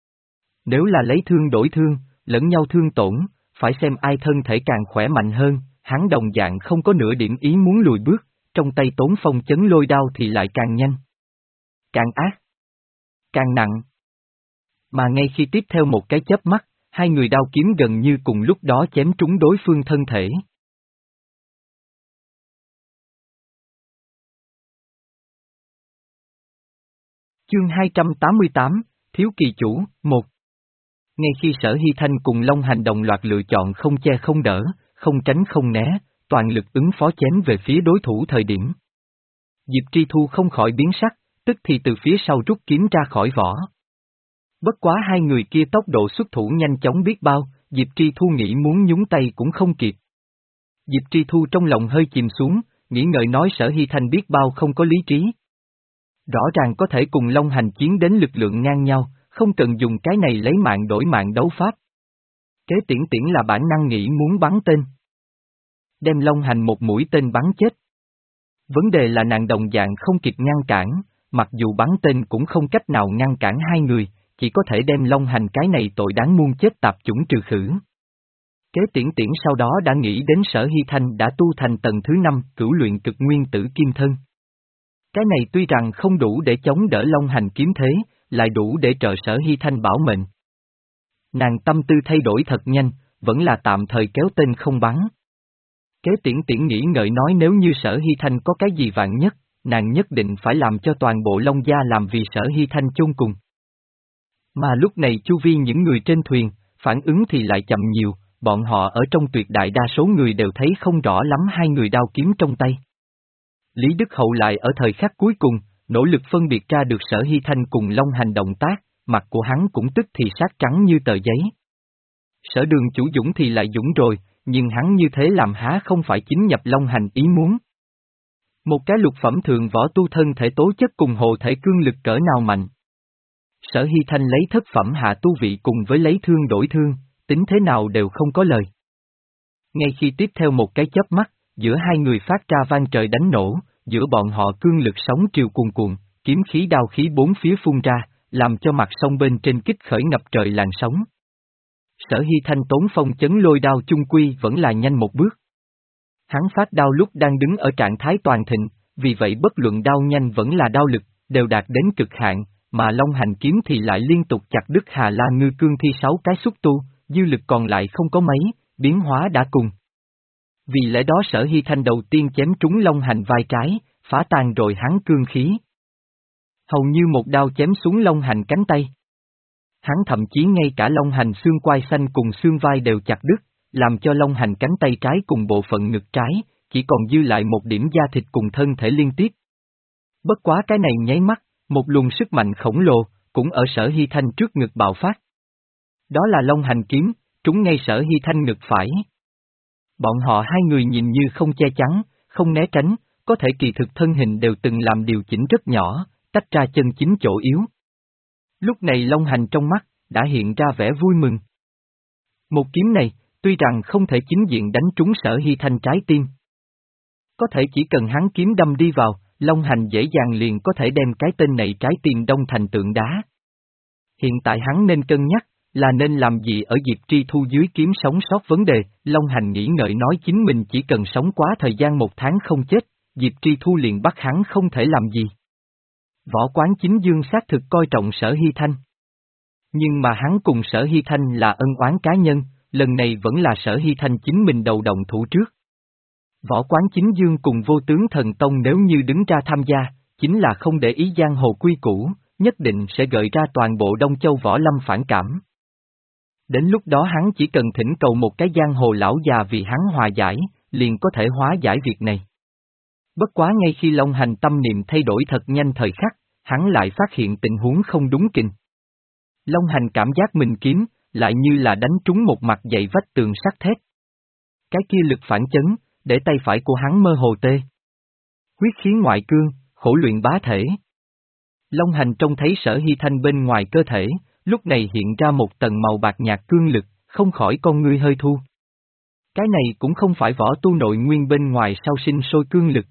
Nếu là lấy thương đổi thương, lẫn nhau thương tổn, phải xem ai thân thể càng khỏe mạnh hơn, hắn đồng dạng không có nửa điểm ý muốn lùi bước, trong tay tốn phong chấn lôi đao thì lại càng nhanh. Càng ác. Càng nặng. Mà ngay khi tiếp theo một cái chớp mắt, hai người đao kiếm gần như cùng lúc đó chém trúng đối phương thân thể. Chương hai trăm tám mươi tám, Thiếu Kỳ Chủ, một. Ngay khi Sở Hy Thanh cùng Long Hành đồng loạt lựa chọn không che không đỡ, không tránh không né, toàn lực ứng phó chém về phía đối thủ thời điểm. Diệp Tri Thu không khỏi biến sắc, tức thì từ phía sau rút kiếm ra khỏi vỏ. Bất quá hai người kia tốc độ xuất thủ nhanh chóng biết bao, Diệp Tri Thu nghĩ muốn nhúng tay cũng không kịp. Diệp Tri Thu trong lòng hơi chìm xuống, nghĩ ngợi nói Sở Hy Thanh biết bao không có lý trí. Rõ ràng có thể cùng Long Hành chiến đến lực lượng ngang nhau, không cần dùng cái này lấy mạng đổi mạng đấu pháp. Kế tiễn tiễn là bản năng nghĩ muốn bắn tên. Đem Long Hành một mũi tên bắn chết. Vấn đề là nàng đồng dạng không kịp ngăn cản, mặc dù bắn tên cũng không cách nào ngăn cản hai người, chỉ có thể đem Long Hành cái này tội đáng muôn chết tạp chủng trừ khử. Kế tiễn tiễn sau đó đã nghĩ đến Sở Hy Thanh đã tu thành tầng thứ năm cửu luyện cực nguyên tử kim thân. Cái này tuy rằng không đủ để chống đỡ Long Hành kiếm thế, lại đủ để trợ Sở Hy Thanh bảo mệnh. Nàng tâm tư thay đổi thật nhanh, vẫn là tạm thời kéo tên không bắn. Kế tiễn tiễn nghĩ ngợi nói nếu như Sở Hy Thanh có cái gì vạn nhất, nàng nhất định phải làm cho toàn bộ Long gia làm vì Sở Hy Thanh chôn cùng. Mà lúc này chu vi những người trên thuyền, phản ứng thì lại chậm nhiều, bọn họ ở trong tuyệt đại đa số người đều thấy không rõ lắm hai người đao kiếm trong tay. Lý Đức Hậu lại ở thời khắc cuối cùng, nỗ lực phân biệt ra được Sở Hy Thanh cùng Long Hành động tác, mặt của hắn cũng tức thì sát trắng như tờ giấy. Sở Đường chủ dũng thì lại dũng rồi, nhưng hắn như thế làm há không phải chính nhập Long Hành ý muốn. Một cái lục phẩm thường võ tu thân thể tố chất cùng hồ thể cương lực cỡ nào mạnh. Sở Hy Thanh lấy thất phẩm hạ tu vị cùng với lấy thương đổi thương, tính thế nào đều không có lời. Ngay khi tiếp theo một cái chớp mắt, giữa hai người phát ra vang trời đánh nổ, giữa bọn họ cương lực sóng triều cuồn cuộn, kiếm khí đao khí bốn phía phun ra, làm cho mặt sông bên trên kích khởi ngập trời làn sóng. Sở Hy Thanh tốn phong chấn lôi đao chung quy vẫn là nhanh một bước. Hắn phát đao lúc đang đứng ở trạng thái toàn thịnh, vì vậy bất luận đao nhanh vẫn là đao lực, đều đạt đến cực hạn, mà Long Hành kiếm thì lại liên tục chặt đứt Hà La Ngư Cương Thi sáu cái xúc tu, dư lực còn lại không có mấy, biến hóa đã cùng. Vì lẽ đó Sở Hy Thanh đầu tiên chém trúng Long Hành vai trái, phá tan rồi hắn cương khí. Hầu như một đao chém xuống Long Hành cánh tay. Hắn thậm chí ngay cả Long Hành xương quai xanh cùng xương vai đều chặt đứt, làm cho Long Hành cánh tay trái cùng bộ phận ngực trái, chỉ còn dư lại một điểm da thịt cùng thân thể liên tiếp. Bất quá cái này nháy mắt, một luồng sức mạnh khổng lồ, cũng ở Sở Hy Thanh trước ngực bạo phát. Đó là Long Hành kiếm, trúng ngay Sở Hy Thanh ngực phải. Bọn họ hai người nhìn như không che chắn, không né tránh, có thể kỳ thực thân hình đều từng làm điều chỉnh rất nhỏ, tách ra chân chính chỗ yếu. Lúc này Long Hành trong mắt, đã hiện ra vẻ vui mừng. Một kiếm này, tuy rằng không thể chính diện đánh trúng Sở Hy Thanh trái tim. Có thể chỉ cần hắn kiếm đâm đi vào, Long Hành dễ dàng liền có thể đem cái tên này trái tim đông thành tượng đá. Hiện tại hắn nên cân nhắc, là nên làm gì ở Diệp Tri Thu dưới kiếm sống sót vấn đề. Long Hành nghĩ ngợi nói chính mình chỉ cần sống quá thời gian một tháng không chết, Diệp Tri Thu liền bắt hắn không thể làm gì. Võ Quán Chính Dương xác thực coi trọng Sở Hy Thanh. Nhưng mà hắn cùng Sở Hy Thanh là ân oán cá nhân, lần này vẫn là Sở Hy Thanh chính mình đầu động thủ trước. Võ Quán Chính Dương cùng Vô Tướng Thần Tông nếu như đứng ra tham gia, chính là không để ý giang hồ quy củ, nhất định sẽ gợi ra toàn bộ Đông Châu võ lâm phản cảm. Đến lúc đó hắn chỉ cần thỉnh cầu một cái giang hồ lão già vì hắn hòa giải, liền có thể hóa giải việc này. Bất quá ngay khi Long Hành tâm niệm thay đổi thật nhanh thời khắc, hắn lại phát hiện tình huống không đúng kình. Long Hành cảm giác mình kiếm, lại như là đánh trúng một mặt dày vách tường sắt thép. Cái kia lực phản chấn, để tay phải của hắn mơ hồ tê. Huyết khí ngoại cương, khổ luyện bá thể. Long Hành trông thấy Sở Hy Thanh bên ngoài cơ thể, lúc này hiện ra một tầng màu bạc nhạt cương lực, không khỏi con ngươi hơi thu. Cái này cũng không phải võ tu nội nguyên bên ngoài sau sinh sôi cương lực,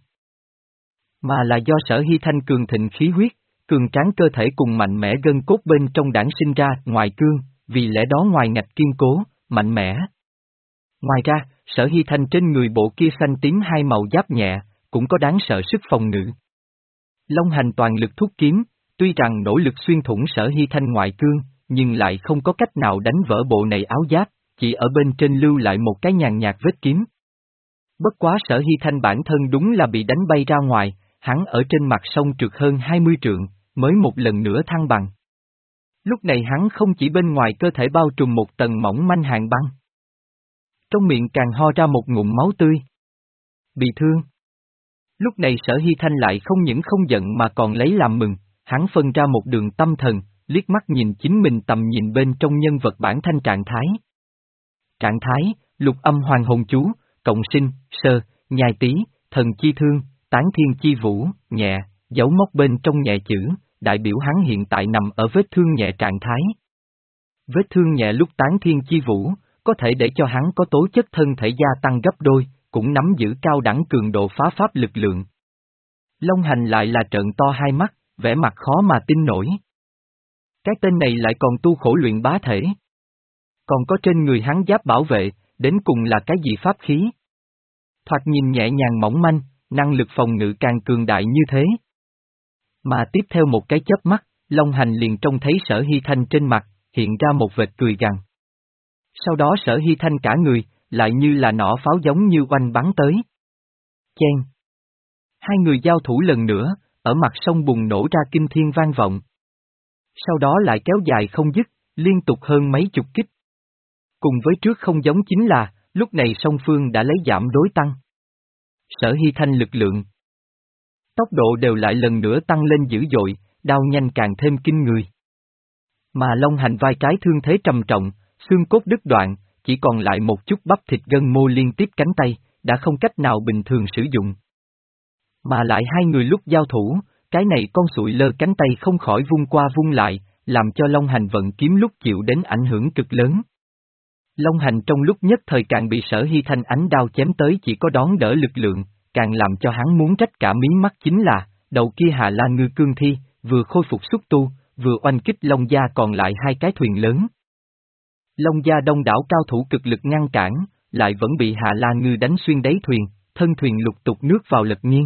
mà là do Sở Hy Thanh cường thịnh khí huyết, cường tráng cơ thể cùng mạnh mẽ gân cốt bên trong đản sinh ra ngoài cương, vì lẽ đó ngoài ngạch kiên cố, mạnh mẽ. Ngoài ra, Sở Hy Thanh trên người bộ kia xanh tím hai màu giáp nhẹ, cũng có đáng sợ sức phòng ngự. Long Hành toàn lực thúc kiếm, tuy rằng nỗ lực xuyên thủng Sở Hy Thanh ngoại cương, nhưng lại không có cách nào đánh vỡ bộ này áo giáp, chỉ ở bên trên lưu lại một cái nhàn nhạt vết kiếm. Bất quá Sở Hy Thanh bản thân đúng là bị đánh bay ra ngoài, hắn ở trên mặt sông trượt hơn hai mươi trượng, mới một lần nữa thăng bằng. Lúc này hắn không chỉ bên ngoài cơ thể bao trùm một tầng mỏng manh hàng băng. Trong miệng càng ho ra một ngụm máu tươi. Bị thương. Lúc này Sở Hy Thanh lại không những không giận mà còn lấy làm mừng, hắn phân ra một đường tâm thần, liếc mắt nhìn chính mình tầm nhìn bên trong nhân vật bản thanh trạng thái. Trạng thái, lục âm hoàng hồn chú, cộng sinh, sơ, nhai tí, thần chi thương, tán thiên chi vũ, nhẹ, dấu mốc bên trong nhẹ chữ, đại biểu hắn hiện tại nằm ở vết thương nhẹ trạng thái. Vết thương nhẹ lúc tán thiên chi vũ, có thể để cho hắn có tố chất thân thể gia tăng gấp đôi, cũng nắm giữ cao đẳng cường độ phá pháp lực lượng. Long Hành lại là trợn to hai mắt, vẻ mặt khó mà tin nổi. Cái tên này lại còn tu khổ luyện bá thể. Còn có trên người hắn giáp bảo vệ, đến cùng là cái gì pháp khí? Thoạt nhìn nhẹ nhàng mỏng manh, năng lực phòng ngự càng cường đại như thế. Mà tiếp theo một cái chớp mắt, Long Hành liền trông thấy Sở Hy Thanh trên mặt, hiện ra một vệt cười gằn. Sau đó Sở Hy Thanh cả người, lại như là nỏ pháo giống như oanh bắn tới. Chen. Hai người giao thủ lần nữa, ở mặt sông bùng nổ ra kinh thiên vang vọng. Sau đó lại kéo dài không dứt, liên tục hơn mấy chục kích. Cùng với trước không giống chính là, lúc này song phương đã lấy giảm đối tăng. Sở Hy Thanh lực lượng Tốc độ đều lại lần nữa tăng lên dữ dội, đao nhanh càng thêm kinh người. Mà Long Hành vai trái thương thế trầm trọng, xương cốt đứt đoạn, chỉ còn lại một chút bắp thịt gân mô liên tiếp cánh tay, đã không cách nào bình thường sử dụng. Mà lại hai người lúc giao thủ, cái này con sụi lơ cánh tay không khỏi vung qua vung lại, làm cho Long Hành vận kiếm lúc chịu đến ảnh hưởng cực lớn. Long Hành trong lúc nhất thời càng bị Sở Hy Thanh ánh đao chém tới chỉ có đón đỡ lực lượng, càng làm cho hắn muốn trách cả mí mắt chính là, đầu kia Hà La Ngư Cương Thi, vừa khôi phục xúc tu, vừa oanh kích Long Gia còn lại hai cái thuyền lớn. Long Gia đông đảo cao thủ cực lực ngăn cản, lại vẫn bị Hà La Ngư đánh xuyên đáy thuyền, thân thuyền lục tục nước vào lật nghiêng.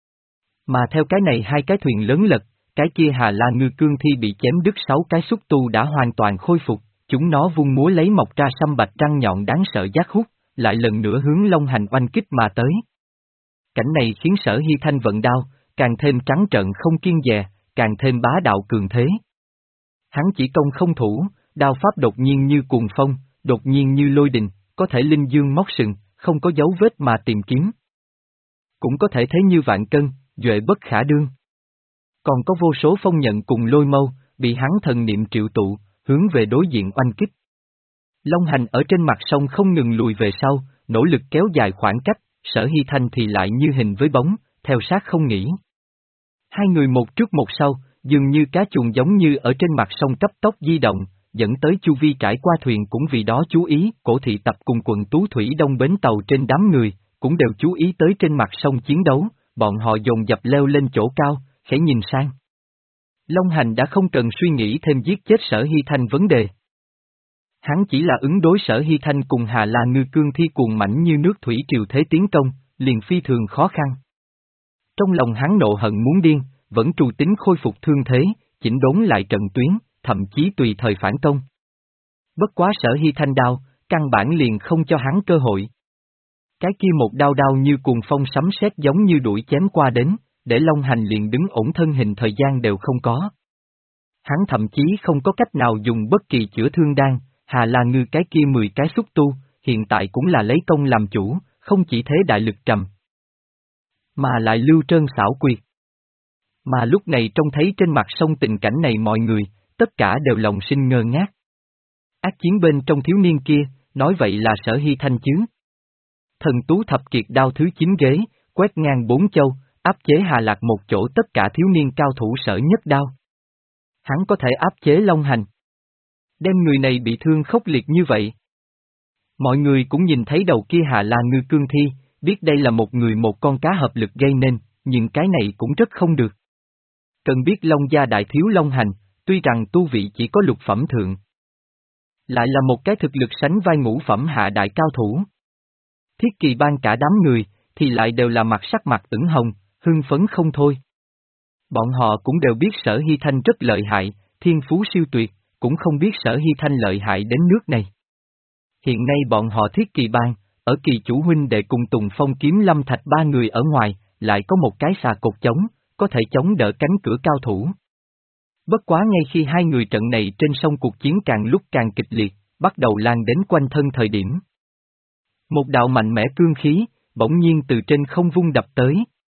Mà theo cái này hai cái thuyền lớn lật, cái kia Hà La Ngư Cương Thi bị chém đứt sáu cái xúc tu đã hoàn toàn khôi phục, chúng nó vung múa lấy mọc ra sâm bạch răng nhọn đáng sợ giác hút, lại lần nữa hướng Long Hành oanh kích mà tới. Cảnh này khiến Sở Hy Thanh vận đao, càng thêm trắng trợn không kiêng dè, càng thêm bá đạo cường thế. Hắn chỉ công không thủ, đao pháp đột nhiên như cuồng phong, đột nhiên như lôi đình, có thể linh dương móc sừng, không có dấu vết mà tìm kiếm. Cũng có thể thế như vạn cân, duệ bất khả đương. Còn có vô số phong nhận cùng lôi mâu, bị hắn thần niệm triệu tụ, hướng về đối diện oanh kích. Long Hành ở trên mặt sông không ngừng lùi về sau, nỗ lực kéo dài khoảng cách, Sở Hy Thanh thì lại như hình với bóng, theo sát không nghỉ. Hai người một trước một sau, dường như cá chuồn giống như ở trên mặt sông cấp tốc di động, dẫn tới chu vi trải qua thuyền cũng vì đó chú ý, cổ thị tập cùng quần tú thủy đông bến tàu trên đám người, cũng đều chú ý tới trên mặt sông chiến đấu, bọn họ dồn dập leo lên chỗ cao, khẽ nhìn sang. Long Hành đã không cần suy nghĩ thêm giết chết Sở Hy Thanh vấn đề. Hắn chỉ là ứng đối Sở Hy Thanh cùng Hà La Ngư Cương Thi cuồng mãnh như nước thủy triều thế tiến công, liền phi thường khó khăn. Trong lòng hắn nộ hận muốn điên, vẫn trù tính khôi phục thương thế, chỉnh đốn lại trận tuyến, thậm chí tùy thời phản công. Bất quá Sở Hy Thanh đao, căn bản liền không cho hắn cơ hội. Cái kia một đao đao như cuồng phong sấm sét giống như đuổi chém qua đến, để Long Hành liền đứng ổn thân hình thời gian đều không có. Hắn thậm chí không có cách nào dùng bất kỳ chữa thương đan, Hà La Ngư cái kia mười cái xúc tu, hiện tại cũng là lấy công làm chủ, không chỉ thế đại lực trầm, mà lại lưu trơn xảo quyệt. Mà lúc này trông thấy trên mặt sông tình cảnh này mọi người, tất cả đều lòng sinh ngơ ngác. Ác chiến bên trong thiếu niên kia, nói vậy là Sở Hy Thanh chứ. Thần tú thập kiệt đao thứ chín ghế, quét ngang bốn châu, áp chế Hà Lạc một chỗ tất cả thiếu niên cao thủ sở nhất đao. Hắn có thể áp chế Long Hành. Đem người này bị thương khốc liệt như vậy. Mọi người cũng nhìn thấy đầu kia Hà La Ngư Cương Thi, biết đây là một người một con cá hợp lực gây nên, nhưng cái này cũng rất không được. Cần biết Long Gia đại thiếu Long Hành, tuy rằng tu vị chỉ có lục phẩm thượng, lại là một cái thực lực sánh vai ngũ phẩm hạ đại cao thủ. Thiết Kỳ Bang cả đám người, thì lại đều là mặt sắc mặt ửng hồng, hưng phấn không thôi. Bọn họ cũng đều biết Sở Hy Thanh rất lợi hại, thiên phú siêu tuyệt, cũng không biết Sở Hy Thanh lợi hại đến nước này. Hiện nay bọn họ Thiết Kỳ Bang, ở Kỳ chủ huynh đệ cùng Tùng Phong Kiếm Lâm Thạch ba người ở ngoài, lại có một cái xà cột chống, có thể chống đỡ cánh cửa cao thủ. Bất quá ngay khi hai người trận này trên sông cuộc chiến càng lúc càng kịch liệt, bắt đầu lan đến quanh thân thời điểm. Một đạo mạnh mẽ cương khí, bỗng nhiên từ trên không vung đập tới.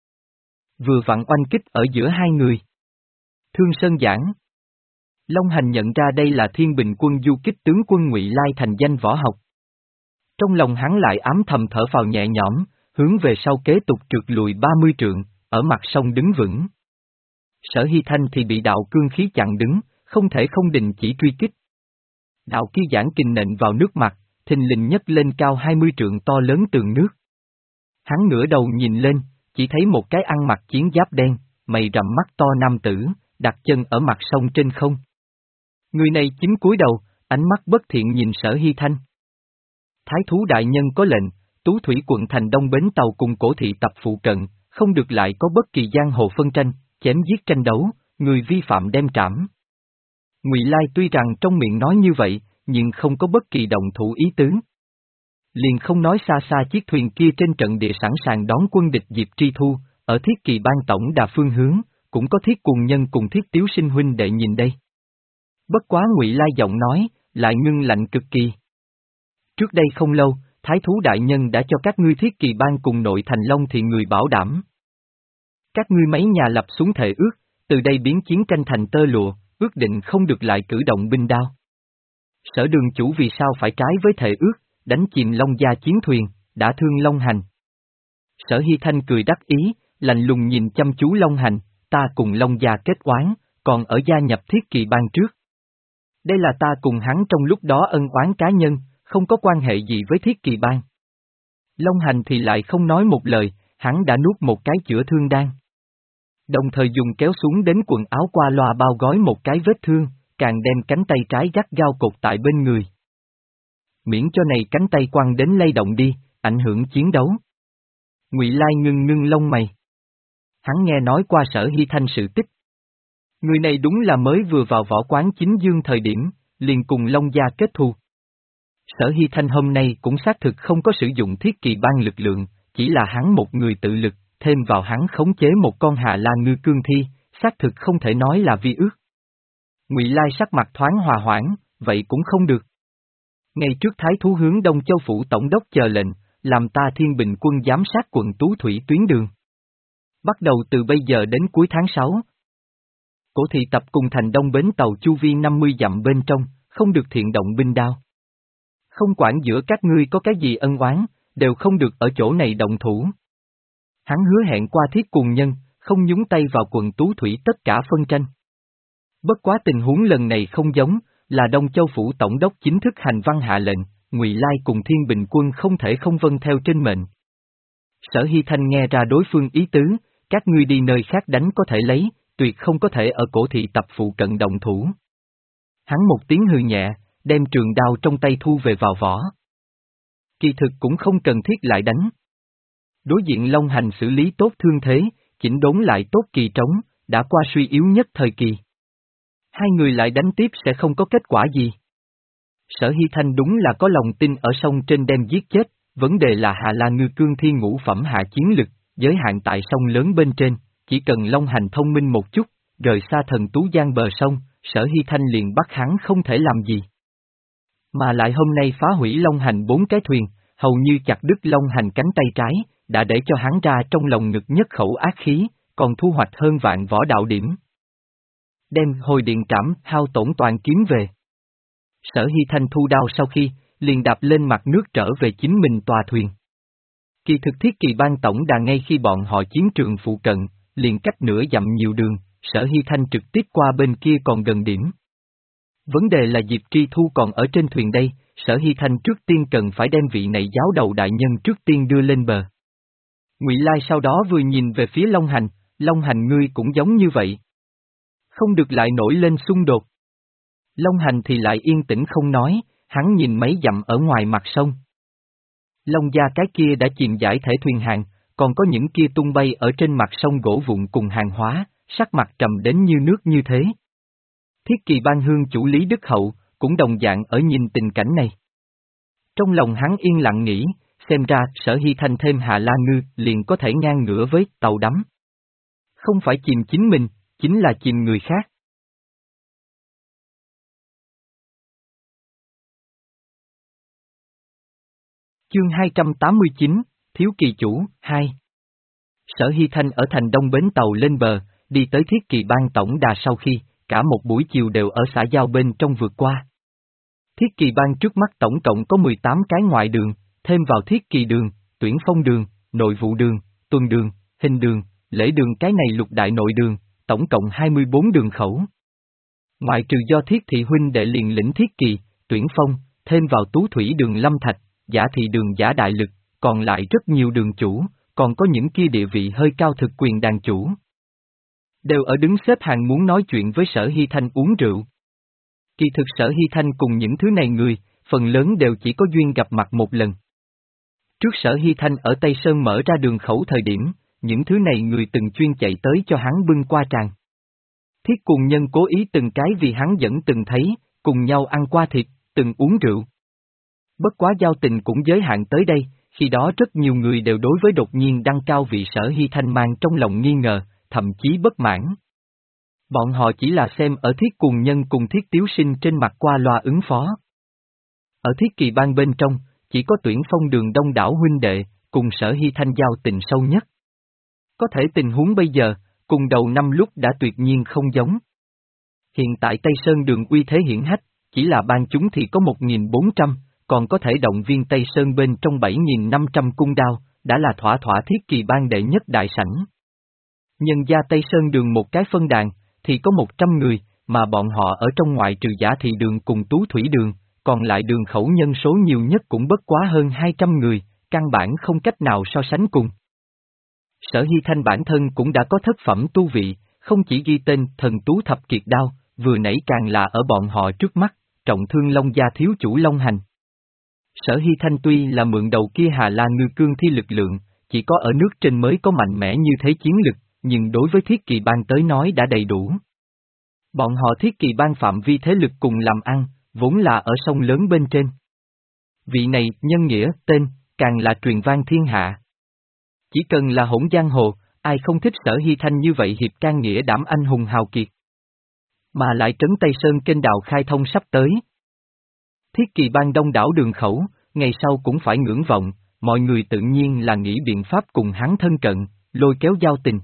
Vừa vặn oanh kích ở giữa hai người. Thương Sơn Giảng. Long Hành nhận ra đây là Thiên Bình quân du kích tướng quân Ngụy Lai thành danh võ học. Trong lòng hắn lại ám thầm thở phào nhẹ nhõm, hướng về sau kế tục trượt lùi ba mươi trượng, ở mặt sông đứng vững. Sở Hy Thanh thì bị đạo cương khí chặn đứng, không thể không đình chỉ truy kích. Đạo kia giảng kình nện vào nước mặt, thình lình nhấc lên cao hai mươi trượng to lớn tường nước. Hắn ngửa đầu nhìn lên, chỉ thấy một cái ăn mặc chiến giáp đen, mày rậm mắt to nam tử, đặt chân ở mặt sông trên không. Người này chính cúi đầu, ánh mắt bất thiện nhìn Sở Hy Thanh. Thái thú đại nhân có lệnh, Tú Thủy quận thành đông bến tàu cùng cổ thị tập phụ cận, không được lại có bất kỳ giang hồ phân tranh, chém giết tranh đấu, người vi phạm đem trảm. Ngụy Lai tuy rằng trong miệng nói như vậy, nhưng không có bất kỳ động thủ ý tứ. Liền không nói xa xa chiếc thuyền kia trên trận địa sẵn sàng đón quân địch Diệp Tri Thu, ở Thiết Kỳ Bang tổng đà phương hướng, cũng có Thiết Cuồng Nhân cùng Thiết Tiếu Sinh huynh đệ nhìn đây. Bất quá Ngụy Lai giọng nói, lại ngưng lạnh cực kỳ. Trước đây không lâu, Thái thú đại nhân đã cho các ngươi Thiết Kỳ Bang cùng nội thành Long thì người bảo đảm. Các ngươi mấy nhà lập xuống thệ ước, từ đây biến chiến tranh thành tơ lụa, ước định không được lại cử động binh đao. Sở Đường chủ vì sao phải trái với thệ ước, đánh chìm Long Gia chiến thuyền, đã thương Long Hành. Sở Hy Thanh cười đắc ý, lạnh lùng nhìn chăm chú Long Hành, ta cùng Long Gia kết oán, còn ở gia nhập Thiết Kỳ Bang trước. Đây là ta cùng hắn trong lúc đó ân oán cá nhân, không có quan hệ gì với Thiết Kỳ Bang. Long Hành thì lại không nói một lời, hắn đã nuốt một cái chữa thương đan. Đồng thời dùng kéo xuống đến quần áo qua loa bao gói một cái vết thương, càng đem cánh tay trái gắt gao cột tại bên người. Miễn cho này cánh tay quăng đến lay động đi, ảnh hưởng chiến đấu. Ngụy Lai ngưng ngưng lông mày. Hắn nghe nói qua Sở Hy Thanh sự tích. Người này đúng là mới vừa vào võ quán chính dương thời điểm, liền cùng Long Gia kết thù. Sở Hy Thanh hôm nay cũng xác thực không có sử dụng Thiết Kỳ Bang lực lượng, chỉ là hắn một người tự lực, thêm vào hắn khống chế một con Hạ La Ngư cương thi, xác thực không thể nói là vi ước. Ngụy Lai sắc mặt thoáng hòa hoãn, vậy cũng không được. Ngay trước Thái Thú hướng Đông Châu Phủ Tổng đốc chờ lệnh, làm ta Thiên Bình quân giám sát quận Tú Thủy tuyến đường. Bắt đầu từ bây giờ đến cuối tháng sáu. Cổ thị tập cùng thành đông bến tàu chu vi năm mươi dặm bên trong, không được thiện động binh đao. Không quản giữa các ngươi có cái gì ân oán, đều không được ở chỗ này động thủ. Hắn hứa hẹn qua Thiết Cuồng Nhân, không nhúng tay vào quận Tú Thủy tất cả phân tranh. Bất quá tình huống lần này không giống, là Đông Châu Phủ Tổng đốc chính thức hành văn hạ lệnh, Ngụy Lai cùng Thiên Bình quân không thể không vâng theo trên mệnh. Sở Hy Thanh nghe ra đối phương ý tứ, các ngươi đi nơi khác đánh có thể lấy, tuyệt không có thể ở cổ thị tập phụ cận động thủ. Hắn một tiếng hừ nhẹ, đem trường đao trong tay thu về vào vỏ. Kỳ thực cũng không cần thiết lại đánh. Đối diện Long Hành xử lý tốt thương thế, chỉnh đốn lại tốt kỳ trống, đã qua suy yếu nhất thời kỳ. Hai người lại đánh tiếp sẽ không có kết quả gì. Sở Hy Thanh đúng là có lòng tin ở sông trên đem giết chết, vấn đề là Hạ La Ngư cương thi ngũ phẩm hạ chiến lực, giới hạn tại sông lớn bên trên, chỉ cần Long Hành thông minh một chút, rời xa Thần Tú Giang bờ sông, Sở Hy Thanh liền bắt hắn không thể làm gì. Mà lại hôm nay phá hủy Long Hành bốn cái thuyền, hầu như chặt đứt Long Hành cánh tay trái, đã để cho hắn ra trong lòng ngực nhất khẩu ác khí, còn thu hoạch hơn vạn võ đạo điểm. Đem hồi điện trảm, hao tổn toàn kiếm về. Sở Hy Thanh thu đao sau khi, liền đạp lên mặt nước trở về chính mình tòa thuyền. Kỳ thực Thiết Kỳ Bang tổng đà ngay khi bọn họ chiến trường phụ cận, liền cách nửa dặm nhiều đường, Sở Hy Thanh trực tiếp qua bên kia còn gần điểm. Vấn đề là Diệp Tri Thu còn ở trên thuyền đây, Sở Hy Thanh trước tiên cần phải đem vị này giáo đầu đại nhân trước tiên đưa lên bờ. Ngụy Lai sau đó vừa nhìn về phía Long Hành, Long Hành ngươi cũng giống như vậy. Không được lại nổi lên xung đột. Long Hành thì lại yên tĩnh không nói, hắn nhìn mấy dặm ở ngoài mặt sông. Long Gia cái kia đã chìm giải thể thuyền hàng, còn có những kia tung bay ở trên mặt sông gỗ vụn cùng hàng hóa, sắc mặt trầm đến như nước như thế. Thiết Kỳ Bang hương chủ Lý Đức Hậu, cũng đồng dạng ở nhìn tình cảnh này. Trong lòng hắn yên lặng nghĩ, xem ra Sở Hy Thanh thêm Hạ La Ngư liền có thể ngang ngửa với tàu đắm. Không phải chìm chính mình, chính là chìm người khác. Chương hai trăm tám mươi chín, Thiếu Kỳ Chủ, hai. Sở Hy Thanh ở thành đông bến tàu lên bờ, đi tới Thiết Kỳ Bang tổng đà sau khi, cả một buổi chiều đều ở xã giao bên trong vượt qua. Thiết Kỳ Bang trước mắt tổng cộng có mười tám cái ngoại đường, thêm vào Thiết Kỳ đường, Tuyển Phong đường, Nội vụ đường, Tuần đường, Hình đường, Lễ đường cái này lục đại nội đường, tổng cộng hai mươi bốn đường khẩu. Ngoại trừ do Thiết Thị huynh đệ liền lĩnh Thiết Kỳ, Tuyển Phong, thêm vào Tú Thủy đường Lâm Thạch, Giả Thị đường Giả Đại Lực, còn lại rất nhiều đường chủ, còn có những kia địa vị hơi cao thực quyền đàn chủ. Đều ở đứng xếp hàng muốn nói chuyện với Sở Hy Thanh uống rượu. Kỳ thực Sở Hy Thanh cùng những thứ này người, phần lớn đều chỉ có duyên gặp mặt một lần. Trước Sở Hy Thanh ở Tây Sơn mở ra đường khẩu thời điểm, những thứ này người từng chuyên chạy tới cho hắn bưng qua tràng. Thiết Cuồng Nhân cố ý từng cái vì hắn dẫn từng thấy, cùng nhau ăn qua thịt, từng uống rượu. Bất quá giao tình cũng giới hạn tới đây, khi đó rất nhiều người đều đối với đột nhiên đăng cao vị Sở Hy Thanh mang trong lòng nghi ngờ, thậm chí bất mãn. Bọn họ chỉ là xem ở Thiết Cuồng Nhân cùng Thiết Tiếu Sinh trên mặt qua loa ứng phó. Ở Thiết Kỳ Bang bên trong, chỉ có Tuyển Phong đường đông đảo huynh đệ, cùng Sở Hy Thanh giao tình sâu nhất. Có thể tình huống bây giờ, cùng đầu năm lúc đã tuyệt nhiên không giống. Hiện tại Tây Sơn Đường uy thế hiển hách, chỉ là ban chúng thì có một nghìn bốn trăm, còn có thể động viên Tây Sơn bên trong bảy nghìn năm trăm cung đao, đã là thỏa thỏa thiết kỳ ban đệ nhất đại sảnh. Nhân gia Tây Sơn Đường một cái phân đàn, thì có một trăm người, mà bọn họ ở trong ngoại trừ Giả Thị Đường cùng Tú Thủy Đường, còn lại đường khẩu nhân số nhiều nhất cũng bất quá hơn hai trăm người, căn bản không cách nào so sánh cùng. Sở Hy Thanh bản thân cũng đã có thất phẩm tu vị, không chỉ ghi tên thần tú thập kiệt đao, vừa nãy càng là ở bọn họ trước mắt, trọng thương Long gia thiếu chủ Long Hành. Sở Hy Thanh tuy là mượn đầu kia Hà La ngư cương thi lực lượng, chỉ có ở nước trên mới có mạnh mẽ như thế chiến lực, nhưng đối với thiết kỳ ban tới nói đã đầy đủ. Bọn họ thiết kỳ ban phạm vi thế lực cùng làm ăn, vốn là ở sông lớn bên trên. Vị này, nhân nghĩa, tên, càng là truyền vang thiên hạ. Chỉ cần là hỗn giang hồ, ai không thích Sở Hy Thanh như vậy hiệp can nghĩa đảm anh hùng hào kiệt. Mà lại trấn Tây Sơn kênh đào khai thông sắp tới. Thiết kỳ ban đông đảo đường khẩu, ngày sau cũng phải ngưỡng vọng, mọi người tự nhiên là nghĩ biện pháp cùng hắn thân cận, lôi kéo giao tình.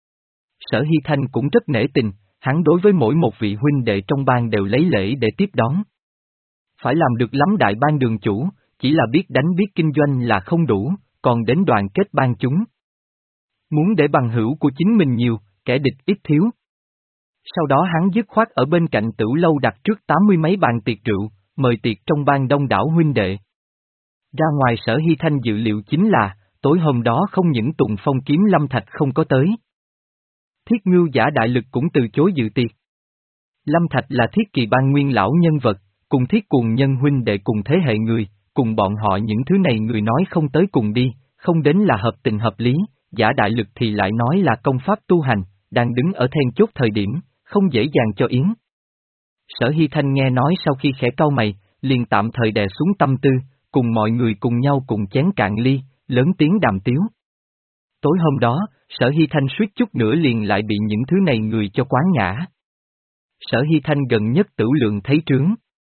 Sở Hy Thanh cũng rất nể tình, hắn đối với mỗi một vị huynh đệ trong bang đều lấy lễ để tiếp đón. Phải làm được lắm đại ban đường chủ, chỉ là biết đánh biết kinh doanh là không đủ, còn đến đoàn kết ban chúng. Muốn để bằng hữu của chính mình nhiều, kẻ địch ít thiếu. Sau đó hắn dứt khoát ở bên cạnh Tửu Lâu đặt trước tám mươi mấy bàn tiệc rượu, mời tiệc trong ban đông đảo huynh đệ. Ra ngoài Sở Hy Thanh dự liệu chính là, tối hôm đó không những Tùng Phong Kiếm Lâm Thạch không có tới. Thiết Ngưu Giả Đại Lực cũng từ chối dự tiệc. Lâm Thạch là thiết kỳ ban nguyên lão nhân vật, cùng thiết cuồng nhân huynh đệ cùng thế hệ người, cùng bọn họ những thứ này người nói không tới cùng đi, không đến là hợp tình hợp lý, Giả Đại Lực thì lại nói là công pháp tu hành, đang đứng ở then chốt thời điểm, không dễ dàng cho yến. Sở Hy Thanh nghe nói sau khi khẽ cau mày, liền tạm thời đè xuống tâm tư, cùng mọi người cùng nhau cùng chén cạn ly, lớn tiếng đàm tiếu. Tối hôm đó, Sở Hy Thanh suýt chút nữa liền lại bị những thứ này người cho quán ngã. Sở Hy Thanh gần nhất Tửu Lượng thấy trướng.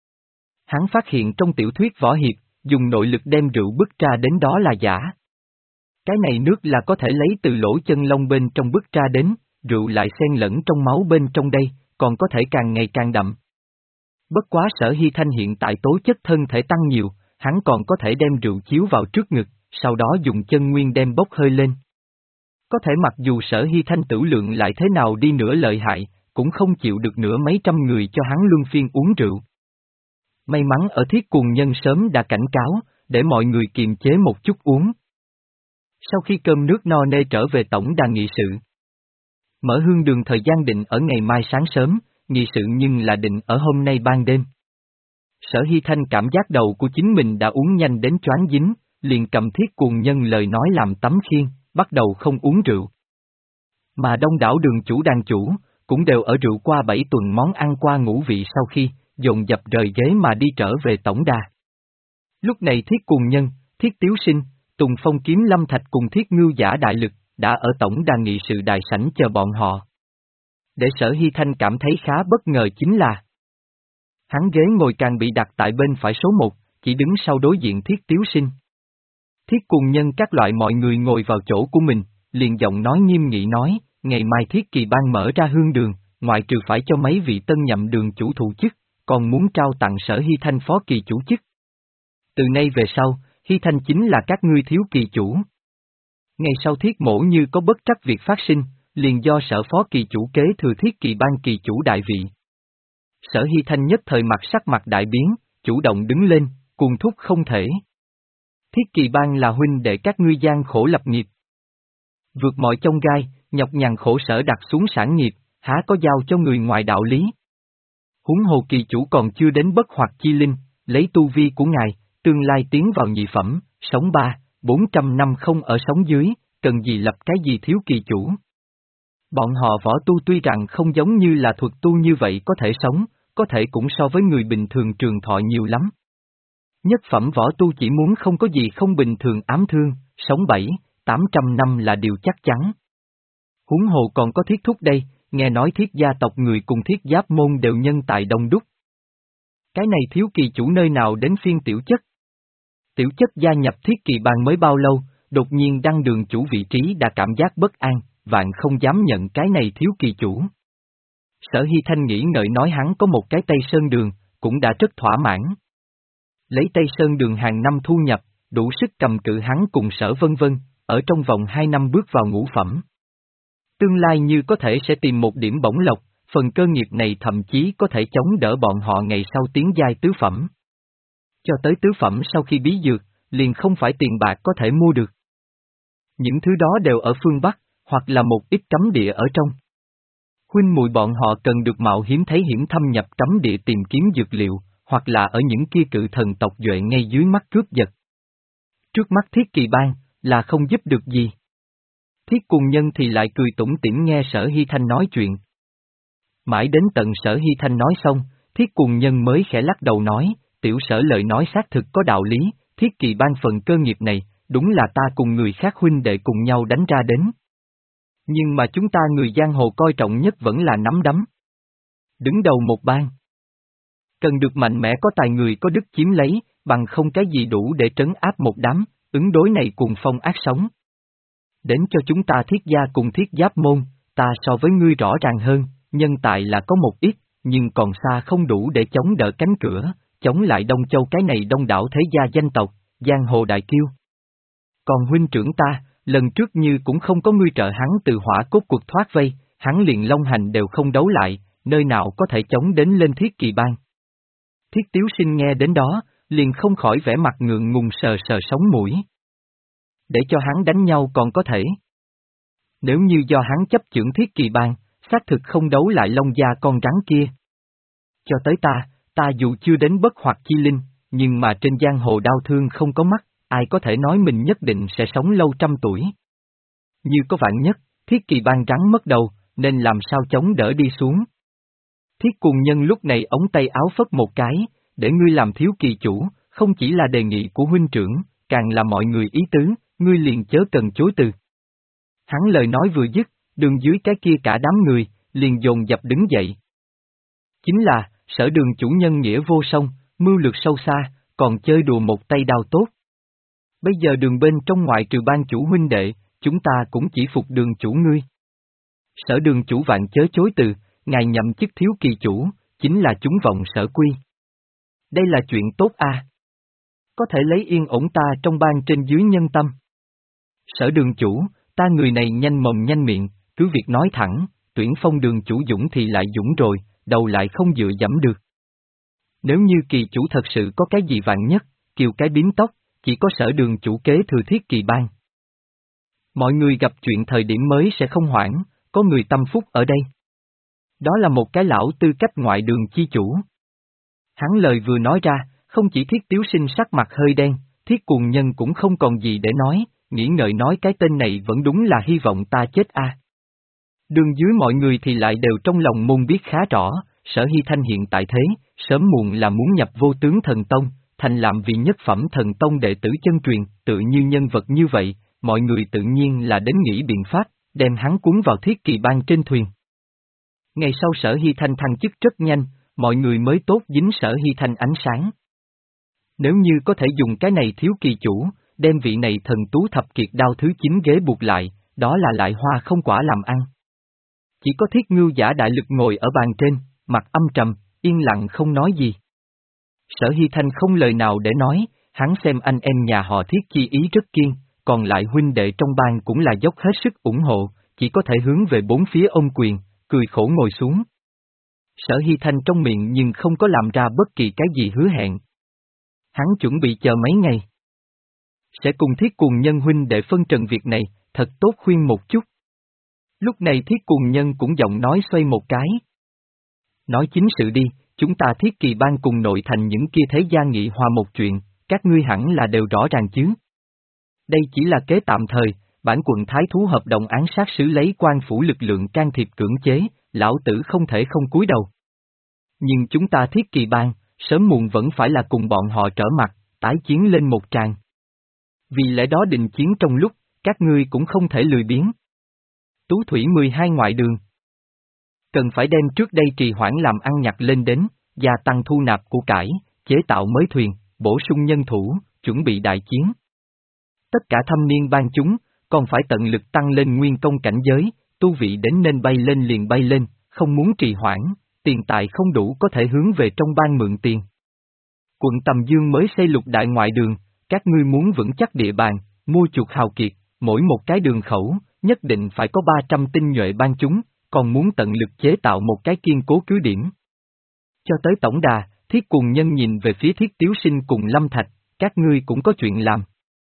Hắn phát hiện trong tiểu thuyết võ hiệp, dùng nội lực đem rượu bức ra đến đó là giả. Cái này nước là có thể lấy từ lỗ chân lông bên trong bức ra đến, rượu lại xen lẫn trong máu bên trong đây, còn có thể càng ngày càng đậm. Bất quá Sở Hy Thanh hiện tại tố chất thân thể tăng nhiều, hắn còn có thể đem rượu chiếu vào trước ngực, sau đó dùng chân nguyên đem bốc hơi lên. Có thể mặc dù Sở Hy Thanh Tửu Lượng lại thế nào đi nữa lợi hại, cũng không chịu được nữa mấy trăm người cho hắn luân phiên uống rượu. May mắn ở thiết cuồng nhân sớm đã cảnh cáo, để mọi người kiềm chế một chút uống. Sau khi cơm nước no nê trở về tổng đàn nghị sự. Mở hương đường thời gian định ở ngày mai sáng sớm, nghị sự nhưng là định ở hôm nay ban đêm. Sở Hy Thanh cảm giác đầu của chính mình đã uống nhanh đến choáng dính, liền cầm thiết cuồng nhân lời nói làm tấm khiên, bắt đầu không uống rượu. Mà đông đảo đường chủ đàn chủ, cũng đều ở rượu qua bảy tuần món ăn qua ngũ vị sau khi, dồn dập rời ghế mà đi trở về tổng đà. Lúc này thiết cuồng nhân, thiết tiếu sinh, Tùng Phong Kiếm Lâm Thạch cùng thiết ngưu giả đại lực, đã ở tổng đà nghị sự đại sảnh chờ bọn họ. Để Sở Hy Thanh cảm thấy khá bất ngờ chính là hắn ghế ngồi càng bị đặt tại bên phải số một, chỉ đứng sau đối diện thiết tiếu sinh. Thiết cuồng nhân các loại mọi người ngồi vào chỗ của mình, liền giọng nói nghiêm nghị nói, ngày mai thiết kỳ ban mở ra hương đường, ngoại trừ phải cho mấy vị tân nhậm đường chủ thụ chức, còn muốn trao tặng Sở Hy Thanh phó kỳ chủ chức. Từ nay về sau, Hy Thanh chính là các ngươi thiếu kỳ chủ. Ngày sau thiết mổ như có bất trắc việc phát sinh, liền do sở phó kỳ chủ kế thừa thiết kỳ ban kỳ chủ đại vị. Sở Hy Thanh nhất thời mặt sắc mặt đại biến, chủ động đứng lên, cuồng thúc không thể. Thiết kỳ ban là huynh đệ các ngươi gian khổ lập nghiệp. Vượt mọi chông gai, nhọc nhằn khổ sở đặt xuống sản nghiệp, há có giao cho người ngoài đạo lý. Huống hồ kỳ chủ còn chưa đến bất hoặc chi linh, lấy tu vi của ngài, tương lai tiến vào nhị phẩm, sống ba, bốn trăm năm không ở sống dưới, cần gì lập cái gì thiếu kỳ chủ. Bọn họ võ tu tuy rằng không giống như là thuật tu như vậy có thể sống, có thể cũng so với người bình thường trường thọ nhiều lắm. Nhất phẩm võ tu chỉ muốn không có gì không bình thường ám thương, sống bảy, tám trăm năm là điều chắc chắn. Huống hồ còn có thiết thúc đây, nghe nói thiết gia tộc người cùng thiết giáp môn đều nhân tài đông đúc. Cái này thiếu kỳ chủ nơi nào đến phiên tiểu chất? Tiểu chất gia nhập thiết kỳ ban mới bao lâu, đột nhiên đăng đường chủ vị trí đã cảm giác bất an, vạn không dám nhận cái này thiếu kỳ chủ. Sở Hy Thanh nghĩ ngợi nói hắn có một cái Tây Sơn Đường, cũng đã rất thỏa mãn. Lấy Tây Sơn Đường hàng năm thu nhập, đủ sức cầm cự hắn cùng Sở Vân Vân, ở trong vòng hai năm bước vào ngũ phẩm. Tương lai như có thể sẽ tìm một điểm bổng lộc, phần cơ nghiệp này thậm chí có thể chống đỡ bọn họ ngày sau tiến giai tứ phẩm. Cho tới tứ phẩm sau khi bí dược, liền không phải tiền bạc có thể mua được. Những thứ đó đều ở phương Bắc, hoặc là một ít cấm địa ở trong. Huynh muội bọn họ cần được mạo hiểm thấy hiểm thâm nhập cấm địa tìm kiếm dược liệu, hoặc là ở những kia cự thần tộc duệ ngay dưới mắt cướp giật. Trước mắt Thiết Kỳ Bang, là không giúp được gì. Thiết Cùng Nhân thì lại cười tủm tỉm nghe Sở Hy Thanh nói chuyện. Mãi đến tận Sở Hy Thanh nói xong, Thiết Cùng Nhân mới khẽ lắc đầu nói, tiểu Sở lời nói xác thực có đạo lý, Thiết Kỳ Bang phần cơ nghiệp này, đúng là ta cùng người khác huynh đệ cùng nhau đánh ra đến. Nhưng mà chúng ta người giang hồ coi trọng nhất vẫn là nắm đấm. Đứng đầu một bang. Cần được mạnh mẽ có tài người có đức chiếm lấy, bằng không cái gì đủ để trấn áp một đám, ứng đối này cùng phong ác sống. Đến cho chúng ta Thiết gia cùng Thiết Giáp môn, ta so với ngươi rõ ràng hơn, nhân tài là có một ít, nhưng còn xa không đủ để chống đỡ cánh cửa, chống lại Đông Châu cái này đông đảo thế gia danh tộc, giang hồ đại kiêu. Còn huynh trưởng ta, lần trước như cũng không có ngươi trợ hắn từ hỏa cốt cuộc thoát vây, hắn liền long hành đều không đấu lại, nơi nào có thể chống đến lên Thiết Kỳ Bang. Thiết Tiếu Sinh nghe đến đó, liền không khỏi vẻ mặt ngượng ngùng sờ sờ sống mũi. Để cho hắn đánh nhau còn có thể. Nếu như do hắn chấp chưởng Thiết Kỳ Bang, xác thực không đấu lại Long gia con rắn kia. Cho tới ta, ta dù chưa đến bất hoặc chi linh, nhưng mà trên giang hồ đau thương không có mắt, ai có thể nói mình nhất định sẽ sống lâu trăm tuổi. Như có vạn nhất, Thiết Kỳ Bang rắn mất đầu, nên làm sao chống đỡ đi xuống. Thiết Cùng Nhân lúc này ống tay áo phất một cái, để ngươi làm thiếu kỳ chủ, không chỉ là đề nghị của huynh trưởng, càng là mọi người ý tứ, ngươi liền chớ cần chối từ. Hắn lời nói vừa dứt, đường dưới cái kia cả đám người, liền dồn dập đứng dậy. Chính là, Sở Đường chủ nhân nghĩa vô song, mưu lược sâu xa, còn chơi đùa một tay đao tốt. Bây giờ đường bên trong ngoại trừ ban chủ huynh đệ, chúng ta cũng chỉ phục Đường chủ ngươi. Sở Đường chủ vạn chớ chối từ, ngài nhậm chức thiếu kỳ chủ, chính là chúng vọng Sở quy. Đây là chuyện tốt a. Có thể lấy yên ổn ta trong ban trên dưới nhân tâm. Sở Đường chủ, ta người này nhanh mồm nhanh miệng, cứ việc nói thẳng, tuyển phong Đường chủ dũng thì lại dũng rồi, đầu lại không dựa dẫm được. Nếu như kỳ chủ thật sự có cái gì vạn nhất, kiều cái bím tóc, chỉ có Sở Đường chủ kế thừa Thiết Kỳ Bang. Mọi người gặp chuyện thời điểm mới sẽ không hoảng, có người tâm phúc ở đây. Đó là một cái lão tư cách ngoại đường chi chủ. Hắn lời vừa nói ra, không chỉ Thiết Tiếu Sinh sắc mặt hơi đen, Thiết Cuồng Nhân cũng không còn gì để nói, nghĩ ngợi nói cái tên này vẫn đúng là hy vọng ta chết a. À. Đường dưới mọi người thì lại đều trong lòng môn biết khá rõ, Sở Hy Thanh hiện tại thế, sớm muộn là muốn nhập vô tướng thần tông, thành làm vị nhất phẩm thần tông đệ tử chân truyền, tự như nhân vật như vậy, mọi người tự nhiên là đến nghĩ biện pháp, đem hắn cuốn vào Thiết Kỳ Bang trên thuyền. Ngày sau Sở Hy Thanh thăng chức rất nhanh, mọi người mới tốt dính Sở Hy Thanh ánh sáng. Nếu như có thể dùng cái này thiếu kỳ chủ, đem vị này thần tú thập kiệt đao thứ chín ghế buộc lại, đó là lại hoa không quả làm ăn. Chỉ có Thiết Ngưu giả đại lực ngồi ở bàn trên, mặt âm trầm, yên lặng không nói gì. Sở Hy Thanh không lời nào để nói, hắn xem anh em nhà họ Thiết chi ý rất kiên, còn lại huynh đệ trong bang cũng là dốc hết sức ủng hộ, chỉ có thể hướng về bốn phía ôm quyền, cười khổ ngồi xuống. Sở Hy Thanh trong miệng nhưng không có làm ra bất kỳ cái gì hứa hẹn. Hắn chuẩn bị chờ mấy ngày. Sẽ cùng Thiết Cuồng Nhân huynh để phân trần việc này, thật tốt khuyên một chút. Lúc này Thiết Cuồng Nhân cũng giọng nói xoay một cái. Nói chính sự đi, chúng ta Thiết Kỳ Bang cùng nội thành những kia thế gia nghị hòa một chuyện, các ngươi hẳn là đều rõ ràng chứ. Đây chỉ là kế tạm thời, bản quận thái thú hợp đồng án sát sứ lấy quan phủ lực lượng can thiệp cưỡng chế, lão tử không thể không cúi đầu. Nhưng chúng ta Thiết Kỳ Bang, sớm muộn vẫn phải là cùng bọn họ trở mặt, tái chiến lên một tràng. Vì lẽ đó định chiến trong lúc, các ngươi cũng không thể lười biếng. Tú Thủy mười hai ngoại đường. Cần phải đem trước đây trì hoãn làm ăn nhặt lên đến, gia tăng thu nạp của cải, chế tạo mới thuyền, bổ sung nhân thủ, chuẩn bị đại chiến. Tất cả thâm niên ban chúng, còn phải tận lực tăng lên nguyên công cảnh giới, tu vị đến nên bay lên liền bay lên, không muốn trì hoãn, tiền tài không đủ có thể hướng về trong bang mượn tiền. Quận Tầm Dương mới xây lục đại ngoại đường, các ngươi muốn vững chắc địa bàn, mua chuộc hào kiệt, mỗi một cái đường khẩu, nhất định phải có ba trăm tinh nhuệ ban chúng, còn muốn tận lực chế tạo một cái kiên cố cứ điểm. Cho tới tổng đà, Thiết Cuồng Nhân nhìn về phía Thiết Tiếu Sinh cùng Lâm Thạch, các ngươi cũng có chuyện làm.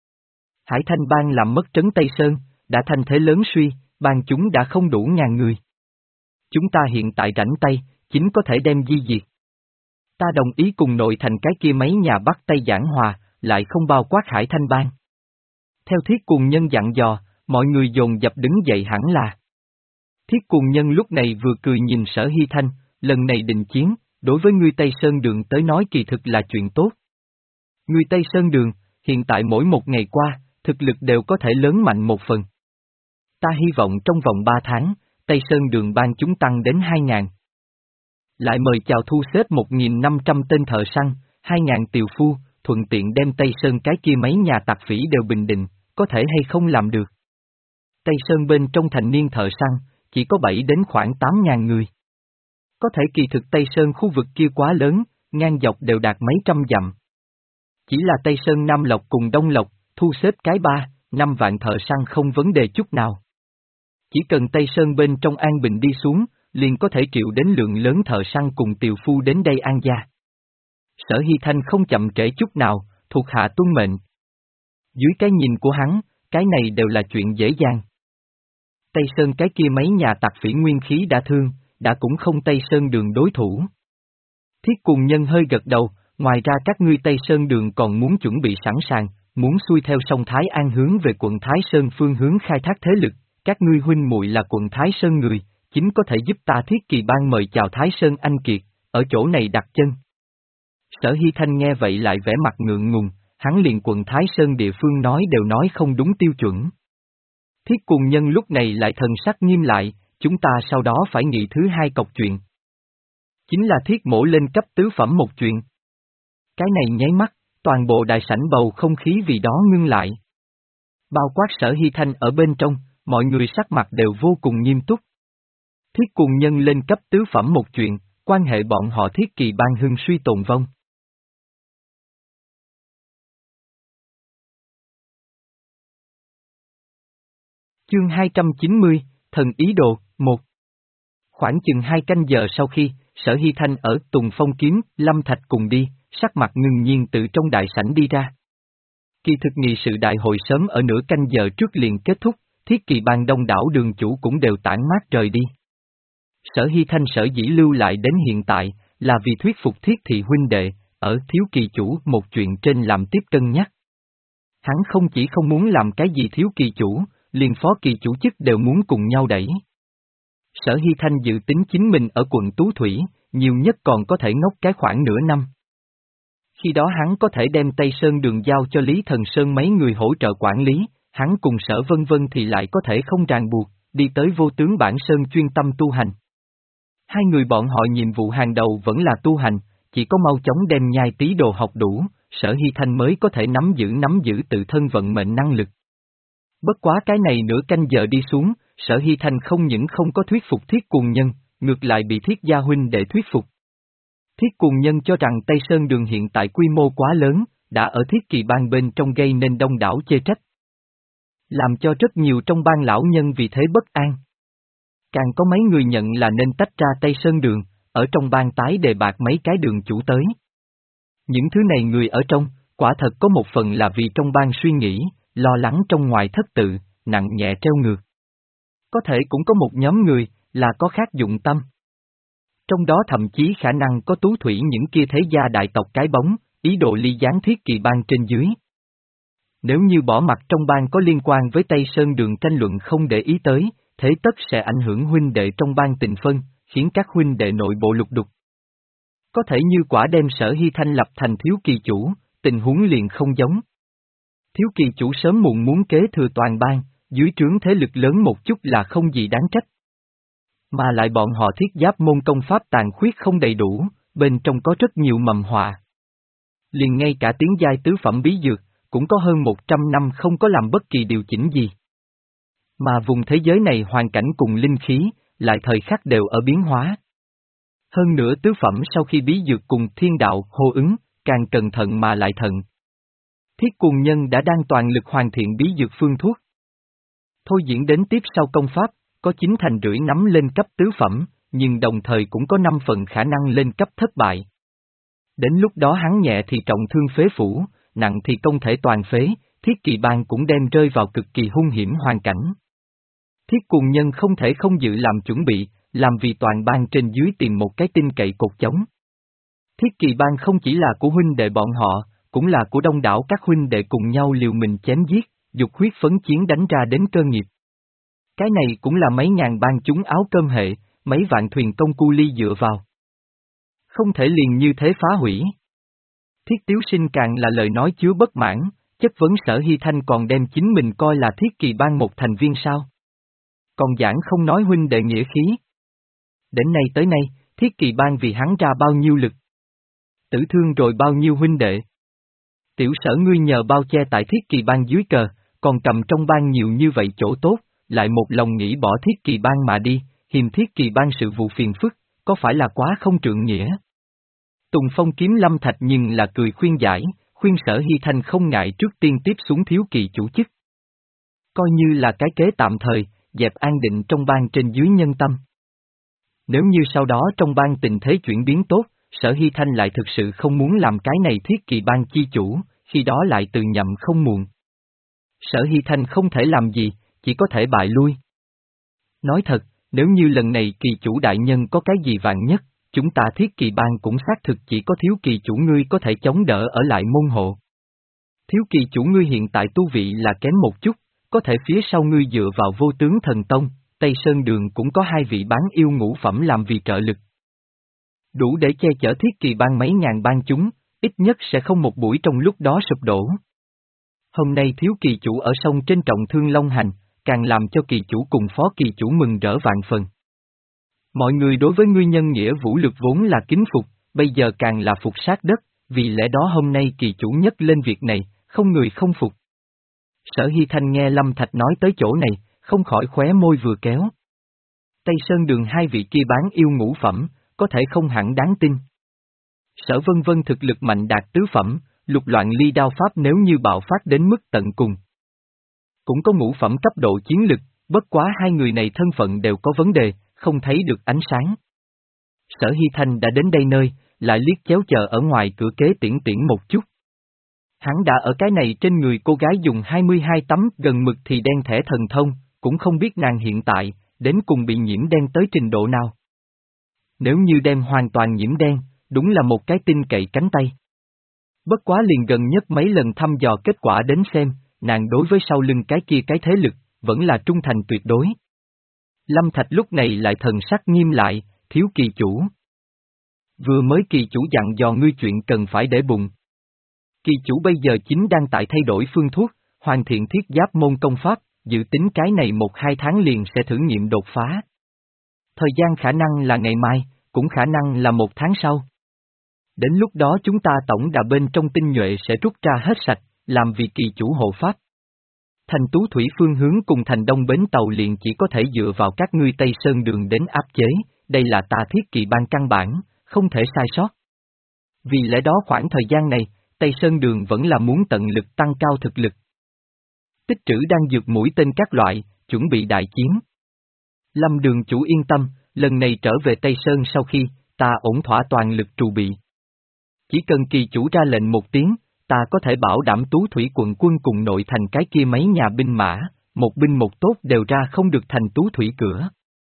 Hải Thanh bang làm mất trấn Tây Sơn, đã thành thế lớn suy, bang chúng đã không đủ ngàn người. Chúng ta hiện tại rảnh tay, chính có thể đem di diệt. Ta đồng ý cùng nội thành cái kia mấy nhà Bắc Tây giảng hòa, lại không bao quát Hải Thanh bang. Theo Thiết Cuồng Nhân dặn dò, mọi người dồn dập đứng dậy hẳn là. Thiết Cuồng Nhân lúc này vừa cười nhìn Sở Hy Thanh, lần này định chiến, đối với ngươi Tây Sơn Đường tới nói kỳ thực là chuyện tốt. Ngươi Tây Sơn Đường, hiện tại mỗi một ngày qua, thực lực đều có thể lớn mạnh một phần. Ta hy vọng trong vòng ba tháng, Tây Sơn Đường ban chúng tăng đến hai ngàn. Lại mời chào thu xếp một nghìn năm trăm tên thợ săn, hai ngàn tiều phu, thuận tiện đem Tây Sơn cái kia mấy nhà tặc phỉ đều bình định, có thể hay không làm được. Tây Sơn bên trong thành niên thợ săn, chỉ có bảy đến khoảng tám ngàn người. Có thể kỳ thực Tây Sơn khu vực kia quá lớn, ngang dọc đều đạt mấy trăm dặm. Chỉ là Tây Sơn Nam Lộc cùng Đông Lộc, thu xếp cái ba, năm vạn thợ săn không vấn đề chút nào. Chỉ cần Tây Sơn bên trong an bình đi xuống, liền có thể triệu đến lượng lớn thợ săn cùng tiều phu đến đây an gia. Sở Hy Thanh không chậm trễ chút nào, thuộc hạ tuân mệnh. Dưới cái nhìn của hắn, cái này đều là chuyện dễ dàng. Tây Sơn cái kia mấy nhà tặc phỉ nguyên khí đã thương, đã cũng không Tây Sơn Đường đối thủ. Thiết Cuồng Nhân hơi gật đầu, ngoài ra các ngươi Tây Sơn Đường còn muốn chuẩn bị sẵn sàng, muốn xuôi theo sông Thái An hướng về quận Thái Sơn phương hướng khai thác thế lực, các ngươi huynh muội là quận Thái Sơn người, chính có thể giúp ta Thiết Kỳ Bang mời chào Thái Sơn anh kiệt, ở chỗ này đặt chân. Sở Hy Thanh nghe vậy lại vẻ mặt ngượng ngùng, hắn liền quận Thái Sơn địa phương nói đều nói không đúng tiêu chuẩn. Thiết Cuồng Nhân lúc này lại thần sắc nghiêm lại, chúng ta sau đó phải nghĩ thứ hai cọc chuyện. Chính là Thiết Mổ lên cấp tứ phẩm một chuyện. Cái này nháy mắt, toàn bộ đại sảnh bầu không khí vì đó ngưng lại. Bao quát Sở Hy Thanh ở bên trong, mọi người sắc mặt đều vô cùng nghiêm túc. Thiết Cuồng Nhân lên cấp tứ phẩm một chuyện, quan hệ bọn họ Thiết Kỳ Bang hưng suy tồn vong. Chương hai trăm chín mươi, Thần Ý Đồ, một. Khoảng chừng hai canh giờ sau khi, Sở Hy Thanh ở Tùng Phong Kiếm, Lâm Thạch cùng đi, sắc mặt ngưng nhiên từ trong đại sảnh đi ra. Kỳ thực nghị sự đại hội sớm ở nửa canh giờ trước liền kết thúc, Thiết Kỳ Bang đông đảo đường chủ cũng đều tản mát rời đi. Sở Hy Thanh sở dĩ lưu lại đến hiện tại, là vì thuyết phục Thiết Thị huynh đệ, ở thiếu kỳ chủ một chuyện trên làm tiếp cân nhắc. Hắn không chỉ không muốn làm cái gì thiếu kỳ chủ, liền phó kỳ chủ chức đều muốn cùng nhau đẩy. Sở Hy Thanh dự tính chính mình ở quận Tú Thủy, nhiều nhất còn có thể ngốc cái khoảng nửa năm. Khi đó hắn có thể đem Tây Sơn Đường giao cho Lý Thần Sơn mấy người hỗ trợ quản lý, hắn cùng Sở Vân Vân thì lại có thể không ràng buộc, đi tới Vô Tướng Bản Sơn chuyên tâm tu hành. Hai người bọn họ nhiệm vụ hàng đầu vẫn là tu hành, chỉ có mau chóng đem nhai tí đồ học đủ, Sở Hy Thanh mới có thể nắm giữ nắm giữ tự thân vận mệnh năng lực. Bất quá cái này nửa canh giờ đi xuống, Sở Hy Thanh không những không có thuyết phục Thiết Cuồng Nhân, ngược lại bị Thiết Gia huynh để thuyết phục. Thiết Cuồng Nhân cho rằng Tây Sơn Đường hiện tại quy mô quá lớn, đã ở Thiết Kỳ Bang bên trong gây nên đông đảo chê trách. Làm cho rất nhiều trong bang lão nhân vì thế bất an. Càng có mấy người nhận là nên tách ra Tây Sơn Đường, ở trong bang tái đề bạt mấy cái đường chủ tới. Những thứ này người ở trong, quả thật có một phần là vì trong bang suy nghĩ, lo lắng trong ngoài thất tự, nặng nhẹ treo ngược. Có thể cũng có một nhóm người, là có khác dụng tâm. Trong đó thậm chí khả năng có Tú Thủy những kia thế gia đại tộc cái bóng, ý đồ ly gián Thiết Kỳ Bang trên dưới. Nếu như bỏ mặt trong bang có liên quan với Tây Sơn Đường tranh luận không để ý tới, thế tất sẽ ảnh hưởng huynh đệ trong bang tình phân, khiến các huynh đệ nội bộ lục đục. Có thể như quả đem Sở Hy Thanh lập thành thiếu kỳ chủ, tình huống liền không giống. Thiếu kỳ chủ sớm muộn muốn kế thừa toàn bang, dưới trướng thế lực lớn một chút là không gì đáng trách. Mà lại bọn họ Thiết Giáp môn công pháp tàn khuyết không đầy đủ, bên trong có rất nhiều mầm họa. Liền ngay cả tiếng giai tứ phẩm bí dược, cũng có hơn một trăm năm không có làm bất kỳ điều chỉnh gì. Mà vùng thế giới này hoàn cảnh cùng linh khí, lại thời khắc đều ở biến hóa. Hơn nữa tứ phẩm sau khi bí dược cùng thiên đạo hô ứng, càng cẩn thận mà lại thận. Thiết Cuồng Nhân đã đang toàn lực hoàn thiện bí dược phương thuốc. Thôi diễn đến tiếp sau công pháp, có chín thành rưỡi nắm lên cấp tứ phẩm, nhưng đồng thời cũng có năm phần khả năng lên cấp thất bại. Đến lúc đó hắn nhẹ thì trọng thương phế phủ, nặng thì công thể toàn phế, Thiết Kỳ Bang cũng đem rơi vào cực kỳ hung hiểm hoàn cảnh. Thiết Cuồng Nhân không thể không dự làm chuẩn bị, làm vì toàn bang trên dưới tìm một cái tin cậy cột chống. Thiết Kỳ Bang không chỉ là của huynh đệ bọn họ, cũng là của đông đảo các huynh đệ cùng nhau liều mình chém giết, dục huyết phấn chiến đánh ra đến cơ nghiệp. Cái này cũng là mấy ngàn bang chúng áo cơm hệ, mấy vạn thuyền công cu ly dựa vào. Không thể liền như thế phá hủy. Thiết Tiếu Sinh càng là lời nói chứa bất mãn, chất vấn Sở Hy Thanh còn đem chính mình coi là Thiết Kỳ Bang một thành viên sao. Còn giảng không nói huynh đệ nghĩa khí. Đến nay tới nay, Thiết Kỳ Bang vì hắn ra bao nhiêu lực. Tử thương rồi bao nhiêu huynh đệ. Tiểu Sở ngươi nhờ bao che tại Thiết Kỳ Bang dưới cờ, còn cầm trong bang nhiều như vậy chỗ tốt, lại một lòng nghĩ bỏ Thiết Kỳ Bang mà đi, hiềm Thiết Kỳ Bang sự vụ phiền phức, có phải là quá không trượng nghĩa? Tùng Phong kiếm Lâm Thạch nhưng là cười khuyên giải, khuyên Sở Hy Thanh không ngại trước tiên tiếp xuống thiếu kỳ chủ chức. Coi như là cái kế tạm thời, dẹp an định trong bang trên dưới nhân tâm. Nếu như sau đó trong bang tình thế chuyển biến tốt, Sở Hy Thanh lại thực sự không muốn làm cái này Thiết Kỳ Bang chi chủ, khi đó lại từ nhậm không muộn. Sở Hy Thanh không thể làm gì, chỉ có thể bại lui. Nói thật, nếu như lần này kỳ chủ đại nhân có cái gì vạn nhất, chúng ta Thiết Kỳ Bang cũng xác thực chỉ có thiếu kỳ chủ ngươi có thể chống đỡ ở lại môn hộ. Thiếu kỳ chủ ngươi hiện tại tu vị là kém một chút, có thể phía sau ngươi dựa vào vô tướng thần tông, Tây Sơn Đường cũng có hai vị bán yêu ngũ phẩm làm vì trợ lực. Đủ để che chở Thiết Kỳ Bang mấy ngàn bang chúng, ít nhất sẽ không một buổi trong lúc đó sụp đổ. Hôm nay thiếu kỳ chủ ở sông trên trọng thương Long Hành, càng làm cho kỳ chủ cùng phó kỳ chủ mừng rỡ vạn phần. Mọi người đối với ngươi nhân nghĩa vũ lực vốn là kính phục, bây giờ càng là phục sát đất, vì lẽ đó hôm nay kỳ chủ nhất lên việc này, không người không phục. Sở Hy Thanh nghe Lâm Thạch nói tới chỗ này, không khỏi khóe môi vừa kéo. Tây Sơn Đường hai vị kia bán yêu ngũ phẩm, có thể không hẳn đáng tin. Sở Vân Vân thực lực mạnh đạt tứ phẩm, lục loạn ly đao pháp nếu như bạo phát đến mức tận cùng. Cũng có ngũ phẩm cấp độ chiến lực, bất quá hai người này thân phận đều có vấn đề, không thấy được ánh sáng. Sở Hy Thanh đã đến đây nơi, lại liếc chéo chờ ở ngoài cửa kế tiễn tiễn một chút. Hắn đã ở cái này trên người cô gái dùng hai mươi hai tấm gần mực thì đen thẻ thần thông, cũng không biết nàng hiện tại, đến cùng bị nhiễm đen tới trình độ nào. Nếu như đem hoàn toàn nhiễm đen, đúng là một cái tin cậy cánh tay. Bất quá liền gần nhất mấy lần thăm dò kết quả đến xem, nàng đối với sau lưng cái kia cái thế lực, vẫn là trung thành tuyệt đối. Lâm Thạch lúc này lại thần sắc nghiêm lại, thiếu kỳ chủ. Vừa mới kỳ chủ dặn dò ngươi chuyện cần phải để bụng. Kỳ chủ bây giờ chính đang tại thay đổi phương thuốc, hoàn thiện thiết giáp môn công pháp, dự tính cái này một hai tháng liền sẽ thử nghiệm đột phá. Thời gian khả năng là ngày mai, cũng khả năng là một tháng sau. Đến lúc đó chúng ta tổng đà bên trong tinh nhuệ sẽ rút ra hết sạch, làm vì kỳ chủ hộ pháp. Thành Tú Thủy phương hướng cùng thành Đông bến tàu liền chỉ có thể dựa vào các ngươi Tây Sơn Đường đến áp chế, đây là ta Thiết Kỳ Bang căn bản, không thể sai sót. Vì lẽ đó khoảng thời gian này, Tây Sơn Đường vẫn là muốn tận lực tăng cao thực lực. Tích trữ đang dược mũi tên các loại, chuẩn bị đại chiến. Lâm Đường chủ yên tâm, lần này trở về Tây Sơn sau khi, ta ổn thỏa toàn lực trù bị. Chỉ cần kỳ chủ ra lệnh một tiếng, ta có thể bảo đảm Tú Thủy quận quân cùng nội thành cái kia mấy nhà binh mã, một binh một tốt đều ra không được thành Tú Thủy cửa.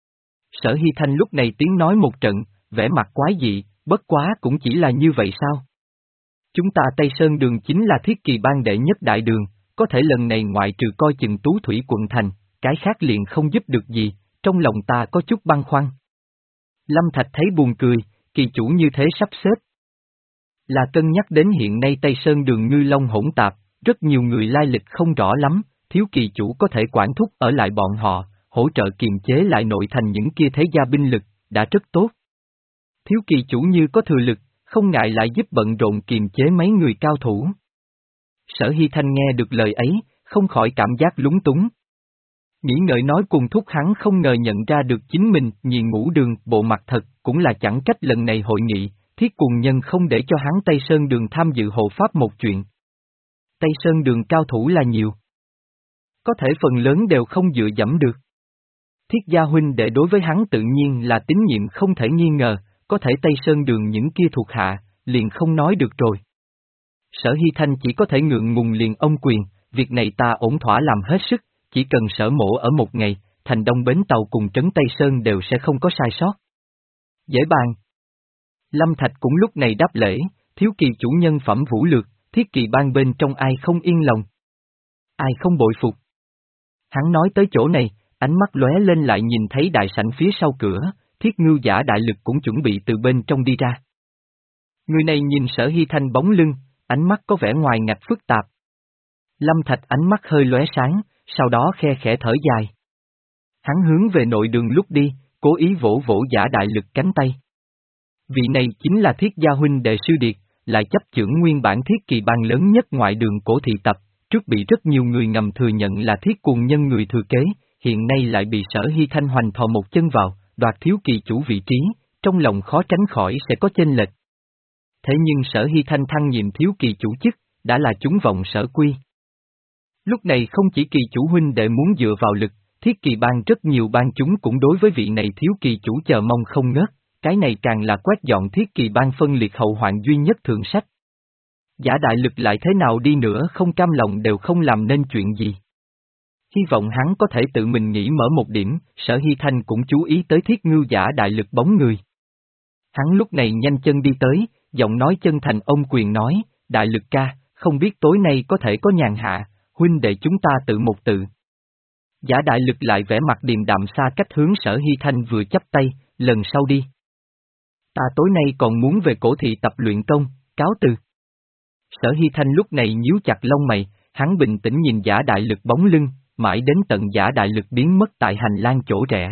Sở Hy Thanh lúc này tiếng nói một trận, vẻ mặt quái dị, bất quá cũng chỉ là như vậy sao? Chúng ta Tây Sơn Đường chính là Thiết Kỳ Bang đệ nhất đại đường, có thể lần này ngoại trừ coi chừng Tú Thủy quận thành, cái khác liền không giúp được gì, trong lòng ta có chút băn khoăn. Lâm Thạch thấy buồn cười, kỳ chủ như thế sắp xếp. Là cân nhắc đến hiện nay Tây Sơn Đường ngư long hỗn tạp, rất nhiều người lai lịch không rõ lắm, thiếu kỳ chủ có thể quản thúc ở lại bọn họ, hỗ trợ kiềm chế lại nội thành những kia thế gia binh lực, đã rất tốt. Thiếu kỳ chủ như có thừa lực, không ngại lại giúp bận rộn kiềm chế mấy người cao thủ. Sở Hy Thanh nghe được lời ấy, không khỏi cảm giác lúng túng. Nghĩ ngợi nói cùng thúc hắn không ngờ nhận ra được chính mình, nhị ngũ đường, bộ mặt thật, cũng là chẳng trách lần này hội nghị, Thiết Cuồng Nhân không để cho hắn Tây Sơn Đường tham dự hộ pháp một chuyện. Tây Sơn Đường cao thủ là nhiều. Có thể phần lớn đều không dựa dẫm được. Thiết gia huynh đệ đối với hắn tự nhiên là tín nhiệm không thể nghi ngờ, có thể Tây Sơn Đường những kia thuộc hạ, liền không nói được rồi. Sở Hy Thanh chỉ có thể ngượng ngùng liền ông quyền, việc này ta ổn thỏa làm hết sức, chỉ cần Sở mổ ở một ngày, thành Đông Bến Tàu cùng Trấn Tây Sơn đều sẽ không có sai sót. Dễ bàn. Lâm Thạch cũng lúc này đáp lễ, thiếu kỳ chủ nhân phẩm vũ lược, Thiết Kỳ Bang bên trong ai không yên lòng. Ai không bội phục. Hắn nói tới chỗ này, ánh mắt lóe lên lại nhìn thấy đại sảnh phía sau cửa, Thiết Ngưu Giả đại lực cũng chuẩn bị từ bên trong đi ra. Người này nhìn Sở Hy Thanh bóng lưng, ánh mắt có vẻ ngoài ngạch phức tạp. Lâm Thạch ánh mắt hơi lóe sáng, sau đó khe khẽ thở dài. Hắn hướng về nội đường lúc đi, cố ý vỗ vỗ Giả đại lực cánh tay. Vị này chính là Thiết gia huynh đệ sư điệt, lại chấp chưởng nguyên bản Thiết Kỳ Bang lớn nhất ngoại đường cổ thị tập, trước bị rất nhiều người ngầm thừa nhận là Thiết Cuồng Nhân người thừa kế, hiện nay lại bị Sở Hy Thanh hoành thò một chân vào, đoạt thiếu kỳ chủ vị trí, trong lòng khó tránh khỏi sẽ có chênh lệch. Thế nhưng Sở Hy Thanh thăng nhiệm thiếu kỳ chủ chức, đã là chúng vọng Sở Quy. Lúc này không chỉ kỳ chủ huynh đệ muốn dựa vào lực, Thiết Kỳ Bang rất nhiều bang chúng cũng đối với vị này thiếu kỳ chủ chờ mong không ngớt, cái này càng là quét dọn Thiết Kỳ Bang phân liệt hậu hoạn duy nhất thượng sách. Giả đại lực lại thế nào đi nữa không cam lòng đều không làm nên chuyện gì. Hy vọng hắn có thể tự mình nghĩ mở một điểm, Sở Hy Thanh cũng chú ý tới Thiết Ngưu Giả đại lực bóng người. Hắn lúc này nhanh chân đi tới, giọng nói chân thành ông quyền nói, đại lực ca, không biết tối nay có thể có nhàn hạ, huynh đệ chúng ta tự một tự. Giả đại lực lại vẽ mặt điềm đạm xa cách hướng Sở Hy Thanh vừa chắp tay, lần sau đi. Ta tối nay còn muốn về cổ thị tập luyện công, cáo từ. Sở Hy Thanh lúc này nhíu chặt lông mày, hắn bình tĩnh nhìn Giả đại lực bóng lưng, mãi đến tận Giả đại lực biến mất tại hành lang chỗ rẽ.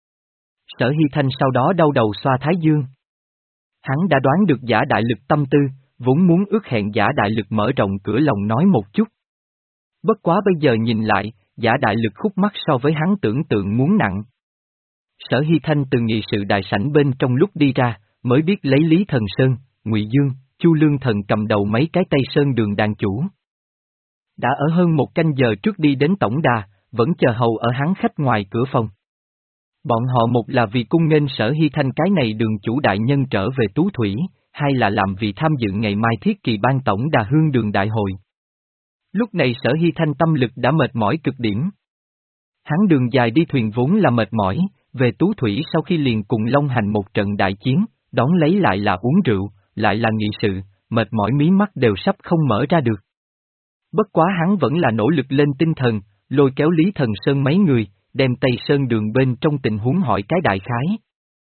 Sở Hy Thanh sau đó đau đầu xoa thái dương. Hắn đã đoán được Giả đại lực tâm tư, vốn muốn ước hẹn Giả đại lực mở rộng cửa lòng nói một chút. Bất quá bây giờ nhìn lại, Giả đại lực khúc mắc so với hắn tưởng tượng muốn nặng. Sở Hy Thanh từ nghị sự đại sảnh bên trong lúc đi ra, mới biết lấy Lý Thần Sơn, Ngụy Dương, Chu Lương Thần cầm đầu mấy cái Tây Sơn Đường đàn chủ. Đã ở hơn một canh giờ trước đi đến tổng đà, vẫn chờ hầu ở hắn khách ngoài cửa phòng. Bọn họ một là vì cung nghênh Sở Hy Thanh cái này đường chủ đại nhân trở về Tú Thủy, hai là làm vì tham dự ngày mai Thiết Kỳ Bang tổng đà hương đường đại hội. Lúc này Sở Hy Thanh tâm lực đã mệt mỏi cực điểm. Hắn đường dài đi thuyền vốn là mệt mỏi, về Tú Thủy sau khi liền cùng Long Hành một trận đại chiến, đón lấy lại là uống rượu, lại là nghị sự, mệt mỏi mí mắt đều sắp không mở ra được. Bất quá hắn vẫn là nỗ lực lên tinh thần, lôi kéo Lý Thần Sơn mấy người, đem Tây Sơn Đường bên trong tình huống hỏi cái đại khái.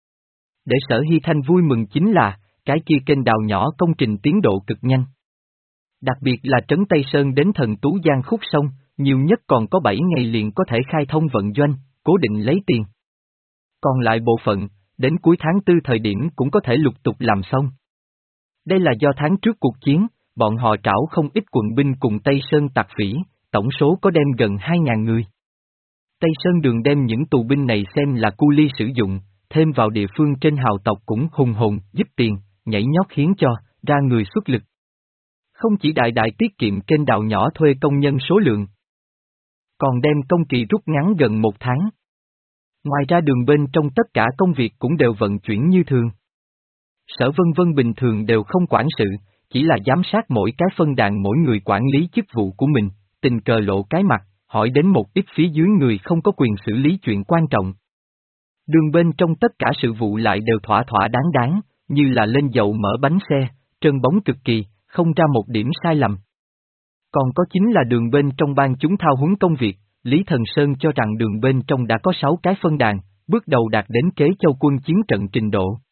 Để Sở Hy Thanh vui mừng chính là, cái kia kênh đào nhỏ công trình tiến độ cực nhanh. Đặc biệt là trấn Tây Sơn đến Thần Tú Giang khúc sông, nhiều nhất còn có bảy ngày liền có thể khai thông vận doanh, cố định lấy tiền. Còn lại bộ phận, đến cuối tháng tư thời điểm cũng có thể lục tục làm xong. Đây là do tháng trước cuộc chiến, bọn họ trảo không ít quận binh cùng Tây Sơn tặc phỉ, tổng số có đem gần hai ngàn người. Tây Sơn Đường đem những tù binh này xem là cu ly sử dụng, thêm vào địa phương trên hào tộc cũng hùng hồn, giúp tiền, nhảy nhót khiến cho, ra người xuất lực. Không chỉ đại đại tiết kiệm kênh đào nhỏ thuê công nhân số lượng, còn đem công kỳ rút ngắn gần một tháng. Ngoài ra đường bên trong tất cả công việc cũng đều vận chuyển như thường. Sở Vân Vân bình thường đều không quản sự, chỉ là giám sát mỗi cái phân đàn mỗi người quản lý chức vụ của mình, tình cờ lộ cái mặt, hỏi đến một ít phía dưới người không có quyền xử lý chuyện quan trọng. Đường bên trong tất cả sự vụ lại đều thỏa thỏa đáng đáng, như là lên dầu mở bánh xe, trơn bóng cực kỳ, không ra một điểm sai lầm. Còn có chính là đường bên trong ban chúng thao huấn công việc, Lý Thần Sơn cho rằng đường bên trong đã có sáu cái phân đàn, bước đầu đạt đến kế châu quân chiến trận trình độ.